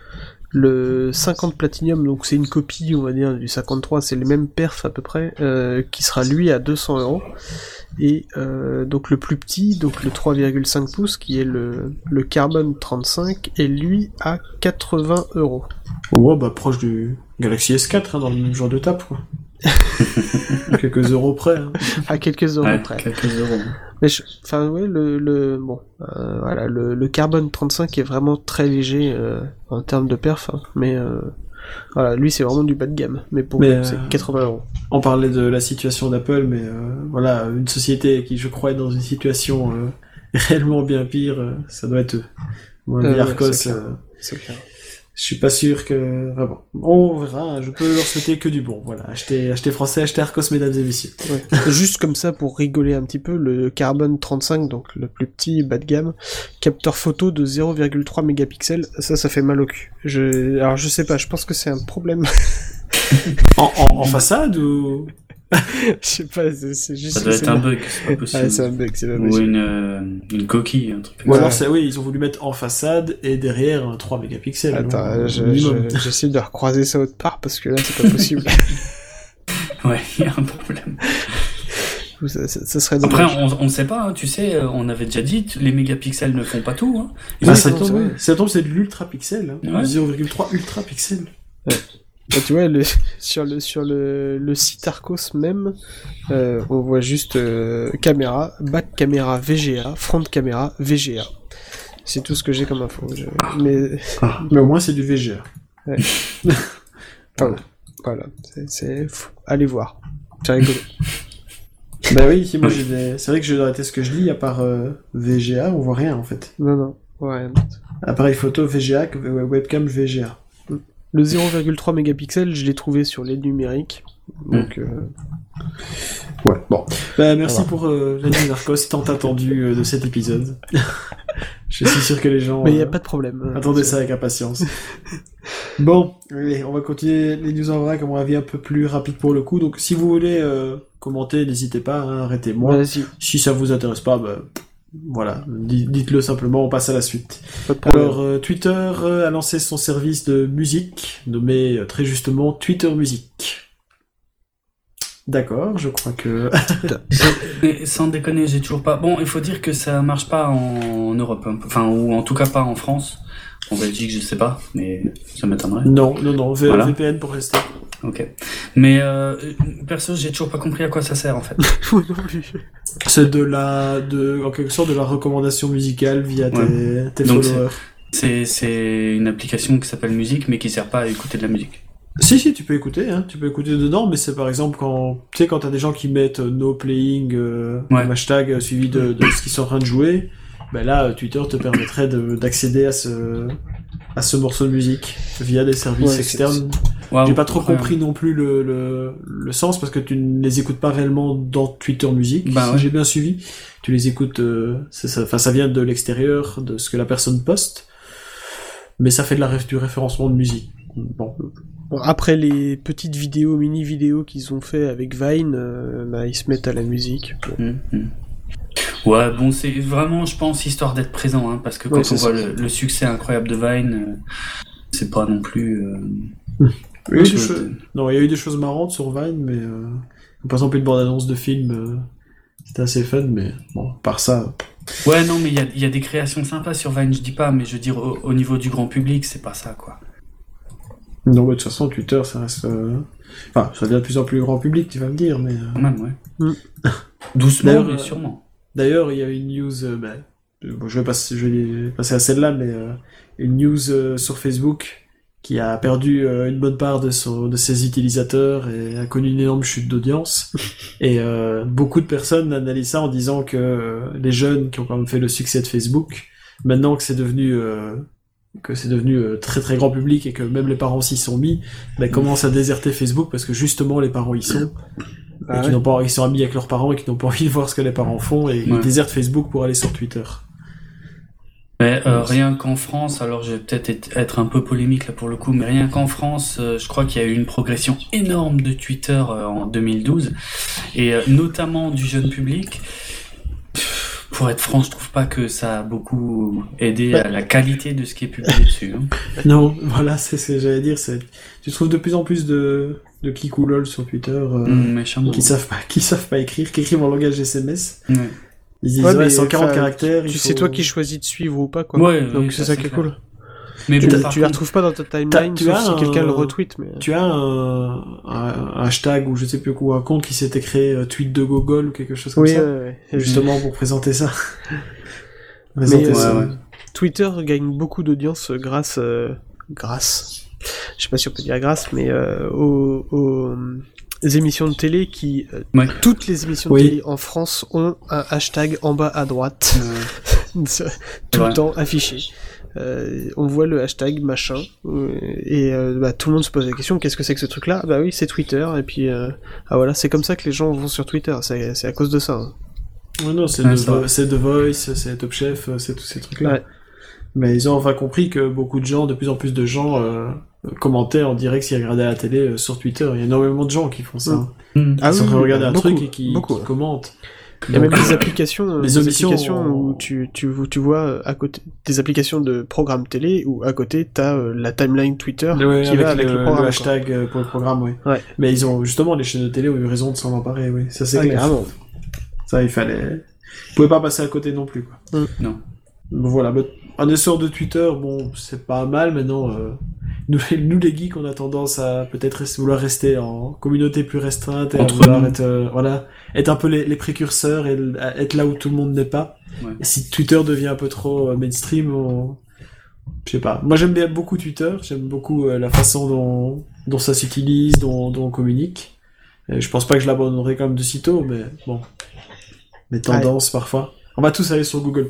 Le cinquante Platinum, donc c'est une copie, on va dire, du cinquante-trois, c'est les mêmes perfs à peu près, euh, qui sera lui à deux cents euros. Et euh, donc le plus petit, donc le trois virgule cinq pouces, qui est le, le Carbone trente-cinq, est lui à quatre-vingts euros. Ouais, bah proche du Galaxy S quatre, hein, dans le même genre de tape, quoi. Quelques euros près. Hein. À quelques euros Ouais, près. quelques euros. Mais je- enfin ouais, le, le bon, euh, voilà, le, le Carbone trente-cinq est vraiment très léger euh, en termes de perf, hein, mais euh, voilà, lui c'est vraiment du bas de gamme. Mais pour Mais, lui, euh, c'est quatre-vingts euros. On parlait de la situation d'Apple, mais euh, voilà, une société qui, je crois, est dans une situation euh, réellement bien pire, euh, ça doit être eux. Moi, Euh, les Arcos, c'est clair. euh, C'est clair. Je suis pas sûr que... Enfin bon, on verra, je peux leur souhaiter que du bon, voilà. Achetez, achetez français, achetez Arcos, mesdames et messieurs. Ouais. Juste comme ça, pour rigoler un petit peu, le Carbon trente-cinq, donc le plus petit bas de gamme, capteur photo de zéro virgule trois mégapixels, ça, ça fait mal au cul. Je... Alors je sais pas, je pense que c'est un problème. en, en, en façade ou... Je sais pas, c'est, c'est juste... Ça doit être un bug, c'est pas possible. Ouais, c'est un bug, c'est pas Ou possible. une, euh, une coquille, un truc comme Ou ça. alors, c'est, oui, ils ont voulu mettre en façade et derrière un trois mégapixels. Attends, alors, je, minimum. je, j'essaie de recroiser ça autre part, parce que là, c'est pas possible. Ouais, il y a un problème. ça, ça, ça serait Après, dommage. on, on sait pas, hein, tu sais, on avait déjà dit, les mégapixels ne font pas tout. Hein. Ah, Oui, ça, c'est tombe, vrai. oui. ça tombe, c'est de l'ultra pixel. Hein. Ouais. zéro virgule trois ultra pixel. Bah, tu vois, le, sur le sur le, le site Arcos même, euh, on voit juste euh, caméra, back caméra V G A, front caméra V G A. C'est tout ce que j'ai comme info. Je... Mais Ah, mais au moins, c'est du V G A. enfin, voilà, c'est, c'est... faut- allez voir. C'est rigolo. Bah oui, moi, j'ai des... c'est vrai que j'ai arrêté ce que je lis, à part euh, V G A, on voit rien en fait. Non, non, ouais. Appareil photo V G A, webcam V G A. Le zéro virgule trois mégapixels, je l'ai trouvé sur l'aide numérique. Donc, euh, Ouais, bon. Bah, merci Voilà. pour euh, la news Arcos tant attendue euh, de cet épisode. Je suis sûr que les gens mais il n'y a euh, pas de problème. attendaient ça avec impatience. Bon, allez, on va continuer les news en vrai, comme on avis un peu plus rapide pour le coup. Donc, si vous voulez euh, commenter, n'hésitez pas, hein, arrêtez-moi. Vas-y, Si ça vous intéresse pas, bah, voilà, D- dites-le simplement, on passe à la suite. pas de problème. Alors, euh, Twitter euh, a lancé son service de musique, nommé euh, très justement Twitter Music. D'accord, je crois que... Mais sans déconner, j'ai toujours pas. Bon, il faut dire que ça marche pas en Europe, hein. Enfin, ou en tout cas pas en France. En Belgique, je sais pas, mais ça m'étonnerait. non, non, non, v- Voilà. V P N pour rester. Ok. Mais euh, perso, j'ai toujours pas compris à quoi ça sert en fait. Ouais, non plus. C'est de la, de, en quelque sorte, de la recommandation musicale via tes, Ouais. tes Donc, followers. C'est c'est une application qui s'appelle Musique, mais qui sert pas à écouter de la musique. Si, si, tu peux écouter, hein, tu peux écouter dedans, mais c'est par exemple quand, tu sais, quand t'as des gens qui mettent euh, no playing, euh, Ouais. comme hashtag euh, suivi de, de ce qu'ils sont en train de jouer, ben là, euh, Twitter te permettrait de, d'accéder à ce, à ce morceau de musique via des services Ouais, c'est- externes. Waouh. J'ai pas trop Après, compris non plus le, le, le sens parce que tu ne les écoutes pas réellement dans Twitter Music, Bah si ouais. j'ai bien suivi. Tu les écoutes, euh, c'est ça, enfin ça vient de l'extérieur, de ce que la personne poste, mais ça fait de la ré- du référencement de musique. Bon, Bon, après les petites vidéos, mini-vidéos qu'ils ont fait avec Vine, euh, bah, ils se mettent à la musique. Bon. hum, hum. Ouais, bon, c'est vraiment, je pense, histoire d'être présent, hein, parce que quand Ouais, on c'est voit ça. le, le succès incroyable de Vine, euh, c'est pas non plus. Euh, il y a eu des chose choses- de- non, il y a eu des choses marrantes sur Vine, mais euh, par exemple une bande-annonce de film, euh, c'était assez fun, mais bon, par ça. Ouais, non, mais il y a, il y a des créations sympas sur Vine, je dis pas, mais je veux dire, au, au niveau du grand public, c'est pas ça, quoi. Non, mais de toute façon, Twitter, ça reste. euh, Enfin, ça devient de plus en plus grand public, tu vas me dire, mais. euh, Quand même, ouais. Mm. Doucement, D'ailleurs, mais euh, sûrement. D'ailleurs, il y a une news, euh, ben, euh, bon, je vais passer, je vais passer à celle-là, mais euh, une news euh, sur Facebook qui a perdu euh, une bonne part de, son, de ses utilisateurs et a connu une énorme chute d'audience. Et euh, beaucoup de personnes analysent ça en disant que euh, les jeunes qui ont quand même fait le succès de Facebook, maintenant que c'est devenu euh, que c'est devenu euh, très très grand public et que même les parents s'y sont mis, ben, commencent à déserter Facebook parce que justement les parents y sont. Bah et qui ouais. n'ont pas, ils sont amis avec leurs parents et qui n'ont pas envie de voir ce que les parents font et ils Ouais. désertent Facebook pour aller sur Twitter. Mais euh, Ouais. rien qu'en France, alors je vais peut-être être- être un peu polémique là pour le coup, mais rien qu'en France, euh, je crois qu'il y a eu une progression énorme de Twitter euh, en deux mille douze, et euh, notamment du jeune public. Pff, Pour être franc, je trouve pas que ça a beaucoup aidé à la qualité de ce qui est publié dessus. Hein. Non, voilà, c'est ce que j'allais dire. C'est, tu trouves de plus en plus de, de clics ou lol sur Twitter euh, Mmh, méchamment. qui savent pas, qui savent pas écrire, qui écrivent en langage S M S. Ouais. Ils disent Ouais, ouais, mais, cent quarante enfin, caractères. Tu il sais faut- toi qui choisis de suivre ou pas, quoi. Ouais, Donc oui, c'est ça, ça c'est qui est clair. cool. Mais Tu, bon, la- par tu la contre- retrouves pas dans ta T'as- timeline, tu sauf as si un- quelqu'un le retweet, mais... Tu as un, un, un hashtag ou je sais plus quoi, un compte qui s'était créé euh, tweet de Gogol ou quelque chose comme Oui, ça, ouais, ouais. justement pour présenter ça. présenter Mais, ça. ouais, ouais. Twitter gagne beaucoup d'audience grâce... euh, grâce... Je sais pas si on peut dire grâce, mais euh, aux, aux, euh, émissions de télé qui... euh, Ouais. Toutes les émissions Oui. de télé en France ont un hashtag en bas à droite, Euh, tout Ouais. le temps affiché. euh, on voit le hashtag machin, euh, et euh, bah, tout le monde se pose la question, qu'est-ce que c'est que ce truc-là? Bah oui, c'est Twitter, et puis euh, ah voilà, c'est comme ça que les gens vont sur Twitter, c'est, c'est à cause de ça. Hein. Ouais, non, c'est, Ouais, The, ça Vo- va. c'est The Voice, c'est Top Chef, c'est tous ces trucs-là. Ouais. Mais ils ont enfin compris que beaucoup de gens, de plus en plus de gens, euh, commentaient en direct s'ils regardaient la télé euh, sur Twitter. Il y a énormément de gens qui font ça. Mm. Hein. Mm. Ah Ils sont en train de regarder un beaucoup, truc et qui, beaucoup, qui ouais. commentent. Il y a Donc, même des applications, euh, les des omissions applications en- où tu, tu, tu vois euh, à côté, des applications de programmes télé, où à côté t'as euh, la timeline Twitter Ouais, qui avec, va avec le, le, le programme. quoi. hashtag euh, pour le programme, oui. Ouais. Mais ils ont, justement, les chaînes de télé ont eu raison de s'en emparer, oui. Ça, c'est Ah, clair. carrément. Ça, il fallait... Vous pouvez pas passer à côté non plus, quoi. Mm. Non. Bon, voilà. Mais un essor de Twitter, bon, c'est pas mal, maintenant, euh, nous, nous, les geeks, on a tendance à peut-être rester- vouloir rester en communauté plus restreinte et Entre à vouloir nous. être, euh, voilà, être un peu les, les précurseurs et l- à être là où tout le monde n'est pas. Ouais. Et si Twitter devient un peu trop euh, mainstream, on... je sais pas. Moi, j'aime bien beaucoup Twitter. J'aime beaucoup euh, la façon dont, dont ça s'utilise, dont, dont on communique. Et je pense pas que je l'abandonnerai quand même de sitôt, mais bon. Mes tendances, parfois. On va tous aller sur Google+.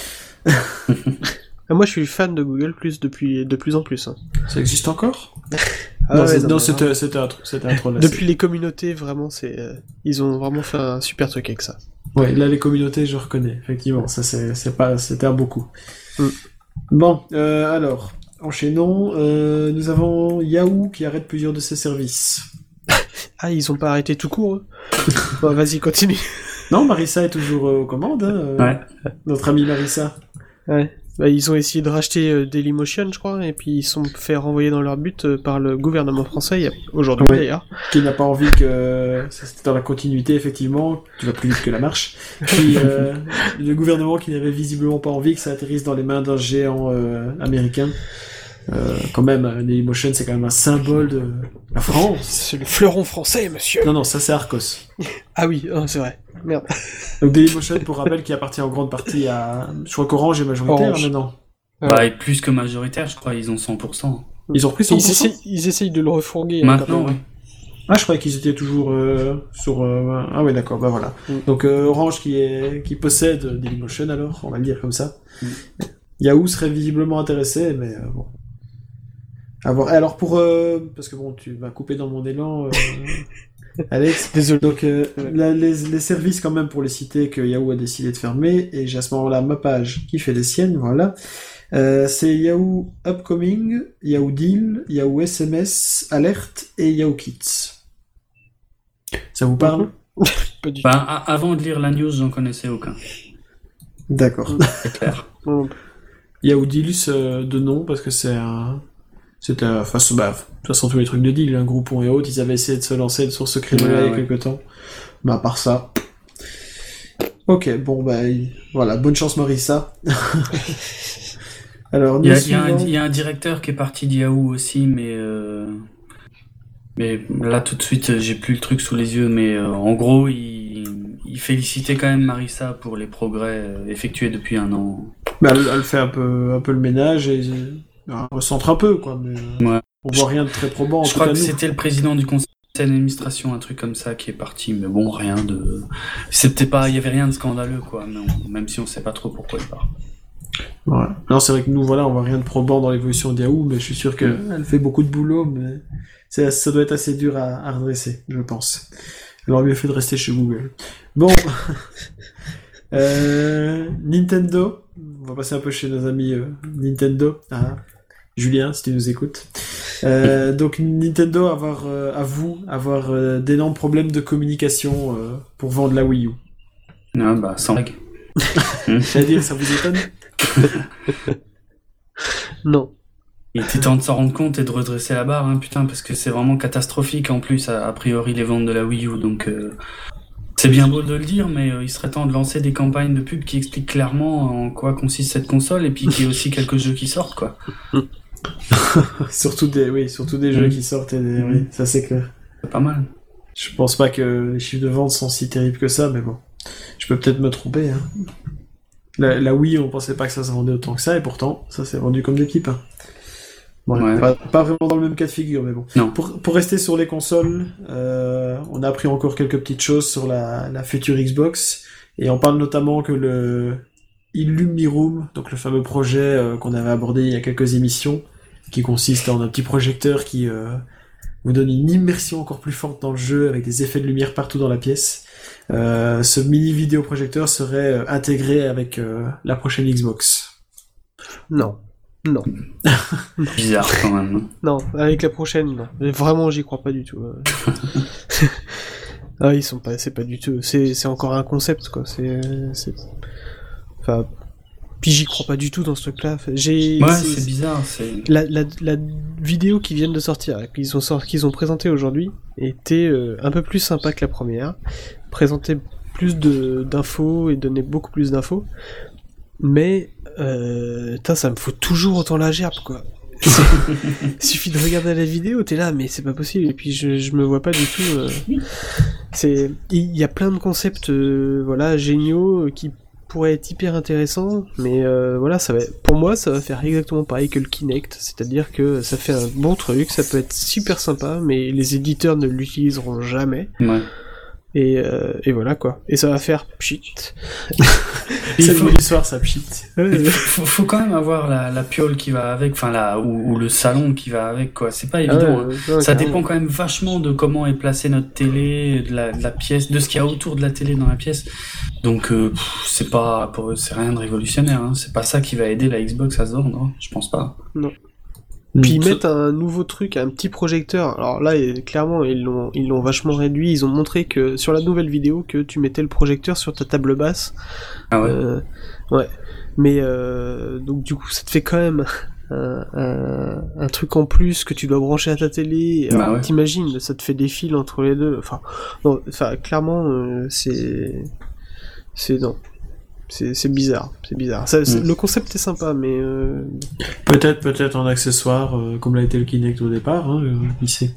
Ah, moi, je suis fan de Google Plus depuis de plus en plus. Hein. Ça existe encore? Ah non, ouais, c'est- non, non, mais c'était, c'était un truc, c'était un troll. là, Depuis les communautés, vraiment, c'est, euh, ils ont vraiment fait un super truc avec ça. c'est- Ouais, là, les communautés, je reconnais. Effectivement, ça, c'est, c'est pas, c'était un beau coup. Mm. Bon, euh, alors, enchaînons. Euh, nous avons Yahoo qui arrête plusieurs de ses services. Ah, ils ont pas arrêté tout court. Eux. Bon, vas-y, continue. Non, Marissa est toujours euh, aux commandes, hein, euh, Ouais. notre amie Marissa. Ouais. Bah, ils ont essayé de racheter euh, Dailymotion, je crois, et puis ils se sont fait renvoyer dans leur but euh, par le gouvernement français, il y a- aujourd'hui Ouais. d'ailleurs. Qui n'a pas envie que, ça, c'était dans la continuité, effectivement, tu vas plus vite que la marche, qui, euh, le gouvernement qui n'avait visiblement pas envie que ça atterrisse dans les mains d'un géant euh, américain. Euh, quand même, euh, Dailymotion, c'est quand même un symbole de la France. C'est le fleuron français, monsieur. Non, non, ça c'est Arcos. Ah oui, oh, c'est vrai. Merde. Donc Dailymotion, pour rappel, qui appartient en grande partie à, je crois qu'Orange est majoritaire Orange. maintenant. Ouais. Bah, et plus que majoritaire, je crois, ils ont cent pour cent. Ils ont repris Ils cent pour cent. essayent, ils essayent de le refourguer. hein, Maintenant, quand même. oui. Ah, je croyais qu'ils étaient toujours euh, sur... euh, Ah ouais, d'accord, bah voilà. Mm. Donc euh, Orange qui est qui possède Dailymotion, alors, on va le dire comme ça. Mm. Yahoo serait visiblement intéressé, mais euh, bon. À voir. Alors pour... euh, Parce que bon, tu m'as coupé dans mon élan, euh, Alex. Désolé. Donc euh, la- les, les services quand même, pour les citer, que Yahoo a décidé de fermer, et j'ai à ce moment-là ma page qui fait les siennes, voilà. Euh, c'est Yahoo Upcoming, Yahoo Deal, Yahoo S M S, Alert et Yahoo Kids. Ça vous parle? Pas du Bah, a- avant de lire la news, j'en connaissais aucun. D'accord. C'est clair. tout. Non. Yahoo Deals euh, de nom, parce que c'est un... C'était un... Enfin, c'est- bah, de toute façon, tous les trucs de deal, un Groupon et autres, ils avaient essayé de se lancer sur ce créneau-là Ouais, il y a ouais. quelques temps. Bah, à part ça... Ok, bon, bah, il- voilà, bonne chance Marissa. Alors, Il y, nous a, il y a un, suivons- il y a un directeur qui est parti de Yahoo aussi, mais euh, mais là tout de suite j'ai plus le truc sous les yeux, mais euh, en gros il, il félicitait quand même Marissa pour les progrès euh, effectués depuis un an. Bah, elle, elle fait un peu, un peu le ménage et euh, elle recentre un peu, quoi. Mais euh, Ouais. on voit rien de très probant. En Je tout crois cas, que nous. c'était le président du conseil d'administration, un truc comme ça, qui est parti, mais bon, rien de, c'était pas, il y avait rien de scandaleux quoi, mais on- même si on sait pas trop pourquoi il part. Ouais. Non, c'est vrai que nous, voilà, on voit rien de probant dans l'évolution de Yahoo, mais je suis sûr qu'elle fait beaucoup de boulot, mais c'est, ça doit être assez dur à, à redresser, je pense. Elle aurait mieux fait de rester chez Google. Bon. euh, Nintendo. On va passer un peu chez nos amis euh, Nintendo. Ah. Julien, si tu nous écoutes. Euh, donc Nintendo avoir, euh, avoue avoir euh, d'énormes problèmes de communication euh, pour vendre la Wii U. Ah bah sans blague. C'est-à-dire, ça vous étonne? Non. Il était temps de s'en rendre compte et de redresser la barre, hein, putain, parce que c'est vraiment catastrophique en plus, a, a priori, les ventes de la Wii U, donc euh, c'est bien beau de le dire, mais euh, il serait temps de lancer des campagnes de pub qui expliquent clairement en quoi consiste cette console, et puis qu'il y ait aussi quelques jeux qui sortent, quoi. Surtout des, oui, surtout des jeux Mm. qui sortent, et des, oui, ça c'est clair. C'est pas mal. Je pense pas que les chiffres de vente sont si terribles que ça, mais bon. Je peux peut-être me tromper, hein. La, la Wii, on pensait pas que ça se vendait autant que ça, et pourtant, ça s'est vendu comme des pipes, hein. Bon, Ouais. pas, pas vraiment dans le même cas de figure, mais bon. Non. Pour, pour rester sur les consoles, euh, on a appris encore quelques petites choses sur la, la future Xbox, et on parle notamment que le, Illumiroom, donc le fameux projet euh, qu'on avait abordé il y a quelques émissions, qui consiste en un petit projecteur qui euh, vous donne une immersion encore plus forte dans le jeu avec des effets de lumière partout dans la pièce. Euh, ce mini vidéoprojecteur serait euh, intégré avec euh, la prochaine Xbox. Non. Non. Bizarre quand même. Non, avec la prochaine, non. Mais vraiment, j'y crois pas du tout. Ah, ils sont pas, c'est pas du tout. C'est, c'est encore un concept, quoi. C'est, c'est... Enfin, puis j'y crois pas du tout dans ce truc-là. J'ai. Ouais, c'est, c'est bizarre. C'est la, la, la vidéo qui vient de sortir, qu'ils ont sorti, qu'ils ont présenté aujourd'hui, était euh, un peu plus sympa que la première. Présentait plus de d'infos et donnait beaucoup plus d'infos. Mais, euh, tain, ça me fout toujours autant la gerbe, quoi. Il suffit de regarder la vidéo, t'es là, mais c'est pas possible. Et puis je, je me vois pas du tout. Euh... C'est, il y a plein de concepts, euh, voilà, géniaux, qui pourraient être hyper intéressants, mais euh, voilà, ça va. Pour moi, ça va faire exactement pareil que le Kinect, c'est-à-dire que ça fait un bon truc, ça peut être super sympa, mais les éditeurs ne l'utiliseront jamais. Ouais. Et, euh, et voilà quoi. Et ça va faire pchit. C'est faut... le soir, ça pchit. faut, faut quand même avoir la, la piole qui va avec, enfin la ou, ou le salon qui va avec quoi. C'est pas évident. Ah ouais, hein. Ouais, ça dépend quand même vachement de comment est placée notre télé, de la, de la pièce, de ce qu'il y a autour de la télé dans la pièce. Donc euh, pff, c'est pas, pour eux, c'est rien de révolutionnaire. Hein. C'est pas ça qui va aider la Xbox à se vendre. Hein. Je pense pas. Non. Puis ils mettent un nouveau truc, un petit projecteur. Alors là, clairement, ils l'ont, ils l'ont vachement réduit. Ils ont montré que sur la nouvelle vidéo que tu mettais le projecteur sur ta table basse. Ah ouais. Euh, ouais. Mais euh, donc du coup, ça te fait quand même un, un, un truc en plus que tu dois brancher à ta télé. Alors, bah ouais. T'imagines, ça te fait des fils entre les deux. Enfin, non, enfin, clairement, euh, c'est, c'est non. C'est, c'est bizarre, c'est bizarre. Ça, c'est, mmh. Le concept est sympa, mais euh... peut-être, peut-être en accessoire, euh, comme l'a été le Kinect au départ, hein, euh, qui sait.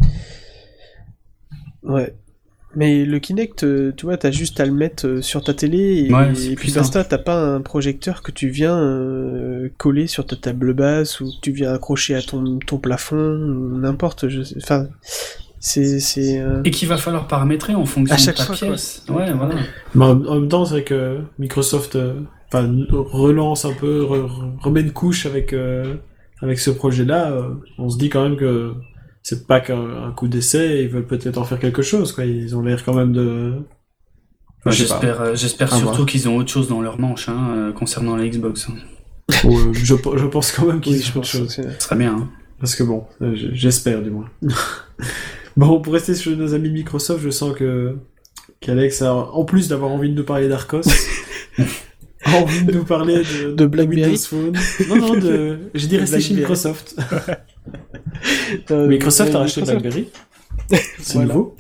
Ouais. Mais le Kinect, euh, tu vois, t'as juste à le mettre euh, sur ta télé et, ouais, et puis basta. T'as pas un projecteur que tu viens euh, coller sur ta table basse ou que tu viens accrocher à ton ton plafond, ou n'importe. Je sais, enfin. C'est, c'est, euh... Et qu'il va falloir paramétrer en fonction de ta fois, pièce. Quoi. Ouais, voilà. Mais en, en même temps, c'est vrai que Microsoft euh, relance un peu, re, remet une couche avec, euh, avec ce projet-là. Euh, on se dit quand même que c'est pas qu'un un coup d'essai, ils veulent peut-être en faire quelque chose. Quoi. Ils ont l'air quand même de... Enfin, j'espère euh, j'espère surtout voir. Qu'ils ont autre chose dans leur manche hein, euh, concernant la Xbox. Ou, euh, je, je pense quand même qu'ils oui, ont autre chose. Ce serait bien. Hein. Parce que bon, euh, j'espère du moins. Bon, pour rester sur nos amis Microsoft, je sens que qu'Alex a, en plus d'avoir envie de nous parler d'Arcos, a envie de nous parler de, de BlackBerry. Windows Phone. Non, non, de... j'ai dit rester chez Microsoft. euh, Microsoft euh, a racheté Microsoft. BlackBerry. C'est voilà. Nouveau.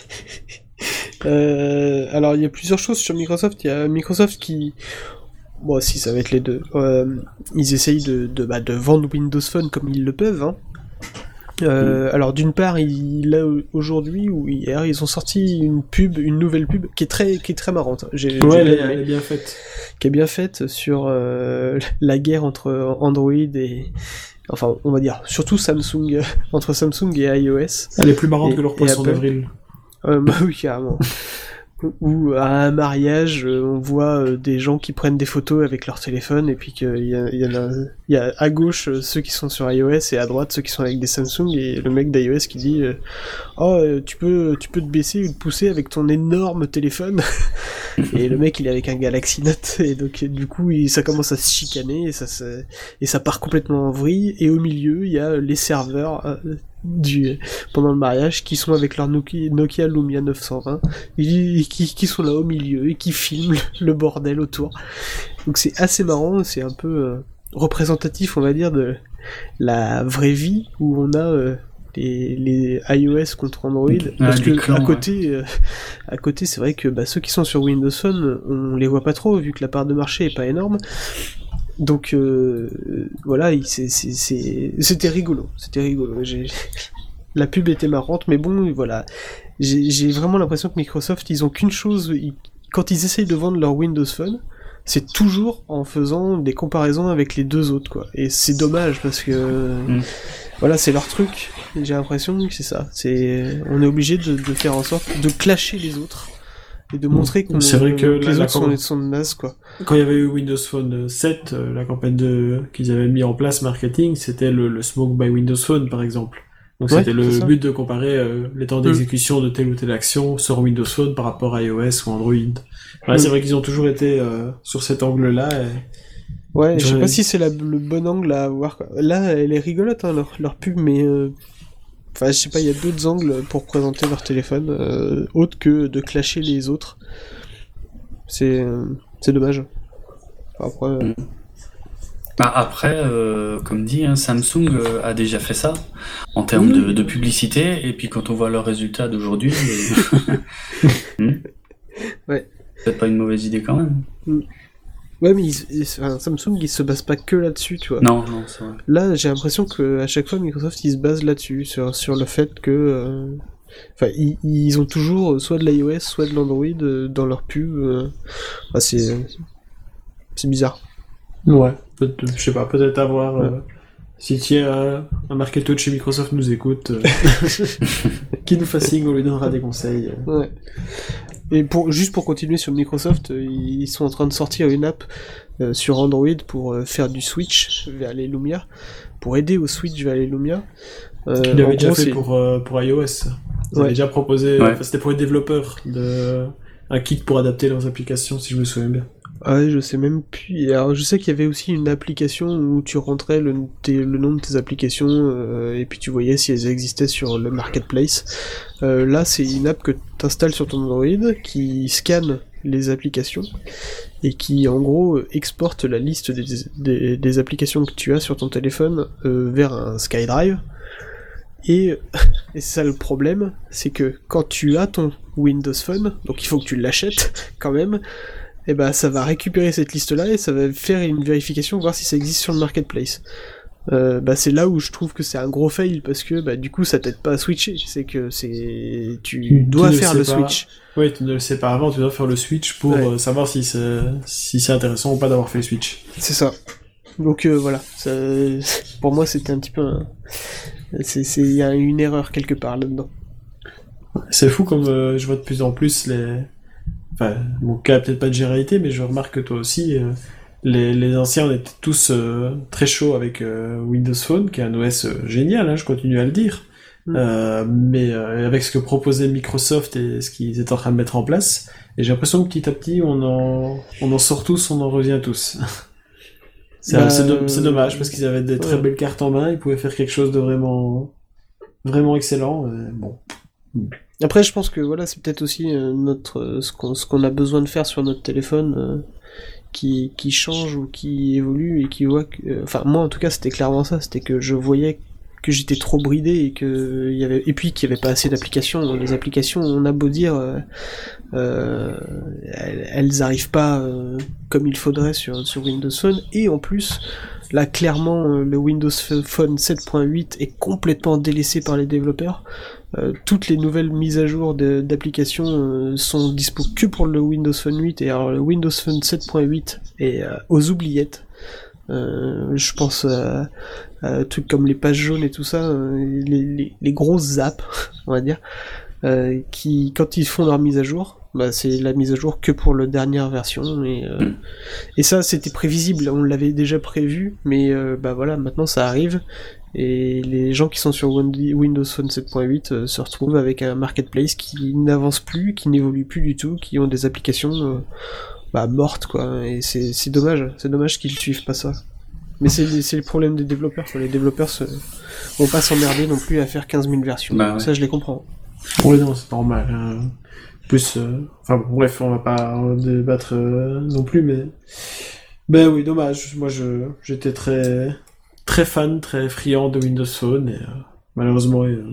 Euh, alors, il y a plusieurs choses sur Microsoft. Il y a Microsoft qui... Bon, si, ça va être les deux. Euh, ils essayent de, de, bah, de vendre Windows Phone comme ils le peuvent, hein. Euh, mmh. Alors d'une part, il, là aujourd'hui ou hier, ils ont sorti une pub, une nouvelle pub qui est très, qui est très marrante. J'ai, ouais, j'ai elle, elle est bien faite. Qui est bien faite sur euh, la guerre entre Android et, enfin, on va dire surtout Samsung, entre Samsung et iOS. Elle est plus marrante et, que leur poisson d'avril. Euh, bah oui, carrément. Où à un mariage, on voit des gens qui prennent des photos avec leur téléphone et puis qu'il y a, il y a, il y a à gauche ceux qui sont sur iOS et à droite ceux qui sont avec des Samsung et le mec d'iOS qui dit oh tu peux tu peux te baisser ou te pousser avec ton énorme téléphone et le mec il est avec un Galaxy Note et donc du coup il, ça commence à se chicaner et ça se, et ça part complètement en vrille et au milieu il y a les serveurs euh, du pendant le mariage qui sont avec leur Nokia, Nokia Lumia neuf cent vingt et qui, qui sont là au milieu et qui filment le, le bordel autour. Donc c'est assez marrant, c'est un peu euh, représentatif on va dire de la vraie vie où on a euh, les, les iOS contre Android ah, parce que clans, à côté ouais. euh, à côté c'est vrai que bah, ceux qui sont sur Windows Phone on les voit pas trop vu que la part de marché est pas énorme. Donc euh, voilà, c'est, c'est, c'est, c'était rigolo, c'était rigolo. J'ai... La pub était marrante, mais bon, voilà, j'ai, j'ai vraiment l'impression que Microsoft, ils ont qu'une chose, ils... quand ils essayent de vendre leur Windows Phone, c'est toujours en faisant des comparaisons avec les deux autres, quoi. Et c'est dommage parce que mm. voilà, c'est leur truc. Et j'ai l'impression que c'est ça. C'est, on est obligé de, de faire en sorte de clasher les autres. et de montrer qu'on, c'est vrai que, que la, les la autres com- sont, sont nazes, quoi. Quand il y avait eu Windows Phone sept, euh, la campagne de qu'ils avaient mis en place marketing, c'était le, le Smoke by Windows Phone par exemple. Donc Ouais, c'était le c'est ça. but de comparer euh, les temps d'exécution de telle ou telle action sur Windows Phone par rapport à iOS ou Android. Ouais, Mm. c'est vrai qu'ils ont toujours été euh, sur cet angle-là. Et... Ouais, je sais Ouais. pas si c'est la- le bon angle à avoir, quoi. Là, elle est rigolote, hein, leur, leur pub, mais... euh, Enfin, je sais pas, il y a d'autres angles pour présenter leur téléphone, euh, autres que de clasher les autres. C'est, euh, c'est dommage. Après, euh, Bah, après, euh, comme dit, hein, Samsung euh, a déjà fait ça en termes de, de publicité, et puis quand on voit leurs résultats d'aujourd'hui, euh, hmm, Ouais. peut-être pas une mauvaise idée quand même. ouais, mais ils- ils- enfin, Samsung, ils se basent pas que là-dessus, tu vois. Non, non, c'est vrai. Là, j'ai l'impression que à chaque fois, Microsoft, ils se basent là-dessus, sur, sur le fait que... euh, Enfin, ils, ils ont toujours soit de l'iOS, soit de l'Android euh, dans leur pub. euh. Enfin, c'est... C'est bizarre. Ouais, peut- je sais pas, peut-être avoir... Ouais. Euh, si tiens, euh, un marketeur de chez Microsoft nous écoute, euh, qui nous fasse signe, on lui donnera des conseils. euh. Ouais. Et pour, juste pour continuer sur Microsoft, euh, ils sont en train de sortir une app euh, sur Android pour euh, faire du switch vers les Lumia, pour aider au switch vers les Lumia. Euh, Il en l'avait déjà gros, fait c'est- pour, euh, pour iOS. Ils Ouais. avaient déjà proposé, Ouais. enfin, c'était pour les développeurs, de, un kit pour adapter leurs applications, si je me souviens bien. Ah ouais, je sais même plus. Et alors, je sais qu'il y avait aussi une application où tu rentrais le, tes- le nom de tes applications euh, et puis tu voyais si elles existaient sur le marketplace. Euh, là, c'est une app que tu installes sur ton Android qui scanne les applications et qui, en gros, euh, exporte la liste des, des, des applications que tu as sur ton téléphone euh, vers un SkyDrive. Et, et c'est ça le problème, c'est que quand tu as ton Windows Phone, donc il faut que tu l'achètes quand même, et bah ça va récupérer cette liste-là et ça va faire une vérification, voir si ça existe sur le marketplace. Euh, bah c'est là où je trouve que c'est un gros fail parce que bah du coup ça t'aide pas à switcher, c'est que c'est tu Tu dois ne faire sais le pas. switch. Oui, tu ne le sais pas avant, tu dois faire le switch pour Ouais. euh, savoir si c'est, si c'est intéressant ou pas d'avoir fait le switch. C'est ça. Donc euh, voilà, ça, pour moi c'était un petit peu un... c'est c'est il y a une erreur quelque part là-dedans. C'est fou comme euh, je vois de plus en plus les... Enfin, mon cas a peut-être pas de généralité, mais je remarque que toi aussi, euh, les, les anciens on était tous euh, très chauds avec euh, Windows Phone, qui est un O S euh, génial, hein, je continue à le dire. Mm. Euh, mais euh, avec ce que proposait Microsoft et ce qu'ils étaient en train de mettre en place, et j'ai l'impression que petit à petit on en, on en sort tous, on en revient tous. c'est, Bah, c'est, do- c'est dommage parce qu'ils avaient des très ouais. belles cartes en main, ils pouvaient faire quelque chose de vraiment, vraiment excellent. euh, bon. Après, je pense que voilà, c'est peut-être aussi euh, notre euh, ce qu'on ce qu'on a besoin de faire sur notre téléphone euh, qui qui change ou qui évolue et qui voit que, euh, enfin moi en tout cas c'était clairement ça, c'était que je voyais que j'étais trop bridé et que il y avait et puis qu'il y avait pas assez d'applications. Les applications, on a beau dire, euh, euh, elles, elles arrivent pas euh, comme il faudrait sur sur Windows Phone et en plus là clairement euh, le Windows Phone sept point huit est complètement délaissé par les développeurs. Euh, toutes les nouvelles mises à jour de, d'applications euh, sont dispo que pour le Windows Phone huit et alors le Windows Phone sept point huit est euh, aux oubliettes. Euh, je pense à, à trucs comme les pages jaunes et tout ça, euh, les, les, les grosses apps, on va dire, euh, qui quand ils font leur mise à jour, bah c'est la mise à jour que pour la dernière version et euh, et ça c'était prévisible, on l'avait déjà prévu, mais euh, bah voilà maintenant ça arrive. Et les gens qui sont sur Windows Phone sept point huit euh, se retrouvent avec un marketplace qui n'avance plus, qui n'évolue plus du tout, qui ont des applications euh, bah, mortes quoi. Et c'est, c'est dommage, c'est dommage qu'ils suivent pas ça. Mais c'est, c'est le problème des développeurs, quoi. Les développeurs se... vont pas s'emmerder non plus à faire quinze mille versions. Bah ouais. Ça je les comprends. Oui, non, c'est normal. hein. Plus, euh, enfin bon, bref, on va pas en débattre euh, non plus, mais ben oui, dommage. Moi, je, j'étais très, très fan, très friand de Windows Phone et euh, malheureusement, euh,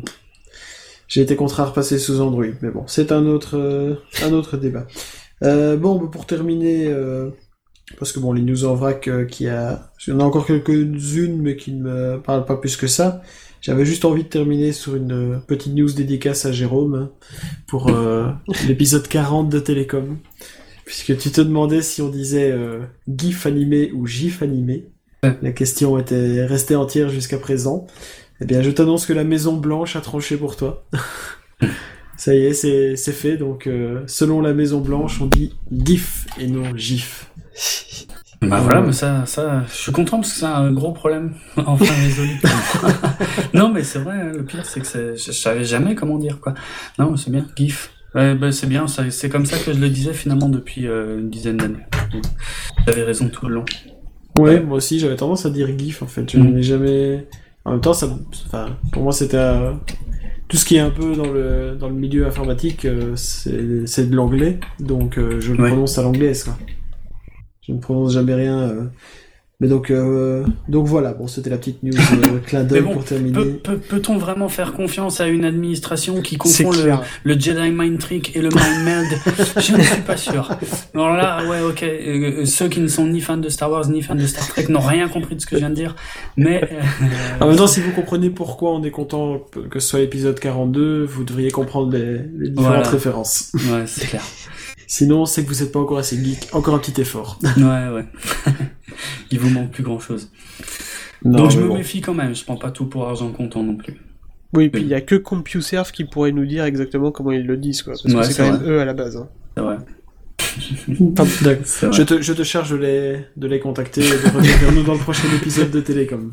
j'ai été contraint à repasser sous Android. Mais bon, c'est un autre, euh, un autre débat. Euh, bon, bah, pour terminer, euh, parce que bon, les news en vrac, euh, qui a, il y en a encore quelques-unes, mais qui ne me parlent pas plus que ça. J'avais juste envie de terminer sur une euh, petite news dédicace à Jérôme hein, pour euh, l'épisode quarante de Télécom, puisque tu te demandais si on disait euh, GIF animé ou GIF animé. La question était restée entière jusqu'à présent. Eh bien, je t'annonce que la Maison Blanche a tranché pour toi. Ça y est, c'est, c'est fait. Donc, euh, selon la Maison Blanche, on dit GIF et non GIF. Bah voilà, mais ça, ça, je suis content parce que c'est un gros problème enfin résolu. Non, mais c'est vrai, le pire c'est que c'est, je, je savais jamais comment dire quoi. Non, mais c'est bien, GIF. Ouais, bah, c'est bien, ça, c'est comme ça que je le disais finalement depuis euh, une dizaine d'années. J'avais raison tout le long. Ouais, Ouais. moi aussi, j'avais tendance à dire GIF en fait. Je Mm. n'ai jamais. En même temps, ça, enfin, pour moi, c'était euh, tout ce qui est un peu dans le dans le milieu informatique, euh, c'est c'est de l'anglais, donc euh, je le Ouais. prononce à l'anglaise quoi. Je ne prononce jamais rien. euh. Mais donc euh, donc voilà. Bon, c'était la petite news euh, clin d'œil Mais bon, pour terminer. Peut, peut, peut-on vraiment faire confiance à une administration qui C'est confond le, clair. le Jedi Mind Trick et le Mind Meld? Je ne suis pas sûr. Alors là, ouais, ok, euh, ceux qui ne sont ni fans de Star Wars ni fans de Star Trek n'ont rien compris de ce que je viens de dire, mais... Euh, En même temps, si vous comprenez pourquoi on est content que ce soit l'épisode quarante-deux, vous devriez comprendre les, les différentes Voilà. références. ouais, c'est clair. Sinon, c'est que vous n'êtes pas encore assez geek. Encore un petit effort. Ouais, ouais. Il vous manque plus grand-chose. Non, Donc je mais me bon. méfie quand même, je prends pas tout pour argent comptant non plus. Oui, puis il y a que CompuServe qui pourrait nous dire exactement comment ils le disent, quoi. Parce Ouais, que c'est c'est quand même vrai. eux à la base. Hein. C'est vrai. Enfin, d'accord. C'est vrai. Je te, je te charge de les, de les contacter et de revenir vers nous dans le prochain épisode de Télécom.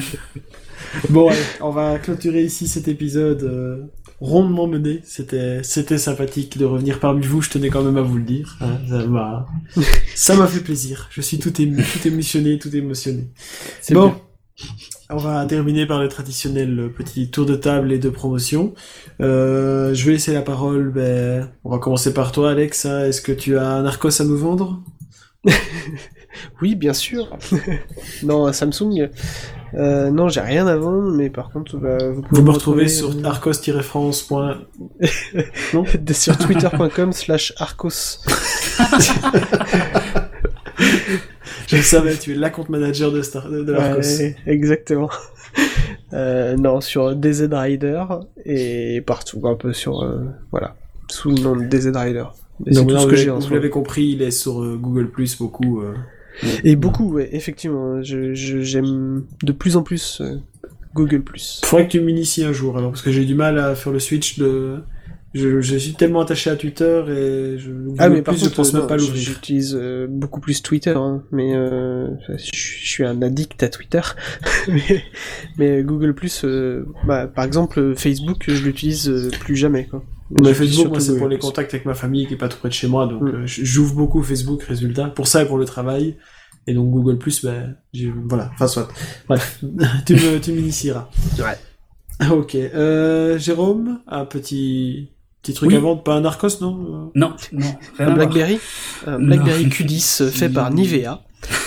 Bon, allez, on va clôturer ici cet épisode euh, rondement mené. C'était, c'était sympathique de revenir parmi vous. Je tenais quand même à vous le dire. Hein, ça m'a, ça m'a fait plaisir. Je suis tout ému, tout émotionné, tout émotionné. C'est Bon. bien. On va terminer par le traditionnel petit tour de table et de promotion. Euh, je vais laisser la parole. Ben, on va commencer par toi, Alex. Hein. Est-ce que tu as un Arcos à nous vendre? Oui, bien sûr. non, à Samsung. Euh, non, j'ai rien à vendre, mais par contre, bah, vous pouvez Vous me retrouvez sur euh, arcos-france. Non sur twitter point com slash arcos. Je le savais, tu es la compte manager de, Star... de, de l'Arcos. Ouais, exactement. Euh, non, sur D Z Rider et partout, un peu sur euh, voilà, sous le nom de D Z Rider. Et c'est Donc, tout là, ce vous que l'avez- j'ai en ce vous moment. l'avez compris, il est sur euh, Google Plus beaucoup. euh. Et beaucoup, ouais, effectivement. Je, je- j'aime de plus en plus euh, Google Plus. Faudrait que tu m'inities un jour, alors, parce que j'ai du mal à faire le switch de. Je, je suis tellement attaché à Twitter et je, Google Ah mais par Plus, contre, je pense euh, même non, pas l'ouvrir. j'utilise euh, beaucoup plus Twitter, hein, mais euh, je, je suis un addict à Twitter. mais, mais Google Plus, euh, bah, par exemple, Facebook, je l'utilise euh, plus jamais, quoi. Mais J'utilise Facebook, moi, surtout c'est pour Google les Plus. contacts avec ma famille qui est pas tout près de chez moi, donc Mm. euh, j'ouvre beaucoup Facebook, résultat. Pour ça et pour le travail. Et donc Google Plus, ben, j'ai- voilà, enfin soit. Bref, tu me, tu m'initieras. Ouais. Ok. Euh, Jérôme, un petit, petit truc Oui. à vendre, pas un Arcos, non? Non, non, rien Un à voir. Blackberry, un Non. Blackberry Q dix euh, fait par Nivea.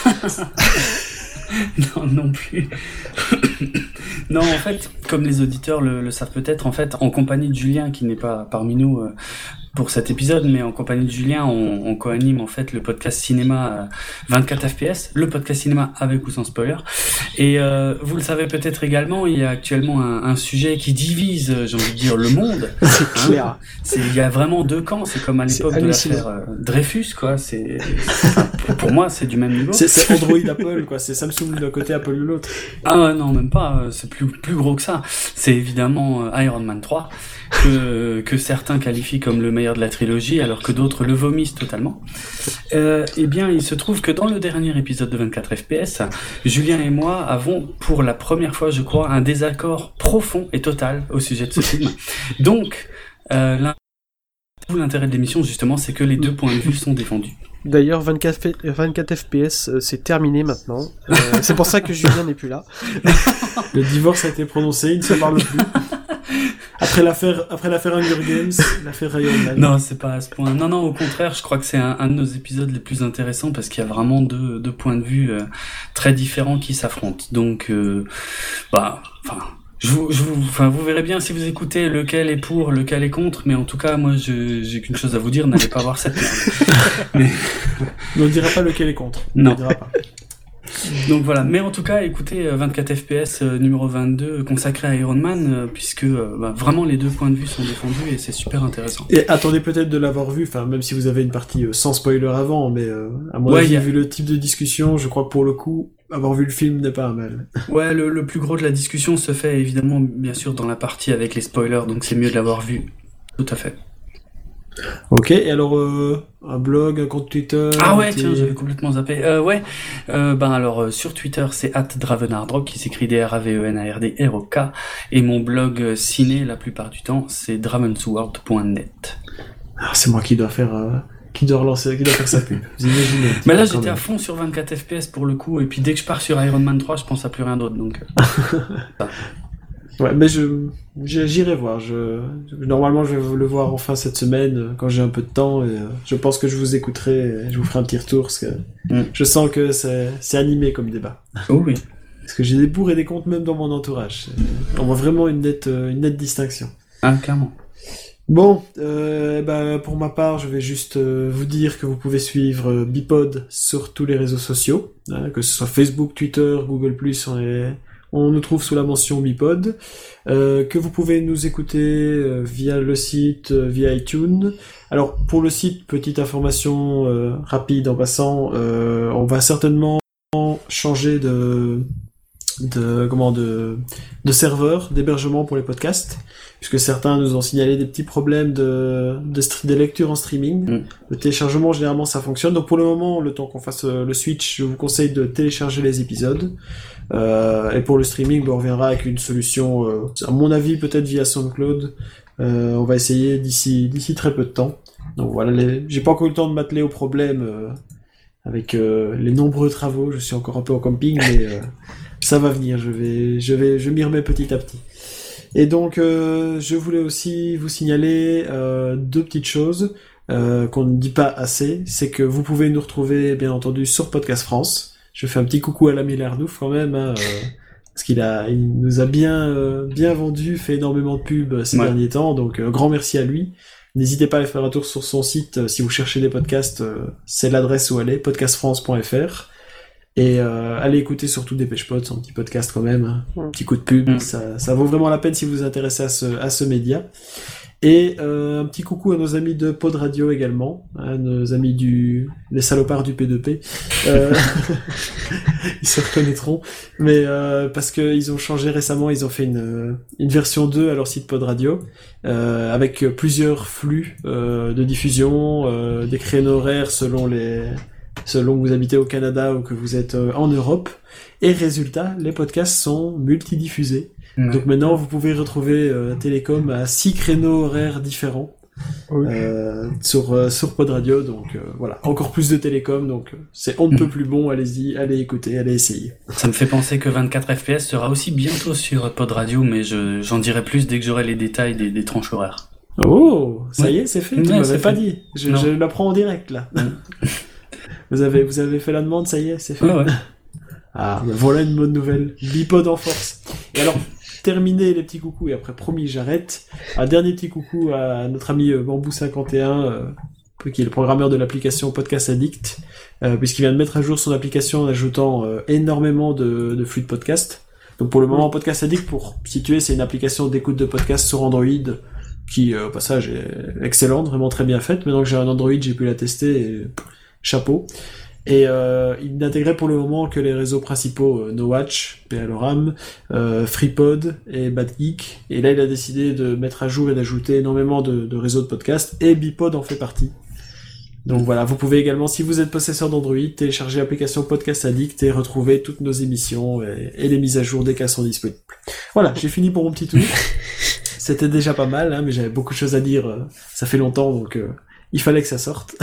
Non, non plus. Non, en fait, comme les auditeurs le, le savent peut-être, en fait, en compagnie de Julien, qui n'est pas parmi nous euh, pour cet épisode, mais en compagnie de Julien, on, on co-anime en fait le podcast cinéma euh, vingt-quatre F P S, le podcast cinéma avec ou sans spoiler. Et euh, vous le savez peut-être également, il y a actuellement un, un sujet qui divise, euh, j'ai envie de dire, le monde. C'est Hein, clair. c'est, il y a vraiment deux camps. C'est comme à C'est l'époque de hallucinant. l'affaire euh, Dreyfus, quoi. C'est, enfin, pour, pour moi, c'est du même niveau. C'est, c'est Android Apple, quoi. C'est Samsung d'un côté, Apple de l'autre. Ah ouais, non, même pas, euh, c'est plus, plus gros que ça. C'est évidemment euh, Iron Man trois, que, que certains qualifient comme le meilleur de la trilogie, alors que d'autres le vomissent totalement. Euh, eh bien, il se trouve que dans le dernier épisode de vingt-quatre F P S, Julien et moi avons, pour la première fois, je crois, un désaccord profond et total au sujet de ce film. Donc, euh, l'in- tout l'intérêt de l'émission, justement, c'est que les deux points de vue sont défendus. D'ailleurs, vingt-quatre, F- vingt-quatre F P S, euh, c'est terminé maintenant. Euh, c'est pour ça que Julien n'est plus là. Le divorce a été prononcé, il ne se parle plus. Après l'affaire, après l'affaire Hunger Games, l'affaire Iron Man. Non, c'est pas à ce point. Non, non, au contraire, je crois que c'est un, un de nos épisodes les plus intéressants parce qu'il y a vraiment deux, deux points de vue euh, très différents qui s'affrontent. Donc, euh, bah, enfin, je vous, je vous, enfin, vous verrez bien si vous écoutez lequel est pour, lequel est contre. Mais en tout cas, moi, je, j'ai qu'une chose à vous dire, n'allez pas voir cette merde. Mais, Mais on ne dira pas lequel est contre. On Non. ne dira pas. donc voilà. Mais en tout cas, écoutez, euh, vingt-quatre F P S euh, numéro vingt-deux euh, consacré à Iron Man, euh, puisque euh, bah, vraiment les deux points de vue sont défendus et c'est super intéressant. Et attendez peut-être de l'avoir vu, enfin, même si vous avez une partie euh, sans spoiler avant, mais euh, à mon Ouais, avis, y a- vu le type de discussion, je crois que pour le coup, avoir vu le film n'est pas un mal. Ouais, le, le plus gros de la discussion se fait évidemment, bien sûr, dans la partie avec les spoilers, donc c'est mieux de l'avoir vu Tout à fait. Ok, et alors euh, un blog, un compte Twitter. Ah ouais, t'es... tiens, j'avais complètement zappé. Euh, ouais, euh, ben alors euh, sur Twitter c'est arobase dravenardrock qui s'écrit D R A V E N A R D R O K et mon blog euh, ciné la plupart du temps c'est dravensworld point net. Ah, c'est moi qui dois faire, euh, qui dois relancer, qui dois faire sa pub. Vous imaginez. Mais là j'étais à fond sur vingt-quatre F P S pour le coup et puis dès que je pars sur Iron Man trois je pense à plus rien d'autre donc. Euh... Ouais, mais je, je j'irai voir. Je, normalement, je vais le voir enfin cette semaine quand j'ai un peu de temps. Et je pense que je vous écouterai. Et je vous ferai un petit retour parce que mm. je sens que c'est, c'est animé comme débat. Oh oui. Parce que j'ai des pour et des contre même dans mon entourage. On voit vraiment une nette, une nette distinction. Ah, clairement. Bon, euh, bah, pour ma part, je vais juste euh, vous dire que vous pouvez suivre euh, Bipod sur tous les réseaux sociaux, hein, que ce soit Facebook, Twitter, Google plus, on est On nous trouve sous la mention Bipod, euh, que vous pouvez nous écouter euh, via le site, euh, via iTunes. Alors pour le site, petite information euh, rapide en passant, euh, on va certainement changer de de comment de de serveur d'hébergement pour les podcasts, puisque certains nous ont signalé des petits problèmes de de st- des lectures en streaming. Mm. Le téléchargement généralement ça fonctionne. Donc pour le moment, le temps qu'on fasse euh, le switch, je vous conseille de télécharger les épisodes. Euh, et pour le streaming, ben, on reviendra avec une solution, euh, à mon avis, peut-être via SoundCloud. Euh, on va essayer d'ici d'ici très peu de temps. Donc voilà, les... j'ai pas encore eu le temps de m'atteler au problème euh, avec euh, les nombreux travaux. Je suis encore un peu en camping, mais euh, ça va venir. Je vais, je vais, je m'y remets petit à petit. Et donc, euh, je voulais aussi vous signaler euh, deux petites choses euh, qu'on ne dit pas assez. C'est que vous pouvez nous retrouver, bien entendu, sur Podcast France. Je fais un petit coucou à l'ami Lardouf quand même, hein, euh, parce qu'il a, il nous a bien, euh, bien vendu, fait énormément de pubs ces ouais. derniers temps, donc euh, grand merci à lui. N'hésitez pas à faire un tour sur son site, euh, si vous cherchez des podcasts, euh, c'est l'adresse où aller, podcast france point f r. Et euh, allez écouter surtout Dépêche-Pod, son petit podcast quand même, hein, un petit coup de pub, mmh. ça, ça vaut vraiment la peine si vous vous intéressez à ce, à ce média. Et euh, un petit coucou à nos amis de Pod Radio également, hein, nos amis du les salopards du P deux P. Euh... ils se reconnaîtront, mais euh, parce que ils ont changé récemment, ils ont fait une une version deux à leur site Pod Radio euh, avec plusieurs flux euh, de diffusion, euh, des créneaux horaires selon les selon que vous habitez au Canada ou que vous êtes euh, en Europe. Et résultat, les podcasts sont multidiffusés. Ouais. Donc maintenant, vous pouvez retrouver euh, Télécom à six créneaux horaires différents oui. euh, sur euh, sur Pod Radio. Donc euh, voilà, encore plus de Télécom. Donc euh, c'est on ne peut plus bon. Allez-y, allez écouter, allez essayer. Ça me fait penser que vingt-quatre F P S sera aussi bientôt sur Pod Radio, mais je, j'en dirai plus dès que j'aurai les détails des, des tranches horaires. Oh, ça ouais. y est, c'est fait. Ouais, tu m'avais pas fait. dit. Je, je l'apprends en direct là. vous avez vous avez fait la demande, ça y est, c'est fait. Ouais, ouais. Ah, ben voilà une bonne nouvelle. Bipod en force. Et alors, terminé les petits coucous, et après, promis, j'arrête. Un dernier petit coucou à notre ami Bambou cinquante et un, euh, qui est le programmeur de l'application Podcast Addict, euh, puisqu'il vient de mettre à jour son application en ajoutant euh, énormément de, de flux de podcast. Donc pour le moment, Podcast Addict, pour situer, c'est une application d'écoute de podcast sur Android, qui, euh, au passage, est excellente, vraiment très bien faite. Maintenant que j'ai un Android, j'ai pu la tester, et pff, chapeau. Et euh, il n'intégrait pour le moment que les réseaux principaux euh, NoWatch, P L O R A M, euh, FreePod et BadGeek. Et là, il a décidé de mettre à jour et d'ajouter énormément de, de réseaux de podcasts, et Bipod en fait partie. Donc voilà, vous pouvez également, si vous êtes possesseur d'Android, télécharger l'application Podcast Addict et retrouver toutes nos émissions et, et les mises à jour dès qu'elles sont disponibles. Voilà, j'ai fini pour mon petit tour. C'était déjà pas mal, hein, mais j'avais beaucoup de choses à dire. Euh, ça fait longtemps, donc... Euh, il fallait que ça sorte.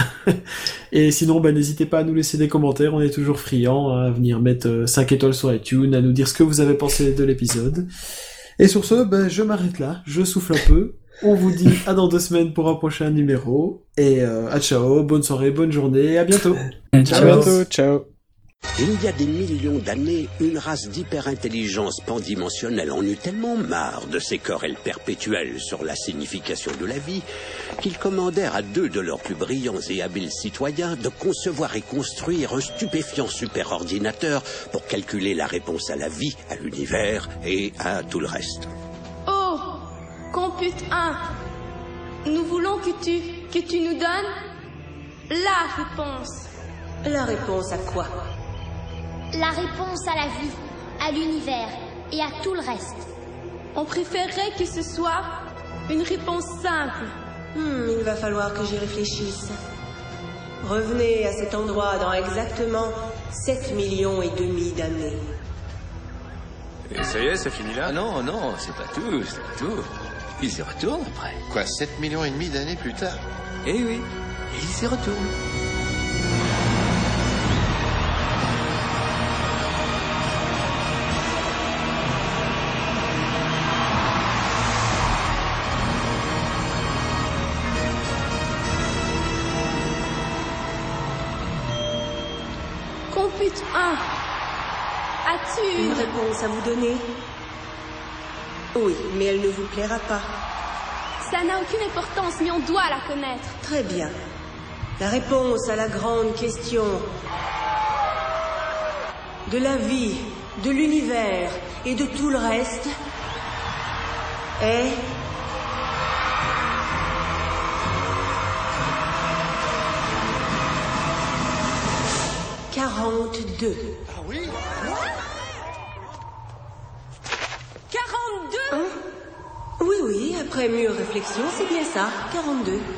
Et sinon, ben, n'hésitez pas à nous laisser des commentaires, on est toujours friands, hein, à venir mettre cinq étoiles sur iTunes, à nous dire ce que vous avez pensé de l'épisode. Et sur ce, ben, je m'arrête là, je souffle un peu, on vous dit à dans deux semaines pour un prochain numéro, et euh, à ciao, bonne soirée, bonne journée, et à bientôt. À bientôt, ciao. Il y a des millions d'années, une race d'hyper-intelligence pandimensionnelle en eut tellement marre de ces querelles perpétuelles sur la signification de la vie qu'ils commandèrent à deux de leurs plus brillants et habiles citoyens de concevoir et construire un stupéfiant superordinateur pour calculer la réponse à la vie, à l'univers et à tout le reste. Oh, compute un. Nous voulons que tu, que tu nous donnes la réponse. La réponse à quoi ? La réponse à la vie, à l'univers et à tout le reste. On préférerait que ce soit Une réponse simple. Hmm, il va falloir que j'y réfléchisse. Revenez à cet endroit dans exactement sept millions et demi d'années. Et ça y est, c'est fini là? Ah non, non, c'est pas tout, c'est pas tout. Ils y retournent après. Quoi, sept millions et demi d'années plus tard? Eh oui, ils y retournent. Compute un. As-tu Une réponse à vous donner? Oui, mais elle ne vous plaira pas. Ça n'a aucune importance, mais on doit la connaître. Très bien. La réponse à la grande question de la vie, de l'univers et de tout le reste est... quarante-deux. Ah oui? quarante-deux? Hein? Oui, oui, après mûre réflexion, c'est bien ça, quarante-deux.